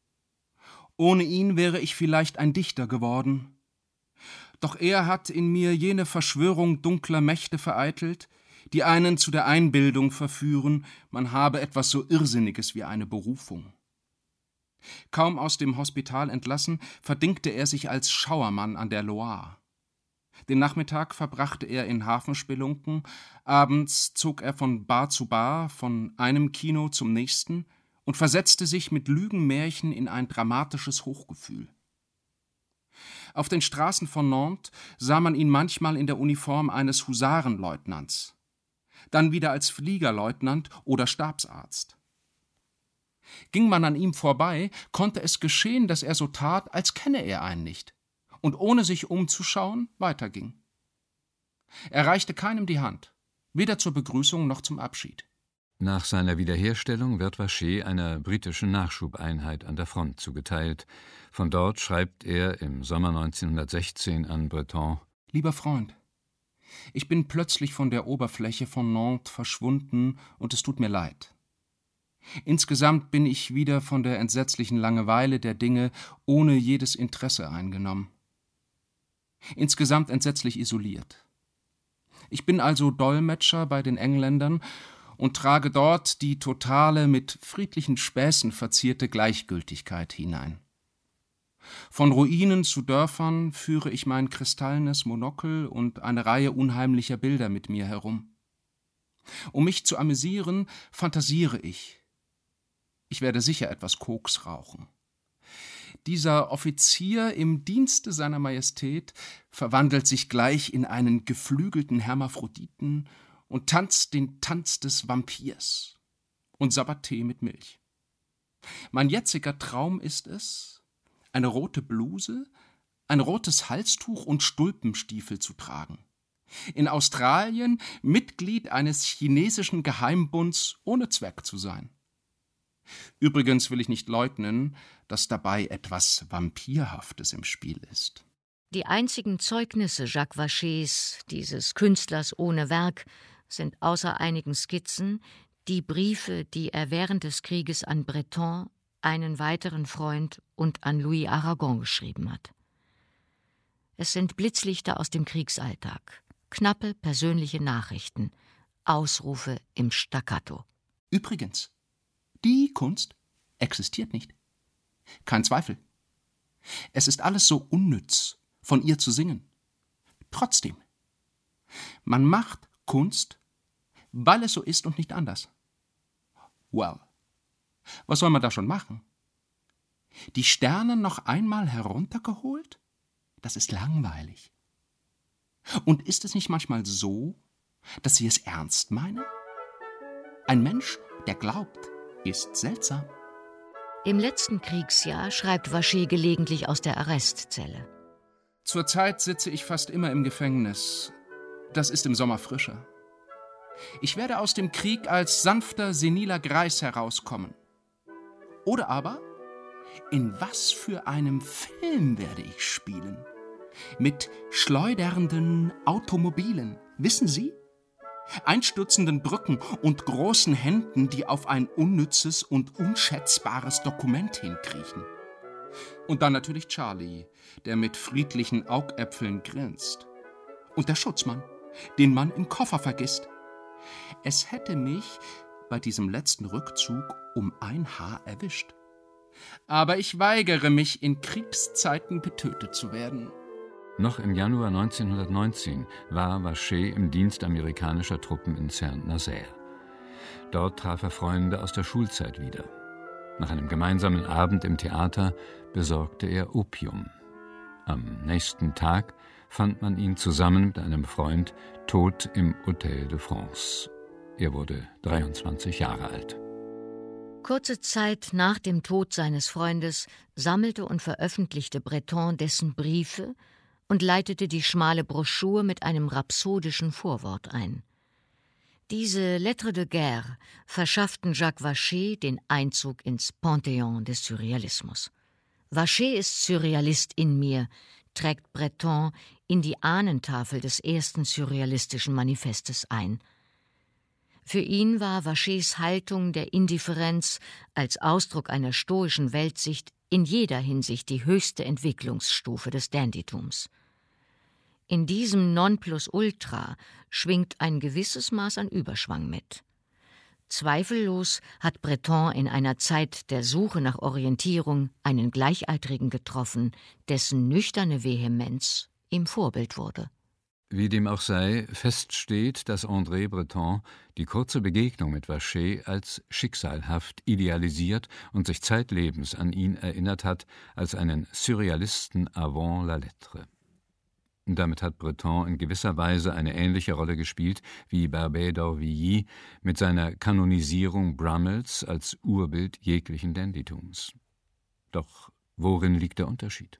Ohne ihn wäre ich vielleicht ein Dichter geworden. Doch er hat in mir jene Verschwörung dunkler Mächte vereitelt, die einen zu der Einbildung verführen, man habe etwas so Irrsinniges wie eine Berufung. Kaum aus dem Hospital entlassen, verdingte er sich als Schauermann an der Loire. Den Nachmittag verbrachte er in Hafenspelunken, abends zog er von Bar zu Bar, von einem Kino zum nächsten und versetzte sich mit Lügenmärchen in ein dramatisches Hochgefühl. Auf den Straßen von Nantes sah man ihn manchmal in der Uniform eines Husarenleutnants, dann wieder als Fliegerleutnant oder Stabsarzt. Ging man an ihm vorbei, konnte es geschehen, dass er so tat, als kenne er einen nicht, und ohne sich umzuschauen weiterging. Er reichte keinem die Hand, weder zur Begrüßung noch zum Abschied. Nach seiner Wiederherstellung wird Vacher einer britischen Nachschubeinheit an der Front zugeteilt. Von dort schreibt er im Sommer 1916 an Breton: »Lieber Freund, ich bin plötzlich von der Oberfläche von Nantes verschwunden und es tut mir leid. Insgesamt bin ich wieder von der entsetzlichen Langeweile der Dinge ohne jedes Interesse eingenommen. Insgesamt entsetzlich isoliert. Ich bin also Dolmetscher bei den Engländern und trage dort die totale, mit friedlichen Späßen verzierte Gleichgültigkeit hinein. Von Ruinen zu Dörfern führe ich mein kristallenes Monokel und eine Reihe unheimlicher Bilder mit mir herum. Um mich zu amüsieren, fantasiere ich. Ich werde sicher etwas Koks rauchen. Dieser Offizier im Dienste seiner Majestät verwandelt sich gleich in einen geflügelten Hermaphroditen und tanzt den Tanz des Vampirs und sabbert Tee mit Milch. Mein jetziger Traum ist es, eine rote Bluse, ein rotes Halstuch und Stulpenstiefel zu tragen. In Australien Mitglied eines chinesischen Geheimbunds ohne Zweck zu sein. Übrigens will ich nicht leugnen, dass dabei etwas Vampirhaftes im Spiel ist. Die einzigen Zeugnisse Jacques Vachers, dieses Künstlers ohne Werk, sind außer einigen Skizzen die Briefe, die er während des Krieges an Breton, einen weiteren Freund und an Louis Aragon geschrieben hat. Es sind Blitzlichter aus dem Kriegsalltag, knappe persönliche Nachrichten, Ausrufe im Staccato. Übrigens, die Kunst existiert nicht. Kein Zweifel. Es ist alles so unnütz, von ihr zu singen. Trotzdem, man macht Kunst, weil es so ist und nicht anders. Well, was soll man da schon machen? Die Sterne noch einmal heruntergeholt? Das ist langweilig. Und ist es nicht manchmal so, dass sie es ernst meinen? Ein Mensch, der glaubt, ist seltsam. Im letzten Kriegsjahr schreibt Vacher gelegentlich aus der Arrestzelle. Zurzeit sitze ich fast immer im Gefängnis. Das ist im Sommer frischer. Ich werde aus dem Krieg als sanfter, seniler Greis herauskommen. Oder aber, in was für einem Film werde ich spielen? Mit schleudernden Automobilen, wissen Sie? Einstürzenden Brücken und großen Händen, die auf ein unnützes und unschätzbares Dokument hinkriechen. Und dann natürlich Charlie, der mit friedlichen Augäpfeln grinst. Und der Schutzmann, den man im Koffer vergisst. Es hätte mich bei diesem letzten Rückzug um ein Haar erwischt. Aber ich weigere mich, in Kriegszeiten getötet zu werden. Noch im Januar 1919 war Vacher im Dienst amerikanischer Truppen in Saint-Nazaire. Dort traf er Freunde aus der Schulzeit wieder. Nach einem gemeinsamen Abend im Theater besorgte er Opium. Am nächsten Tag fand man ihn zusammen mit einem Freund tot im Hôtel de France. Er wurde 23 Jahre alt. Kurze Zeit nach dem Tod seines Freundes sammelte und veröffentlichte Breton dessen Briefe und leitete die schmale Broschüre mit einem rhapsodischen Vorwort ein. Diese Lettres de Guerre verschafften Jacques Vacher den Einzug ins Panthéon des Surrealismus. Vacher ist Surrealist in mir, trägt Breton in die Ahnentafel des ersten surrealistischen Manifestes ein. Für ihn war Vachers Haltung der Indifferenz als Ausdruck einer stoischen Weltsicht in jeder Hinsicht die höchste Entwicklungsstufe des Dandytums. In diesem Nonplusultra schwingt ein gewisses Maß an Überschwang mit. Zweifellos hat Breton in einer Zeit der Suche nach Orientierung einen Gleichaltrigen getroffen, dessen nüchterne Vehemenz ihm Vorbild wurde. Wie dem auch sei, fest steht, dass André Breton die kurze Begegnung mit Vacher als schicksalhaft idealisiert und sich zeitlebens an ihn erinnert hat als einen Surrealisten avant la lettre. Damit hat Breton in gewisser Weise eine ähnliche Rolle gespielt wie Barbey d'Aurevilly mit seiner Kanonisierung Brummels als Urbild jeglichen Dandytums. Doch worin liegt der Unterschied?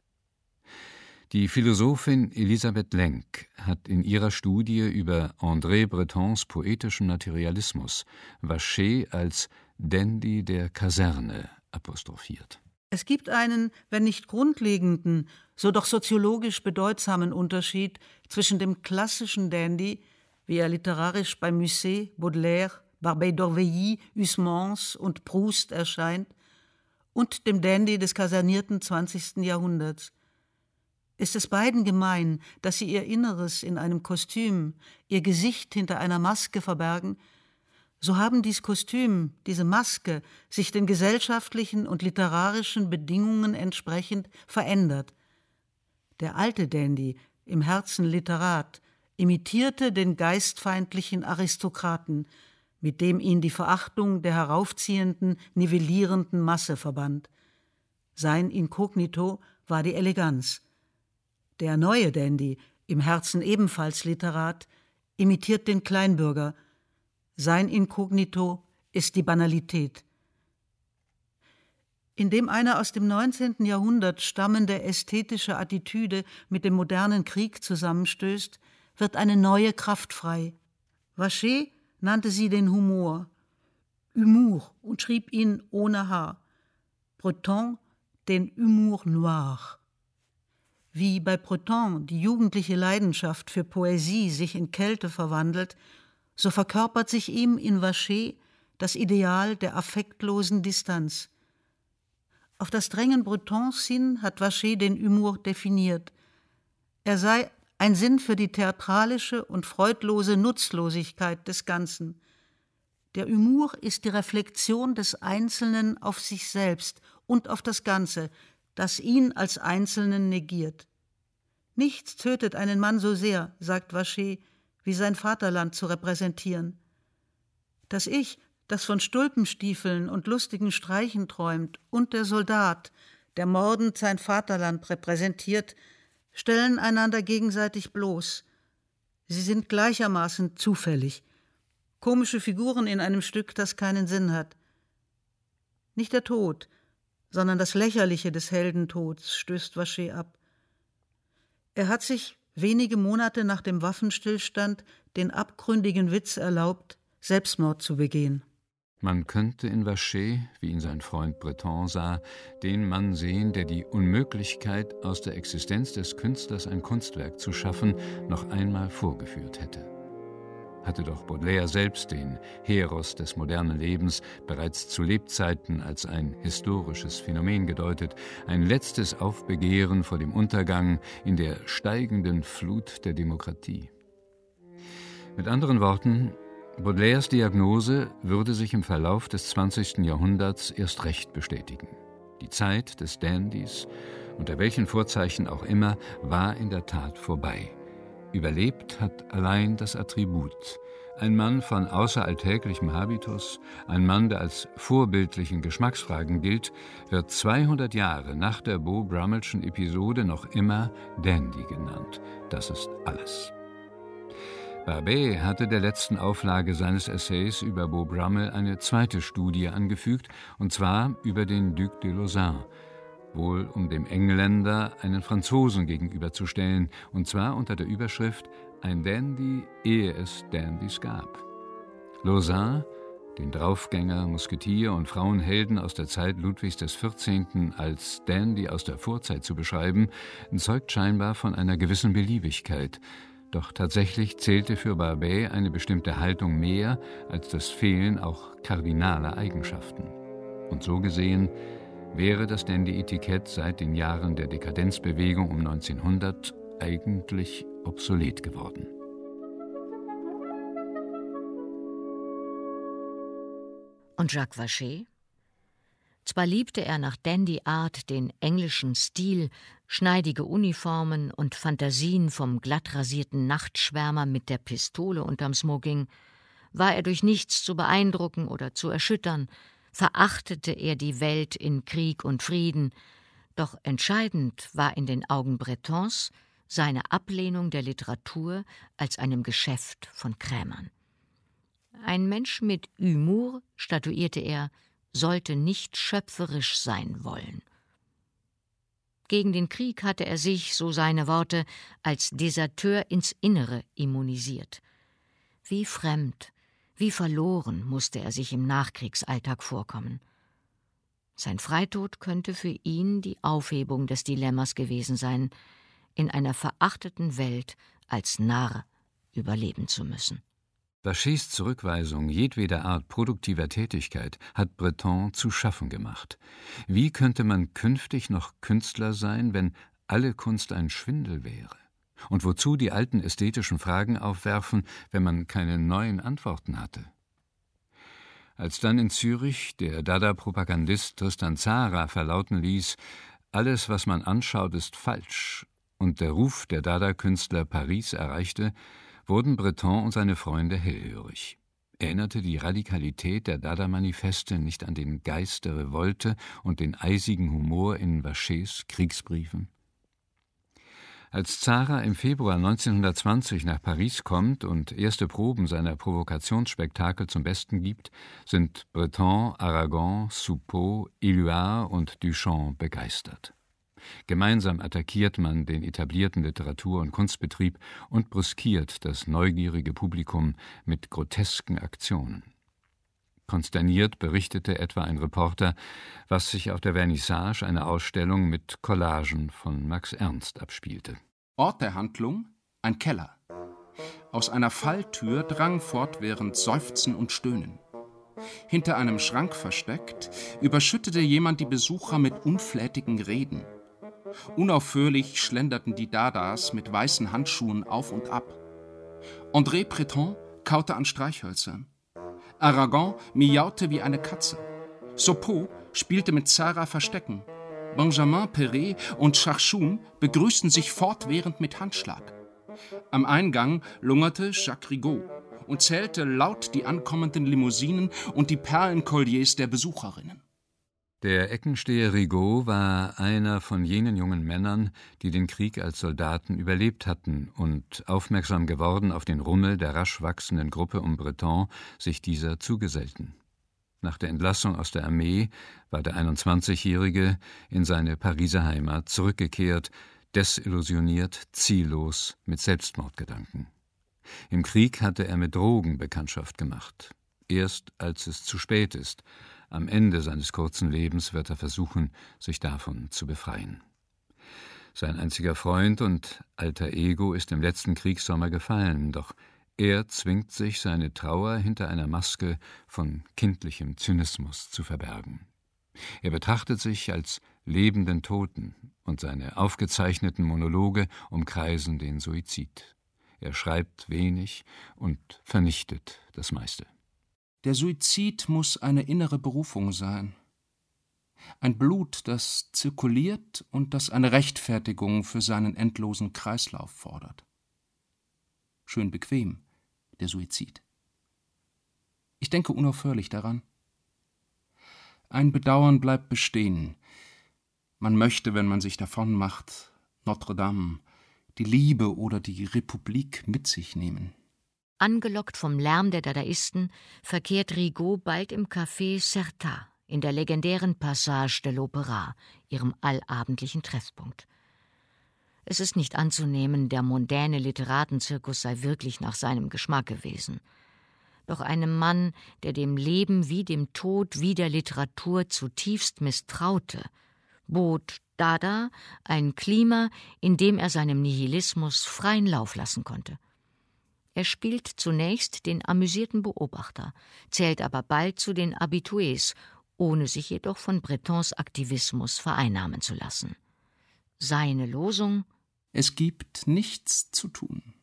Die Philosophin Elisabeth Lenk hat in ihrer Studie über André Bretons poetischen Materialismus Vacher als Dandy der Kaserne apostrophiert. Es gibt einen, wenn nicht grundlegenden, so doch soziologisch bedeutsamen Unterschied zwischen dem klassischen Dandy, wie er literarisch bei Musset, Baudelaire, Barbey d'Aurevilly, Huysmans und Proust erscheint, und dem Dandy des kasernierten 20. Jahrhunderts. Ist es beiden gemein, dass sie ihr Inneres in einem Kostüm, ihr Gesicht hinter einer Maske verbergen, so haben dies Kostüm, diese Maske, sich den gesellschaftlichen und literarischen Bedingungen entsprechend verändert. Der alte Dandy, im Herzen Literat, imitierte den geistfeindlichen Aristokraten, mit dem ihn die Verachtung der heraufziehenden, nivellierenden Masse verband. Sein Inkognito war die Eleganz. Der neue Dandy, im Herzen ebenfalls Literat, imitiert den Kleinbürger. Sein Inkognito ist die Banalität. Indem eine aus dem 19. Jahrhundert stammende ästhetische Attitüde mit dem modernen Krieg zusammenstößt, wird eine neue Kraft frei. Vacher nannte sie den Humor, Humour, und schrieb ihn ohne H. Breton den Humour noir. Wie bei Breton die jugendliche Leidenschaft für Poesie sich in Kälte verwandelt, so verkörpert sich ihm in Vacher das Ideal der affektlosen Distanz. Auf das Drängen Bretons hin hat Vacher den Humour definiert. Er sei ein Sinn für die theatralische und freudlose Nutzlosigkeit des Ganzen. Der Humour ist die Reflexion des Einzelnen auf sich selbst und auf das Ganze, das ihn als Einzelnen negiert. Nichts tötet einen Mann so sehr, sagt Vacher, wie sein Vaterland zu repräsentieren. Das Ich, das von Stulpenstiefeln und lustigen Streichen träumt, und der Soldat, der mordend sein Vaterland repräsentiert, stellen einander gegenseitig bloß. Sie sind gleichermaßen zufällig. Komische Figuren in einem Stück, das keinen Sinn hat. Nicht der Tod, sondern das Lächerliche des Heldentods stößt Vacher ab. Er hat sich wenige Monate nach dem Waffenstillstand den abgründigen Witz erlaubt, Selbstmord zu begehen. Man könnte in Vacher, wie ihn sein Freund Breton sah, den Mann sehen, der die Unmöglichkeit, aus der Existenz des Künstlers ein Kunstwerk zu schaffen, noch einmal vorgeführt hätte. Hatte doch Baudelaire selbst den Heros des modernen Lebens bereits zu Lebzeiten als ein historisches Phänomen gedeutet, ein letztes Aufbegehren vor dem Untergang in der steigenden Flut der Demokratie. Mit anderen Worten, Baudelaires Diagnose würde sich im Verlauf des 20. Jahrhunderts erst recht bestätigen. Die Zeit des Dandys, unter welchen Vorzeichen auch immer, war in der Tat vorbei. Überlebt hat allein das Attribut. Ein Mann von außeralltäglichem Habitus, ein Mann, der als vorbildlichen Geschmacksfragen gilt, wird 200 Jahre nach der Beau-Brummelschen Episode noch immer Dandy genannt. Das ist alles. Barbey hatte der letzten Auflage seines Essays über Beau Brummel eine zweite Studie angefügt, und zwar über den Duc de Lauzun, wohl um dem Engländer einen Franzosen gegenüberzustellen, und zwar unter der Überschrift »Ein Dandy, ehe es Dandys gab«. Lauzun, den Draufgänger, Musketier und Frauenhelden aus der Zeit Ludwigs XIV. Als Dandy aus der Vorzeit zu beschreiben, zeugt scheinbar von einer gewissen Beliebigkeit. Doch tatsächlich zählte für Barbey eine bestimmte Haltung mehr als das Fehlen auch kardinaler Eigenschaften. Und so gesehen wäre das Dandy-Etikett seit den Jahren der Dekadenzbewegung um 1900 eigentlich obsolet geworden. Und Jacques Vacher? Zwar liebte er nach Dandy-Art den englischen Stil, schneidige Uniformen und Fantasien vom glattrasierten Nachtschwärmer mit der Pistole unterm Smoking, war er durch nichts zu beeindrucken oder zu erschüttern, verachtete er die Welt in Krieg und Frieden, doch entscheidend war in den Augen Bretons seine Ablehnung der Literatur als einem Geschäft von Krämern. Ein Mensch mit Humour, statuierte er, sollte nicht schöpferisch sein wollen. Gegen den Krieg hatte er sich, so seine Worte, als Deserteur ins Innere immunisiert. Wie fremd, wie verloren musste er sich im Nachkriegsalltag vorkommen. Sein Freitod könnte für ihn die Aufhebung des Dilemmas gewesen sein, in einer verachteten Welt als Narr überleben zu müssen. Vachers Zurückweisung jedweder Art produktiver Tätigkeit hat Breton zu schaffen gemacht. Wie könnte man künftig noch Künstler sein, wenn alle Kunst ein Schwindel wäre? Und wozu die alten ästhetischen Fragen aufwerfen, wenn man keine neuen Antworten hatte? Als dann in Zürich der Dada-Propagandist Tristan Tzara verlauten ließ, alles, was man anschaut, ist falsch, und der Ruf der Dada-Künstler Paris erreichte, wurden Breton und seine Freunde hellhörig. Erinnerte die Radikalität der Dada-Manifeste nicht an den Geist der Revolte und den eisigen Humor in Vachers Kriegsbriefen? Als Tzara im Februar 1920 nach Paris kommt und erste Proben seiner Provokationsspektakel zum Besten gibt, sind Breton, Aragon, Soupeau, Éluard und Duchamp begeistert. Gemeinsam attackiert man den etablierten Literatur- und Kunstbetrieb und brüskiert das neugierige Publikum mit grotesken Aktionen. Konsterniert berichtete etwa ein Reporter, was sich auf der Vernissage einer Ausstellung mit Collagen von Max Ernst abspielte. Ort der Handlung: ein Keller. Aus einer Falltür drang fortwährend Seufzen und Stöhnen. Hinter einem Schrank versteckt, überschüttete jemand die Besucher mit unflätigen Reden. Unaufhörlich schlenderten die Dadas mit weißen Handschuhen auf und ab. André Breton kaute an Streichhölzern. Aragon miaute wie eine Katze. Sopeau spielte mit Zara Verstecken. Benjamin Perret und Charchoun begrüßten sich fortwährend mit Handschlag. Am Eingang lungerte Jacques Rigaud und zählte laut die ankommenden Limousinen und die Perlenkolliers der Besucherinnen. Der Eckensteher Rigaud war einer von jenen jungen Männern, die den Krieg als Soldaten überlebt hatten und, aufmerksam geworden auf den Rummel der rasch wachsenden Gruppe um Breton, sich dieser zugesellten. Nach der Entlassung aus der Armee war der 21-Jährige in seine Pariser Heimat zurückgekehrt, desillusioniert, ziellos, mit Selbstmordgedanken. Im Krieg hatte er mit Drogen Bekanntschaft gemacht. Erst als es zu spät ist, am Ende seines kurzen Lebens, wird er versuchen, sich davon zu befreien. Sein einziger Freund und alter Ego ist im letzten Kriegssommer gefallen, doch er zwingt sich, seine Trauer hinter einer Maske von kindlichem Zynismus zu verbergen. Er betrachtet sich als lebenden Toten und seine aufgezeichneten Monologe umkreisen den Suizid. Er schreibt wenig und vernichtet das meiste. Der Suizid muss eine innere Berufung sein. Ein Blut, das zirkuliert und das eine Rechtfertigung für seinen endlosen Kreislauf fordert. Schön bequem, der Suizid. Ich denke unaufhörlich daran. Ein Bedauern bleibt bestehen. Man möchte, wenn man sich davon macht, Notre Dame, die Liebe oder die Republik mit sich nehmen. Angelockt vom Lärm der Dadaisten verkehrt Rigaud bald im Café Certa, in der legendären Passage de l'Opéra, ihrem allabendlichen Treffpunkt. Es ist nicht anzunehmen, der mondäne Literatenzirkus sei wirklich nach seinem Geschmack gewesen. Doch einem Mann, der dem Leben wie dem Tod wie der Literatur zutiefst misstraute, bot Dada ein Klima, in dem er seinem Nihilismus freien Lauf lassen konnte. Er spielt zunächst den amüsierten Beobachter, zählt aber bald zu den Habitués, ohne sich jedoch von Bretons Aktivismus vereinnahmen zu lassen. Seine Losung: Es gibt nichts zu tun.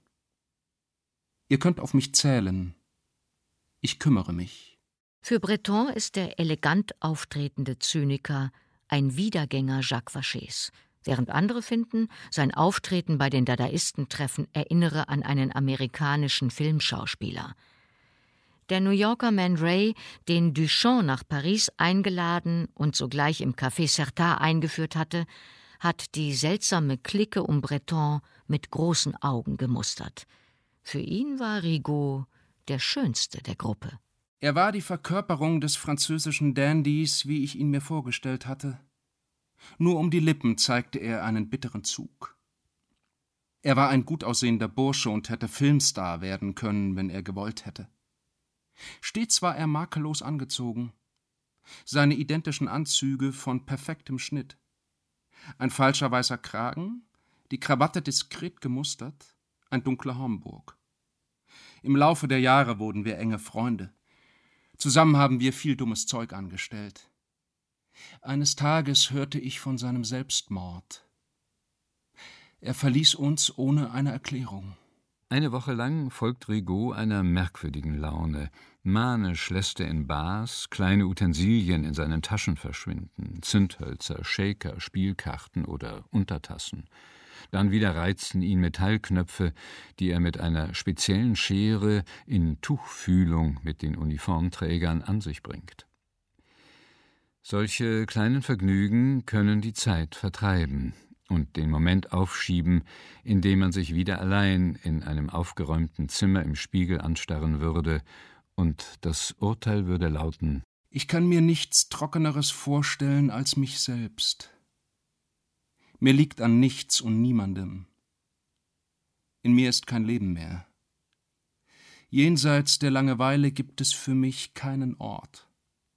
Ihr könnt auf mich zählen. Ich kümmere mich. Für Breton ist der elegant auftretende Zyniker ein Wiedergänger Jacques Vachers, während andere finden, sein Auftreten bei den Dadaistentreffen erinnere an einen amerikanischen Filmschauspieler. Der New Yorker Man Ray, den Duchamp nach Paris eingeladen und sogleich im Café Certa eingeführt hatte, hat die seltsame Clique um Breton mit großen Augen gemustert. Für ihn war Rigaud der schönste der Gruppe. Er war die Verkörperung des französischen Dandys, wie ich ihn mir vorgestellt hatte. Nur um die Lippen zeigte er einen bitteren Zug. Er war ein gut aussehender Bursche und hätte Filmstar werden können, wenn er gewollt hätte. Stets war er makellos angezogen. Seine identischen Anzüge von perfektem Schnitt. Ein falscher weißer Kragen, die Krawatte diskret gemustert, ein dunkler Homburg. Im Laufe der Jahre wurden wir enge Freunde. Zusammen haben wir viel dummes Zeug angestellt. Eines Tages hörte ich von seinem Selbstmord. Er verließ uns ohne eine Erklärung. Eine Woche lang folgt Rigaud einer merkwürdigen Laune. Manisch lässt er in Bars kleine Utensilien in seinen Taschen verschwinden, Zündhölzer, Shaker, Spielkarten oder Untertassen. Dann wieder reizten ihn Metallknöpfe, die er mit einer speziellen Schere in Tuchfühlung mit den Uniformträgern an sich bringt. Solche kleinen Vergnügen können die Zeit vertreiben und den Moment aufschieben, in dem man sich wieder allein in einem aufgeräumten Zimmer im Spiegel anstarren würde, und das Urteil würde lauten: Ich kann mir nichts Trockeneres vorstellen als mich selbst. Mir liegt an nichts und niemandem. In mir ist kein Leben mehr. Jenseits der Langeweile gibt es für mich keinen Ort.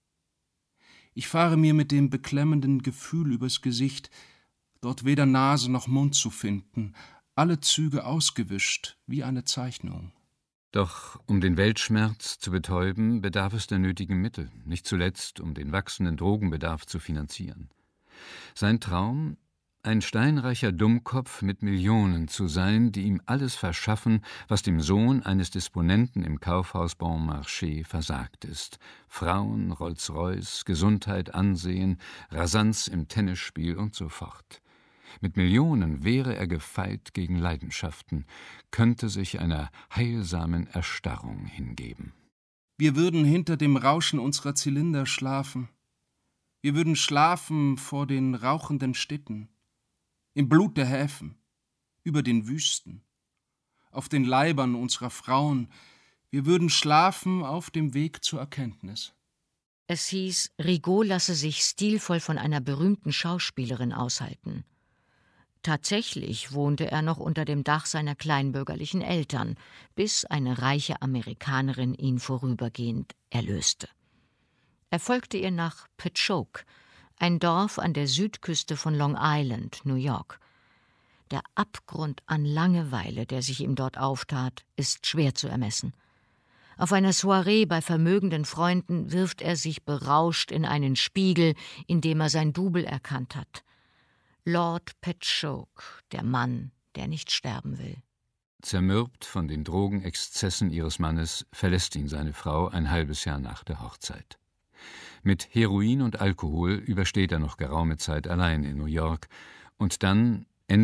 Ich fahre mir mit dem beklemmenden Gefühl übers Gesicht, dort weder Nase noch Mund zu finden, alle Züge ausgewischt, wie eine Zeichnung. Doch um den Weltschmerz zu betäuben, bedarf es der nötigen Mittel, nicht zuletzt, um den wachsenden Drogenbedarf zu finanzieren. Sein Traum, ein steinreicher Dummkopf mit Millionen zu sein, die ihm alles verschaffen, was dem Sohn eines Disponenten im Kaufhaus Bon Marché versagt ist. Frauen, Rolls-Royce, Gesundheit, Ansehen, Rasanz im Tennisspiel und so fort. Mit Millionen wäre er gefeit gegen Leidenschaften, könnte sich einer heilsamen Erstarrung hingeben. Wir würden hinter dem Rauschen unserer Zylinder schlafen. Wir würden schlafen vor den rauchenden Städten, im Blut der Häfen, über den Wüsten, auf den Leibern unserer Frauen. Wir würden schlafen auf dem Weg zur Erkenntnis. Es hieß, Rigaud lasse sich stilvoll von einer berühmten Schauspielerin aushalten. Tatsächlich wohnte er noch unter dem Dach seiner kleinbürgerlichen Eltern, bis eine reiche Amerikanerin ihn vorübergehend erlöste. Er folgte ihr nach Patchogue, ein Dorf an der Südküste von Long Island, New York. Der Abgrund an Langeweile, der sich ihm dort auftat, ist schwer zu ermessen. Auf einer Soiree bei vermögenden Freunden wirft er sich berauscht in einen Spiegel, in dem er sein Double erkannt hat. Lord Patchogue, der Mann, der nicht sterben will. Zermürbt von den Drogenexzessen ihres Mannes verlässt ihn seine Frau ein halbes Jahr nach der Hochzeit. Mit Heroin und Alkohol übersteht er noch geraume Zeit allein in New York und dann, Ende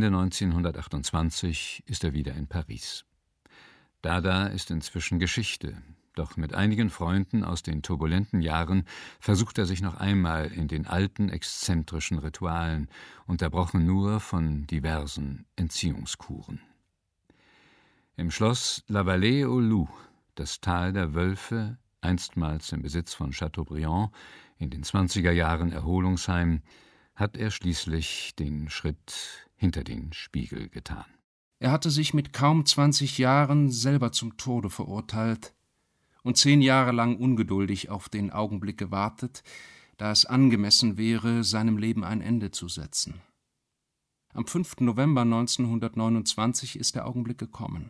1928, ist er wieder in Paris. Dada ist inzwischen Geschichte, doch mit einigen Freunden aus den turbulenten Jahren versucht er sich noch einmal in den alten exzentrischen Ritualen, unterbrochen nur von diversen Entziehungskuren. Im Schloss La Vallée aux Loups, das Tal der Wölfe, einstmals im Besitz von Chateaubriand, in den 20er Jahren Erholungsheim, hat er schließlich den Schritt hinter den Spiegel getan. Er hatte sich mit kaum 20 Jahren selber zum Tode verurteilt und 10 Jahre lang ungeduldig auf den Augenblick gewartet, da es angemessen wäre, seinem Leben ein Ende zu setzen. Am 5. November 1929 ist der Augenblick gekommen.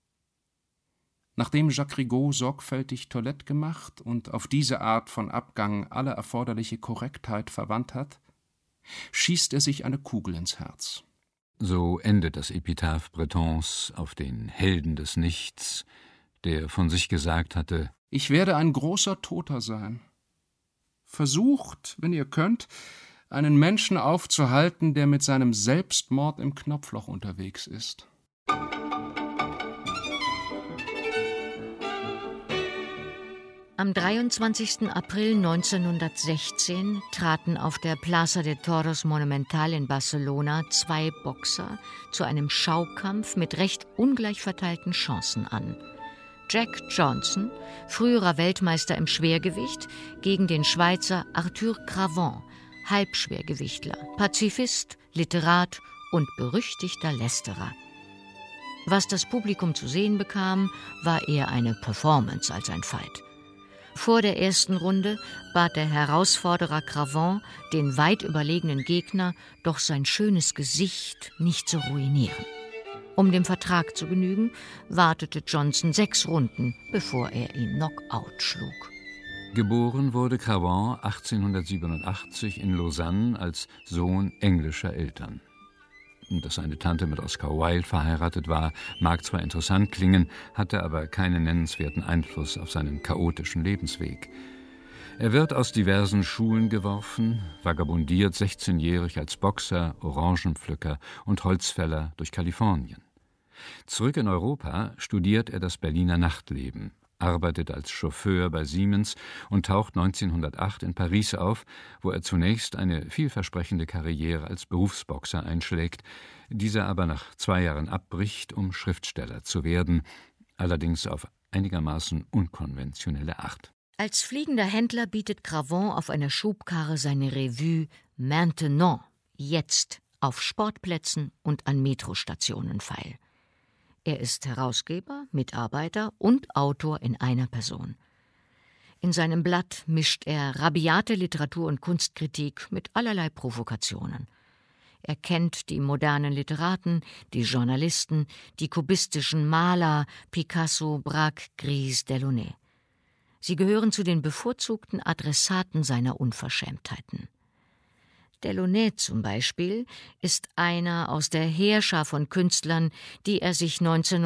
Nachdem Jacques Rigaud sorgfältig Toilette gemacht und auf diese Art von Abgang alle erforderliche Korrektheit verwandt hat, schießt er sich eine Kugel ins Herz. So endet das Epitaph Bretons auf den Helden des Nichts, der von sich gesagt hatte: Ich werde ein großer Toter sein. Versucht, wenn ihr könnt, einen Menschen aufzuhalten, der mit seinem Selbstmord im Knopfloch unterwegs ist. Am 23. April 1916 traten auf der Plaza de Toros Monumental in Barcelona 2 Boxer zu einem Schaukampf mit recht ungleich verteilten Chancen an. Jack Johnson, früherer Weltmeister im Schwergewicht, gegen den Schweizer Arthur Cravant, Halbschwergewichtler, Pazifist, Literat und berüchtigter Lästerer. Was das Publikum zu sehen bekam, war eher eine Performance als ein Fight. Vor der ersten Runde bat der Herausforderer Cravant den weit überlegenen Gegner, doch sein schönes Gesicht nicht zu ruinieren. Um dem Vertrag zu genügen, wartete Johnson 6 Runden, bevor er ihn Knockout schlug. Geboren wurde Cravant 1887 in Lausanne als Sohn englischer Eltern. Dass seine Tante mit Oscar Wilde verheiratet war, mag zwar interessant klingen, hatte aber keinen nennenswerten Einfluss auf seinen chaotischen Lebensweg. Er wird aus diversen Schulen geworfen, vagabundiert 16-jährig als Boxer, Orangenpflücker und Holzfäller durch Kalifornien. Zurück in Europa studiert er das Berliner Nachtleben, arbeitet als Chauffeur bei Siemens und taucht 1908 in Paris auf, wo er zunächst eine vielversprechende Karriere als Berufsboxer einschlägt, diese aber nach 2 Jahren abbricht, um Schriftsteller zu werden, allerdings auf einigermaßen unkonventionelle Art. Als fliegender Händler bietet Cravant auf einer Schubkarre seine Revue Maintenant, jetzt auf Sportplätzen und an Metrostationen feil. Er ist Herausgeber, Mitarbeiter und Autor in einer Person. In seinem Blatt mischt er rabiate Literatur- und Kunstkritik mit allerlei Provokationen. Er kennt die modernen Literaten, die Journalisten, die kubistischen Maler Picasso, Braque, Gris, Delaunay. Sie gehören zu den bevorzugten Adressaten seiner Unverschämtheiten. Delaunay zum Beispiel ist einer aus der Heerschar von Künstlern, die er sich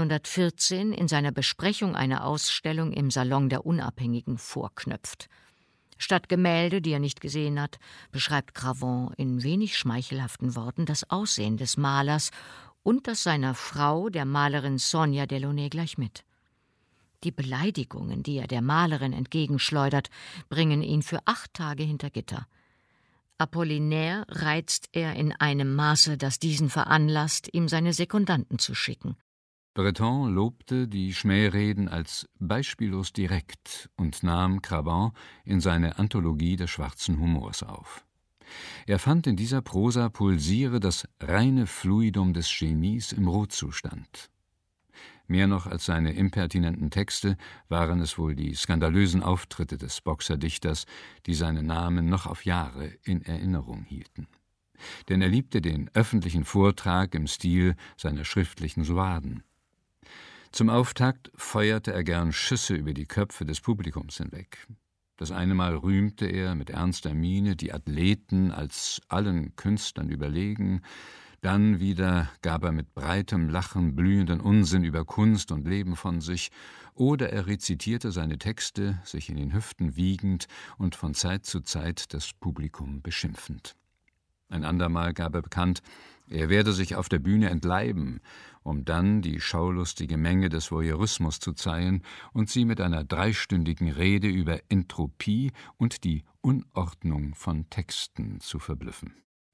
1914 in seiner Besprechung einer Ausstellung im Salon der Unabhängigen vorknöpft. Statt Gemälde, die er nicht gesehen hat, beschreibt Cravant in wenig schmeichelhaften Worten das Aussehen des Malers und das seiner Frau, der Malerin Sonia Delaunay, gleich mit. Die Beleidigungen, die er der Malerin entgegenschleudert, bringen ihn für 8 Tage hinter Gitter. Apollinaire reizt er in einem Maße, das diesen veranlasst, ihm seine Sekundanten zu schicken. Breton lobte die Schmähreden als beispiellos direkt und nahm Cravant in seine Anthologie des schwarzen Humors auf. Er fand, in dieser Prosa pulsiere das reine Fluidum des Genies im Ruhezustand. Mehr noch als seine impertinenten Texte waren es wohl die skandalösen Auftritte des Boxerdichters, die seinen Namen noch auf Jahre in Erinnerung hielten. Denn er liebte den öffentlichen Vortrag im Stil seiner schriftlichen Suaden. Zum Auftakt feuerte er gern Schüsse über die Köpfe des Publikums hinweg. Das eine Mal rühmte er mit ernster Miene die Athleten als allen Künstlern überlegen, dann wieder gab er mit breitem Lachen blühenden Unsinn über Kunst und Leben von sich, oder er rezitierte seine Texte, sich in den Hüften wiegend und von Zeit zu Zeit das Publikum beschimpfend. Ein andermal gab er bekannt, er werde sich auf der Bühne entleiben, um dann die schaulustige Menge des Voyeurismus zu zeihen und sie mit einer 3-stündigen Rede über Entropie und die Unordnung von Texten zu verblüffen.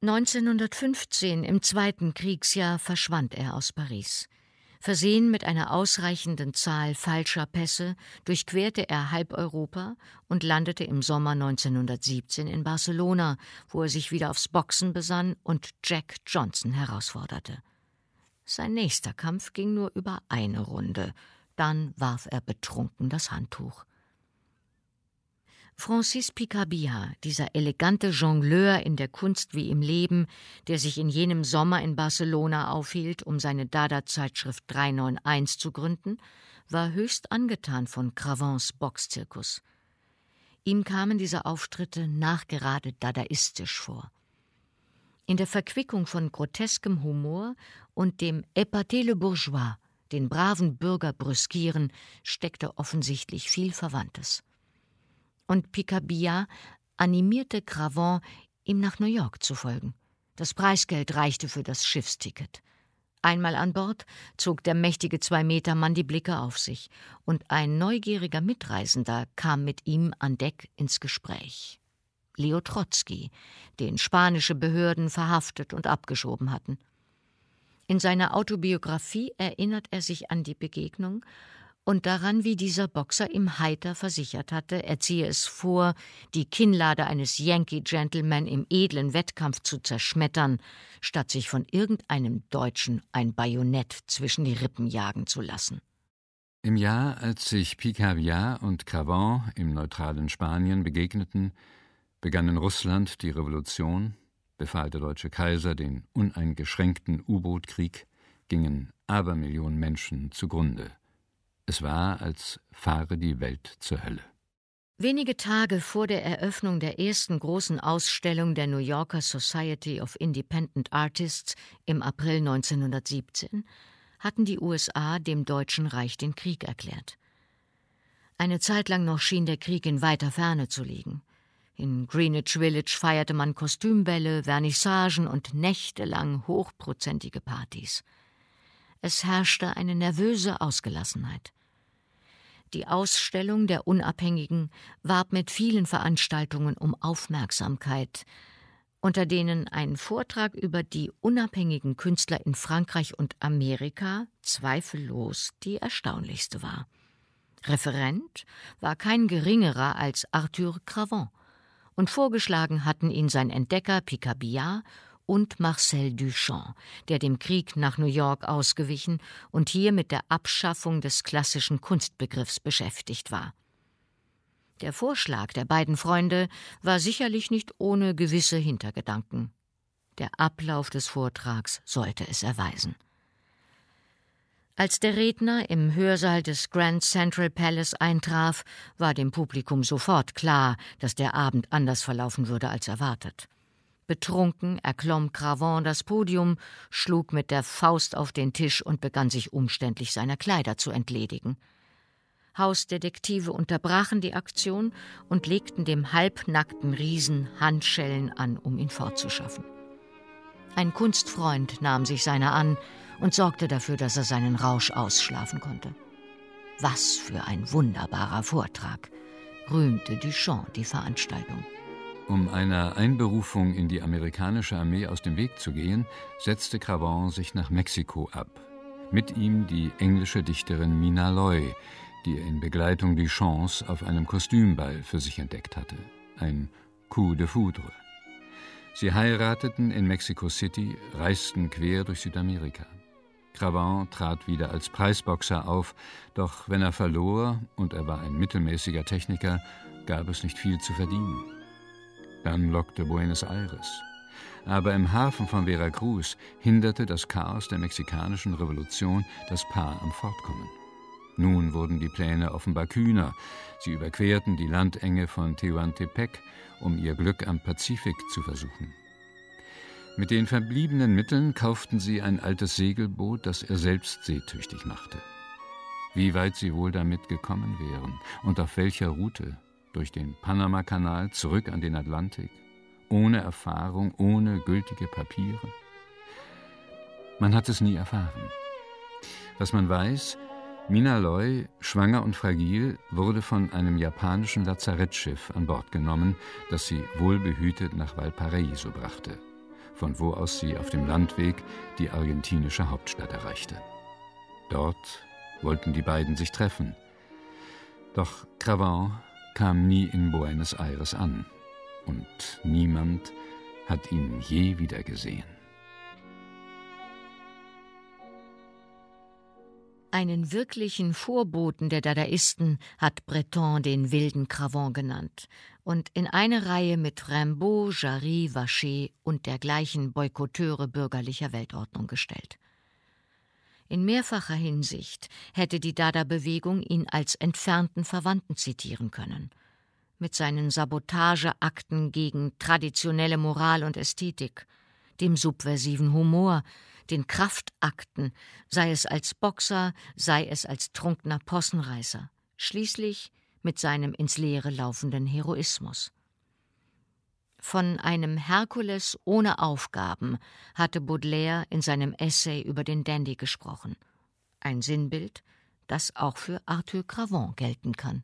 1915, im 2. Kriegsjahr, verschwand er aus Paris. Versehen mit einer ausreichenden Zahl falscher Pässe durchquerte er halb Europa und landete im Sommer 1917 in Barcelona, wo er sich wieder aufs Boxen besann und Jack Johnson herausforderte. Sein nächster Kampf ging nur über eine Runde, dann warf er betrunken das Handtuch. Francis Picabia, dieser elegante Jongleur in der Kunst wie im Leben, der sich in jenem Sommer in Barcelona aufhielt, um seine Dada-Zeitschrift 391 zu gründen, war höchst angetan von Cravants Boxzirkus. Ihm kamen diese Auftritte nachgerade dadaistisch vor. In der Verquickung von groteskem Humor und dem Épater le Bourgeois, den braven Bürger brüskieren, steckte offensichtlich viel Verwandtes. Und Picabia animierte Cravant, ihm nach New York zu folgen. Das Preisgeld reichte für das Schiffsticket. Einmal an Bord zog der mächtige 2-Meter-Mann die Blicke auf sich, und ein neugieriger Mitreisender kam mit ihm an Deck ins Gespräch. Leo Trotzki, den spanische Behörden verhaftet und abgeschoben hatten. In seiner Autobiografie erinnert er sich an die Begegnung und daran, wie dieser Boxer ihm heiter versichert hatte, er ziehe es vor, die Kinnlade eines Yankee-Gentleman im edlen Wettkampf zu zerschmettern, statt sich von irgendeinem Deutschen ein Bajonett zwischen die Rippen jagen zu lassen. Im Jahr, als sich Picabia und Cravant im neutralen Spanien begegneten, begann in Russland die Revolution, befahl der deutsche Kaiser den uneingeschränkten U-Boot-Krieg, gingen Abermillionen Menschen zugrunde. Es war, als fahre die Welt zur Hölle. Wenige Tage vor der Eröffnung der ersten großen Ausstellung der New Yorker Society of Independent Artists im April 1917 hatten die USA dem Deutschen Reich den Krieg erklärt. Eine Zeit lang noch schien der Krieg in weiter Ferne zu liegen. In Greenwich Village feierte man Kostümbälle, Vernissagen und nächtelang hochprozentige Partys. Es herrschte eine nervöse Ausgelassenheit. Die Ausstellung der Unabhängigen warb mit vielen Veranstaltungen um Aufmerksamkeit, unter denen ein Vortrag über die unabhängigen Künstler in Frankreich und Amerika zweifellos die erstaunlichste war. Referent war kein geringerer als Arthur Cravant, und vorgeschlagen hatten ihn sein Entdecker Picabia und Marcel Duchamp, der dem Krieg nach New York ausgewichen und hier mit der Abschaffung des klassischen Kunstbegriffs beschäftigt war. Der Vorschlag der beiden Freunde war sicherlich nicht ohne gewisse Hintergedanken. Der Ablauf des Vortrags sollte es erweisen. Als der Redner im Hörsaal des Grand Central Palace eintraf, war dem Publikum sofort klar, dass der Abend anders verlaufen würde als erwartet. Betrunken erklomm Cravant das Podium, schlug mit der Faust auf den Tisch und begann sich umständlich seiner Kleider zu entledigen. Hausdetektive unterbrachen die Aktion und legten dem halbnackten Riesen Handschellen an, um ihn fortzuschaffen. Ein Kunstfreund nahm sich seiner an und sorgte dafür, dass er seinen Rausch ausschlafen konnte. Was für ein wunderbarer Vortrag, rühmte Duchamp die Veranstaltung. Um einer Einberufung in die amerikanische Armee aus dem Weg zu gehen, setzte Cravant sich nach Mexiko ab. Mit ihm die englische Dichterin Mina Loy, die er in Begleitung Duchamps auf einem Kostümball für sich entdeckt hatte. Ein Coup de foudre. Sie heirateten in Mexico City, reisten quer durch Südamerika. Cravant trat wieder als Preisboxer auf, doch wenn er verlor, und er war ein mittelmäßiger Techniker, gab es nicht viel zu verdienen. Dann lockte Buenos Aires. Aber im Hafen von Veracruz hinderte das Chaos der mexikanischen Revolution das Paar am Fortkommen. Nun wurden die Pläne offenbar kühner. Sie überquerten die Landenge von Tehuantepec, um ihr Glück am Pazifik zu versuchen. Mit den verbliebenen Mitteln kauften sie ein altes Segelboot, das er selbst seetüchtig machte. Wie weit sie wohl damit gekommen wären und auf welcher Route? Durch den Panamakanal zurück an den Atlantik? Ohne Erfahrung, ohne gültige Papiere? Man hat es nie erfahren. Was man weiß: Mina Loy, schwanger und fragil, wurde von einem japanischen Lazarettschiff an Bord genommen, das sie wohlbehütet nach Valparaiso brachte, von wo aus sie auf dem Landweg die argentinische Hauptstadt erreichte. Dort wollten die beiden sich treffen. Doch Cravant kam nie in Buenos Aires an und niemand hat ihn je wieder gesehen. Einen wirklichen Vorboten der Dadaisten hat Breton den wilden Cravant genannt und in eine Reihe mit Rimbaud, Jarry, Vacher und dergleichen Boykotteure bürgerlicher Weltordnung gestellt. In mehrfacher Hinsicht hätte die Dada-Bewegung ihn als entfernten Verwandten zitieren können. Mit seinen Sabotageakten gegen traditionelle Moral und Ästhetik, dem subversiven Humor, den Kraftakten, sei es als Boxer, sei es als trunkener Possenreißer, schließlich mit seinem ins Leere laufenden Heroismus. Von einem Herkules ohne Aufgaben hatte Baudelaire in seinem Essay über den Dandy gesprochen. Ein Sinnbild, das auch für Arthur Cravant gelten kann.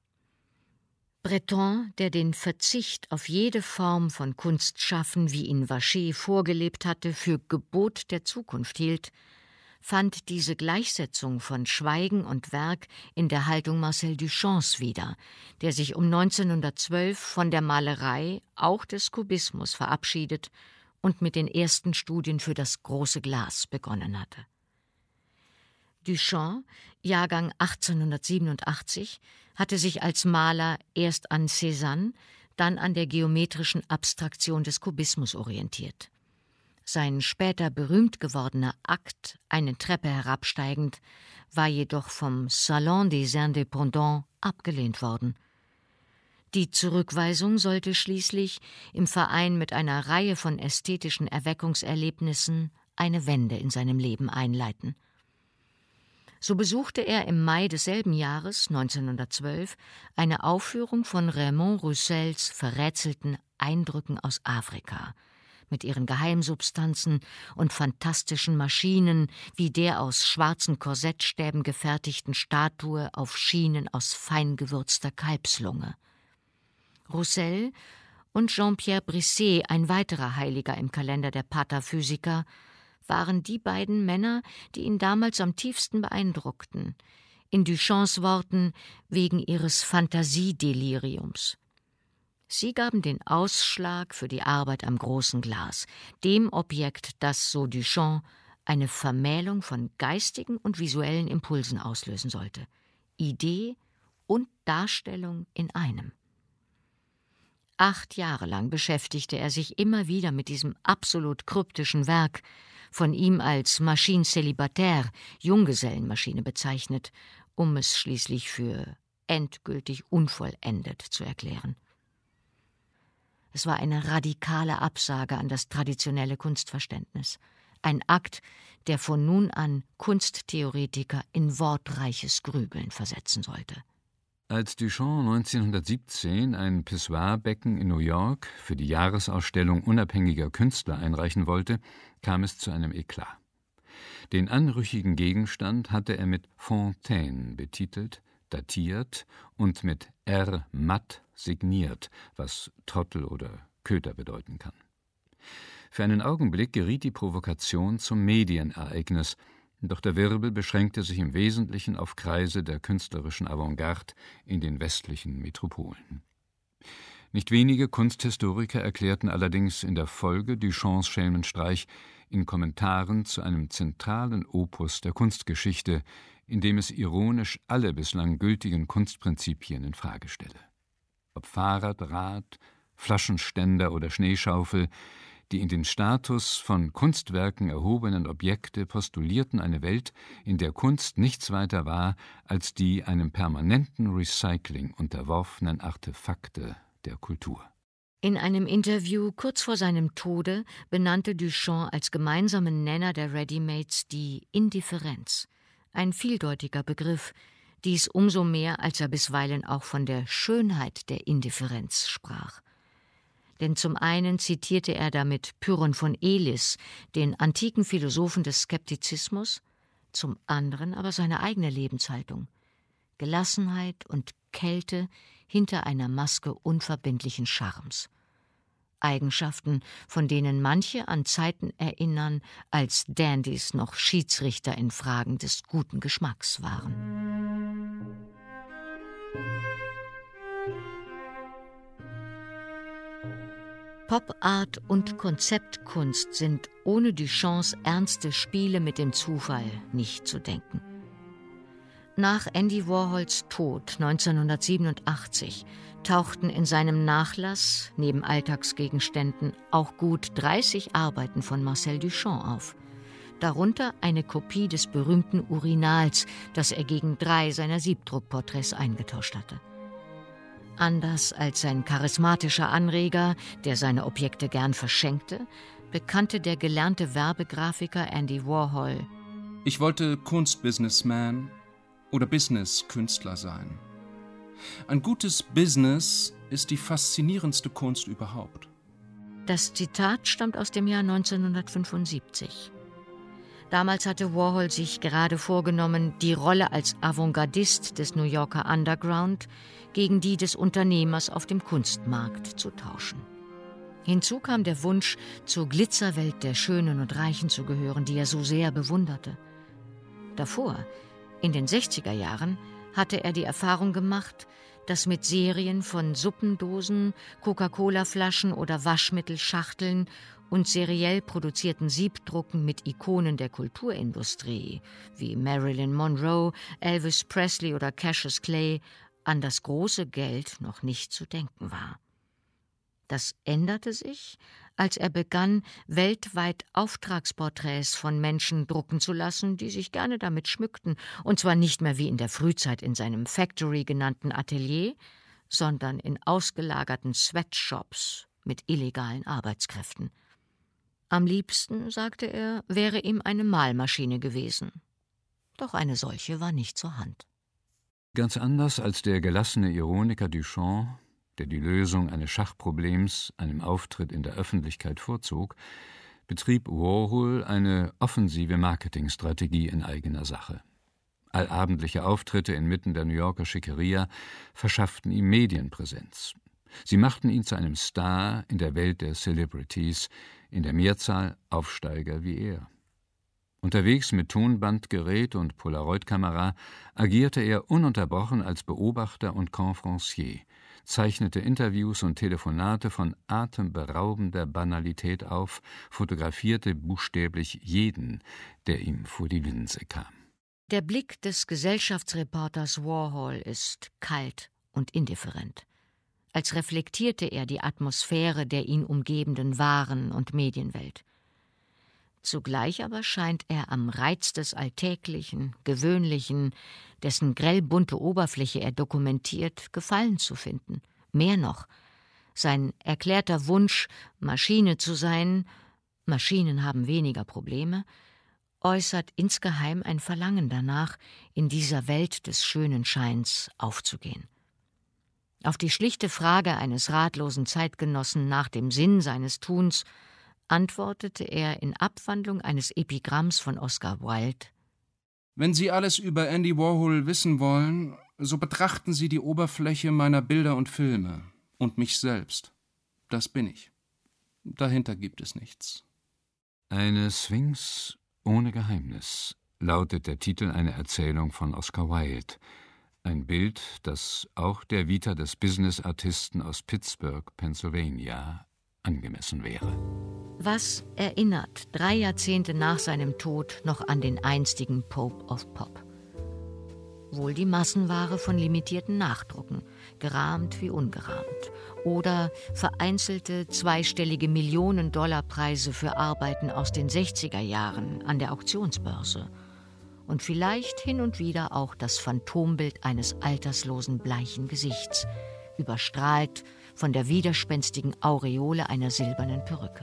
Breton, der den Verzicht auf jede Form von Kunstschaffen, wie ihn Vacher vorgelebt hatte, für Gebot der Zukunft hielt, fand diese Gleichsetzung von Schweigen und Werk in der Haltung Marcel Duchamps wieder, der sich um 1912 von der Malerei, auch des Kubismus, verabschiedet und mit den ersten Studien für das große Glas begonnen hatte. Duchamp, Jahrgang 1887, hatte sich als Maler erst an Cézanne, dann an der geometrischen Abstraktion des Kubismus orientiert. Sein später berühmt gewordener Akt, eine Treppe herabsteigend, war jedoch vom Salon des Indépendants abgelehnt worden. Die Zurückweisung sollte schließlich im Verein mit einer Reihe von ästhetischen Erweckungserlebnissen eine Wende in seinem Leben einleiten. So besuchte er im Mai desselben Jahres, 1912, eine Aufführung von Raymond Roussels verrätselten Eindrücken aus Afrika, mit ihren Geheimsubstanzen und fantastischen Maschinen, wie der aus schwarzen Korsettstäben gefertigten Statue auf Schienen aus fein gewürzter Kalbslunge. Roussel und Jean-Pierre Brisset, ein weiterer Heiliger im Kalender der Pataphysiker, waren die beiden Männer, die ihn damals am tiefsten beeindruckten, in Duchamps Worten wegen ihres Fantasiedeliriums. Sie gaben den Ausschlag für die Arbeit am großen Glas, dem Objekt, das, so Duchamp, eine Vermählung von geistigen und visuellen Impulsen auslösen sollte. Idee und Darstellung in einem. 8 Jahre lang beschäftigte er sich immer wieder mit diesem absolut kryptischen Werk, von ihm als Machine célibataire, Junggesellenmaschine bezeichnet, um es schließlich für endgültig unvollendet zu erklären. Es war eine radikale Absage an das traditionelle Kunstverständnis, ein Akt, der von nun an Kunsttheoretiker in wortreiches Grübeln versetzen sollte. Als Duchamp 1917 ein Pissoirbecken in New York für die Jahresausstellung unabhängiger Künstler einreichen wollte, kam es zu einem Eklat. Den anrüchigen Gegenstand hatte er mit Fontaine betitelt, datiert und mit R. Matt signiert, was Trottel oder Köter bedeuten kann. Für einen Augenblick geriet die Provokation zum Medienereignis, doch der Wirbel beschränkte sich im Wesentlichen auf Kreise der künstlerischen Avantgarde in den westlichen Metropolen. Nicht wenige Kunsthistoriker erklärten allerdings in der Folge Duchamps Schelmenstreich in Kommentaren zu einem zentralen Opus der Kunstgeschichte, in dem es ironisch alle bislang gültigen Kunstprinzipien in Frage stelle. Ob Fahrrad, Rad, Flaschenständer oder Schneeschaufel, die in den Status von Kunstwerken erhobenen Objekte postulierten eine Welt, in der Kunst nichts weiter war als die einem permanenten Recycling unterworfenen Artefakte der Kultur. In einem Interview kurz vor seinem Tode benannte Duchamp als gemeinsamen Nenner der Readymates die Indifferenz, ein vieldeutiger Begriff, dies umso mehr, als er bisweilen auch von der Schönheit der Indifferenz sprach. Denn zum einen zitierte er damit Pyrrhon von Elis, den antiken Philosophen des Skeptizismus, zum anderen aber seine eigene Lebenshaltung. Gelassenheit und Kälte hinter einer Maske unverbindlichen Charmes. Eigenschaften, von denen manche an Zeiten erinnern, als Dandys noch Schiedsrichter in Fragen des guten Geschmacks waren. Pop-Art und Konzeptkunst sind ohne Duchamps ernste Spiele mit dem Zufall nicht zu denken. Nach Andy Warhols Tod 1987 tauchten in seinem Nachlass neben Alltagsgegenständen auch gut 30 Arbeiten von Marcel Duchamp auf. Darunter eine Kopie des berühmten Urinals, das er gegen 3 seiner Siebdruckporträts eingetauscht hatte. Anders als sein charismatischer Anreger, der seine Objekte gern verschenkte, bekannte der gelernte Werbegrafiker Andy Warhol: Ich wollte Kunstbusinessman oder Businesskünstler sein. Ein gutes Business ist die faszinierendste Kunst überhaupt. Das Zitat stammt aus dem Jahr 1975. Damals hatte Warhol sich gerade vorgenommen, die Rolle als Avantgardist des New Yorker Underground gegen die des Unternehmers auf dem Kunstmarkt zu tauschen. Hinzu kam der Wunsch, zur Glitzerwelt der Schönen und Reichen zu gehören, die er so sehr bewunderte. Davor, in den 60er Jahren, hatte er die Erfahrung gemacht, dass mit Serien von Suppendosen, Coca-Cola-Flaschen oder Waschmittelschachteln und seriell produzierten Siebdrucken mit Ikonen der Kulturindustrie wie Marilyn Monroe, Elvis Presley oder Cassius Clay an das große Geld noch nicht zu denken war. Das änderte sich, als er begann, weltweit Auftragsporträts von Menschen drucken zu lassen, die sich gerne damit schmückten, und zwar nicht mehr wie in der Frühzeit in seinem Factory genannten Atelier, sondern in ausgelagerten Sweatshops mit illegalen Arbeitskräften. Am liebsten, sagte er, wäre ihm eine Malmaschine gewesen. Doch eine solche war nicht zur Hand. Ganz anders als der gelassene Ironiker Duchamp, der die Lösung eines Schachproblems einem Auftritt in der Öffentlichkeit vorzog, betrieb Warhol eine offensive Marketingstrategie in eigener Sache. Allabendliche Auftritte inmitten der New Yorker Schickeria verschafften ihm Medienpräsenz. Sie machten ihn zu einem Star in der Welt der Celebrities, in der Mehrzahl Aufsteiger wie er. Unterwegs mit Tonbandgerät und Polaroid-Kamera agierte er ununterbrochen als Beobachter und Conférencier, zeichnete Interviews und Telefonate von atemberaubender Banalität auf, fotografierte buchstäblich jeden, der ihm vor die Linse kam. Der Blick des Gesellschaftsreporters Warhol ist kalt und indifferent, als reflektierte er die Atmosphäre der ihn umgebenden Waren- und Medienwelt. Zugleich aber scheint er am Reiz des Alltäglichen, Gewöhnlichen, dessen grellbunte Oberfläche er dokumentiert, Gefallen zu finden. Mehr noch, sein erklärter Wunsch, Maschine zu sein, Maschinen haben weniger Probleme, äußert insgeheim ein Verlangen danach, in dieser Welt des schönen Scheins aufzugehen. Auf die schlichte Frage eines ratlosen Zeitgenossen nach dem Sinn seines Tuns antwortete er in Abwandlung eines Epigramms von Oscar Wilde: Wenn Sie alles über Andy Warhol wissen wollen, so betrachten Sie die Oberfläche meiner Bilder und Filme und mich selbst. Das bin ich. Dahinter gibt es nichts. Eine Sphinx ohne Geheimnis lautet der Titel einer Erzählung von Oscar Wilde. Ein Bild, das auch der Vita des Business-Artisten aus Pittsburgh, Pennsylvania, angemessen wäre. Was erinnert 3 Jahrzehnte nach seinem Tod noch an den einstigen Pope of Pop? Wohl die Massenware von limitierten Nachdrucken, gerahmt wie ungerahmt, oder vereinzelte zweistellige Millionen-Dollar-Preise für Arbeiten aus den 60er Jahren an der Auktionsbörse und vielleicht hin und wieder auch das Phantombild eines alterslosen bleichen Gesichts, überstrahlt von der widerspenstigen Aureole einer silbernen Perücke.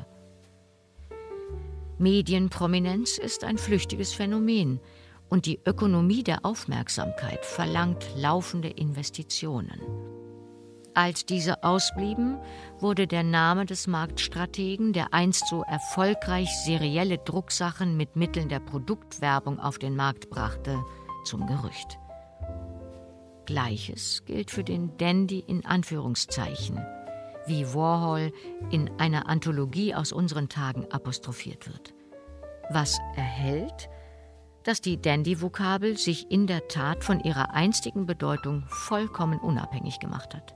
Medienprominenz ist ein flüchtiges Phänomen und die Ökonomie der Aufmerksamkeit verlangt laufende Investitionen. Als diese ausblieben, wurde der Name des Marktstrategen, der einst so erfolgreich serielle Drucksachen mit Mitteln der Produktwerbung auf den Markt brachte, zum Gerücht. Gleiches gilt für den Dandy in Anführungszeichen, wie Warhol in einer Anthologie aus unseren Tagen apostrophiert wird. Was erhält, dass die Dandy-Vokabel sich in der Tat von ihrer einstigen Bedeutung vollkommen unabhängig gemacht hat.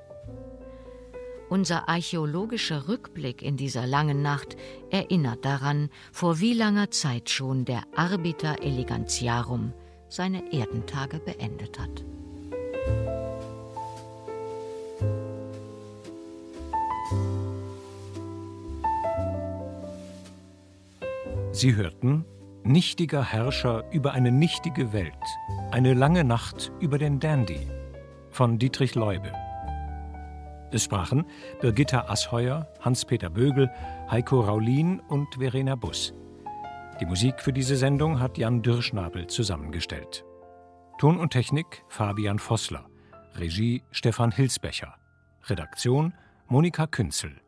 Unser archäologischer Rückblick in dieser langen Nacht erinnert daran, vor wie langer Zeit schon der Arbiter Elegantiarum seine Erdentage beendet hat. Sie hörten Nichtiger Herrscher über eine nichtige Welt. Eine lange Nacht über den Dandy von Dietrich Leube. Es sprachen Birgitta Asheuer, Hans-Peter Bögel, Heiko Raulin und Verena Buss. Die Musik für diese Sendung hat Jan Dürrschnabel zusammengestellt. Ton und Technik Fabian Vossler. Regie Stefan Hilsbecher. Redaktion Monika Künzel.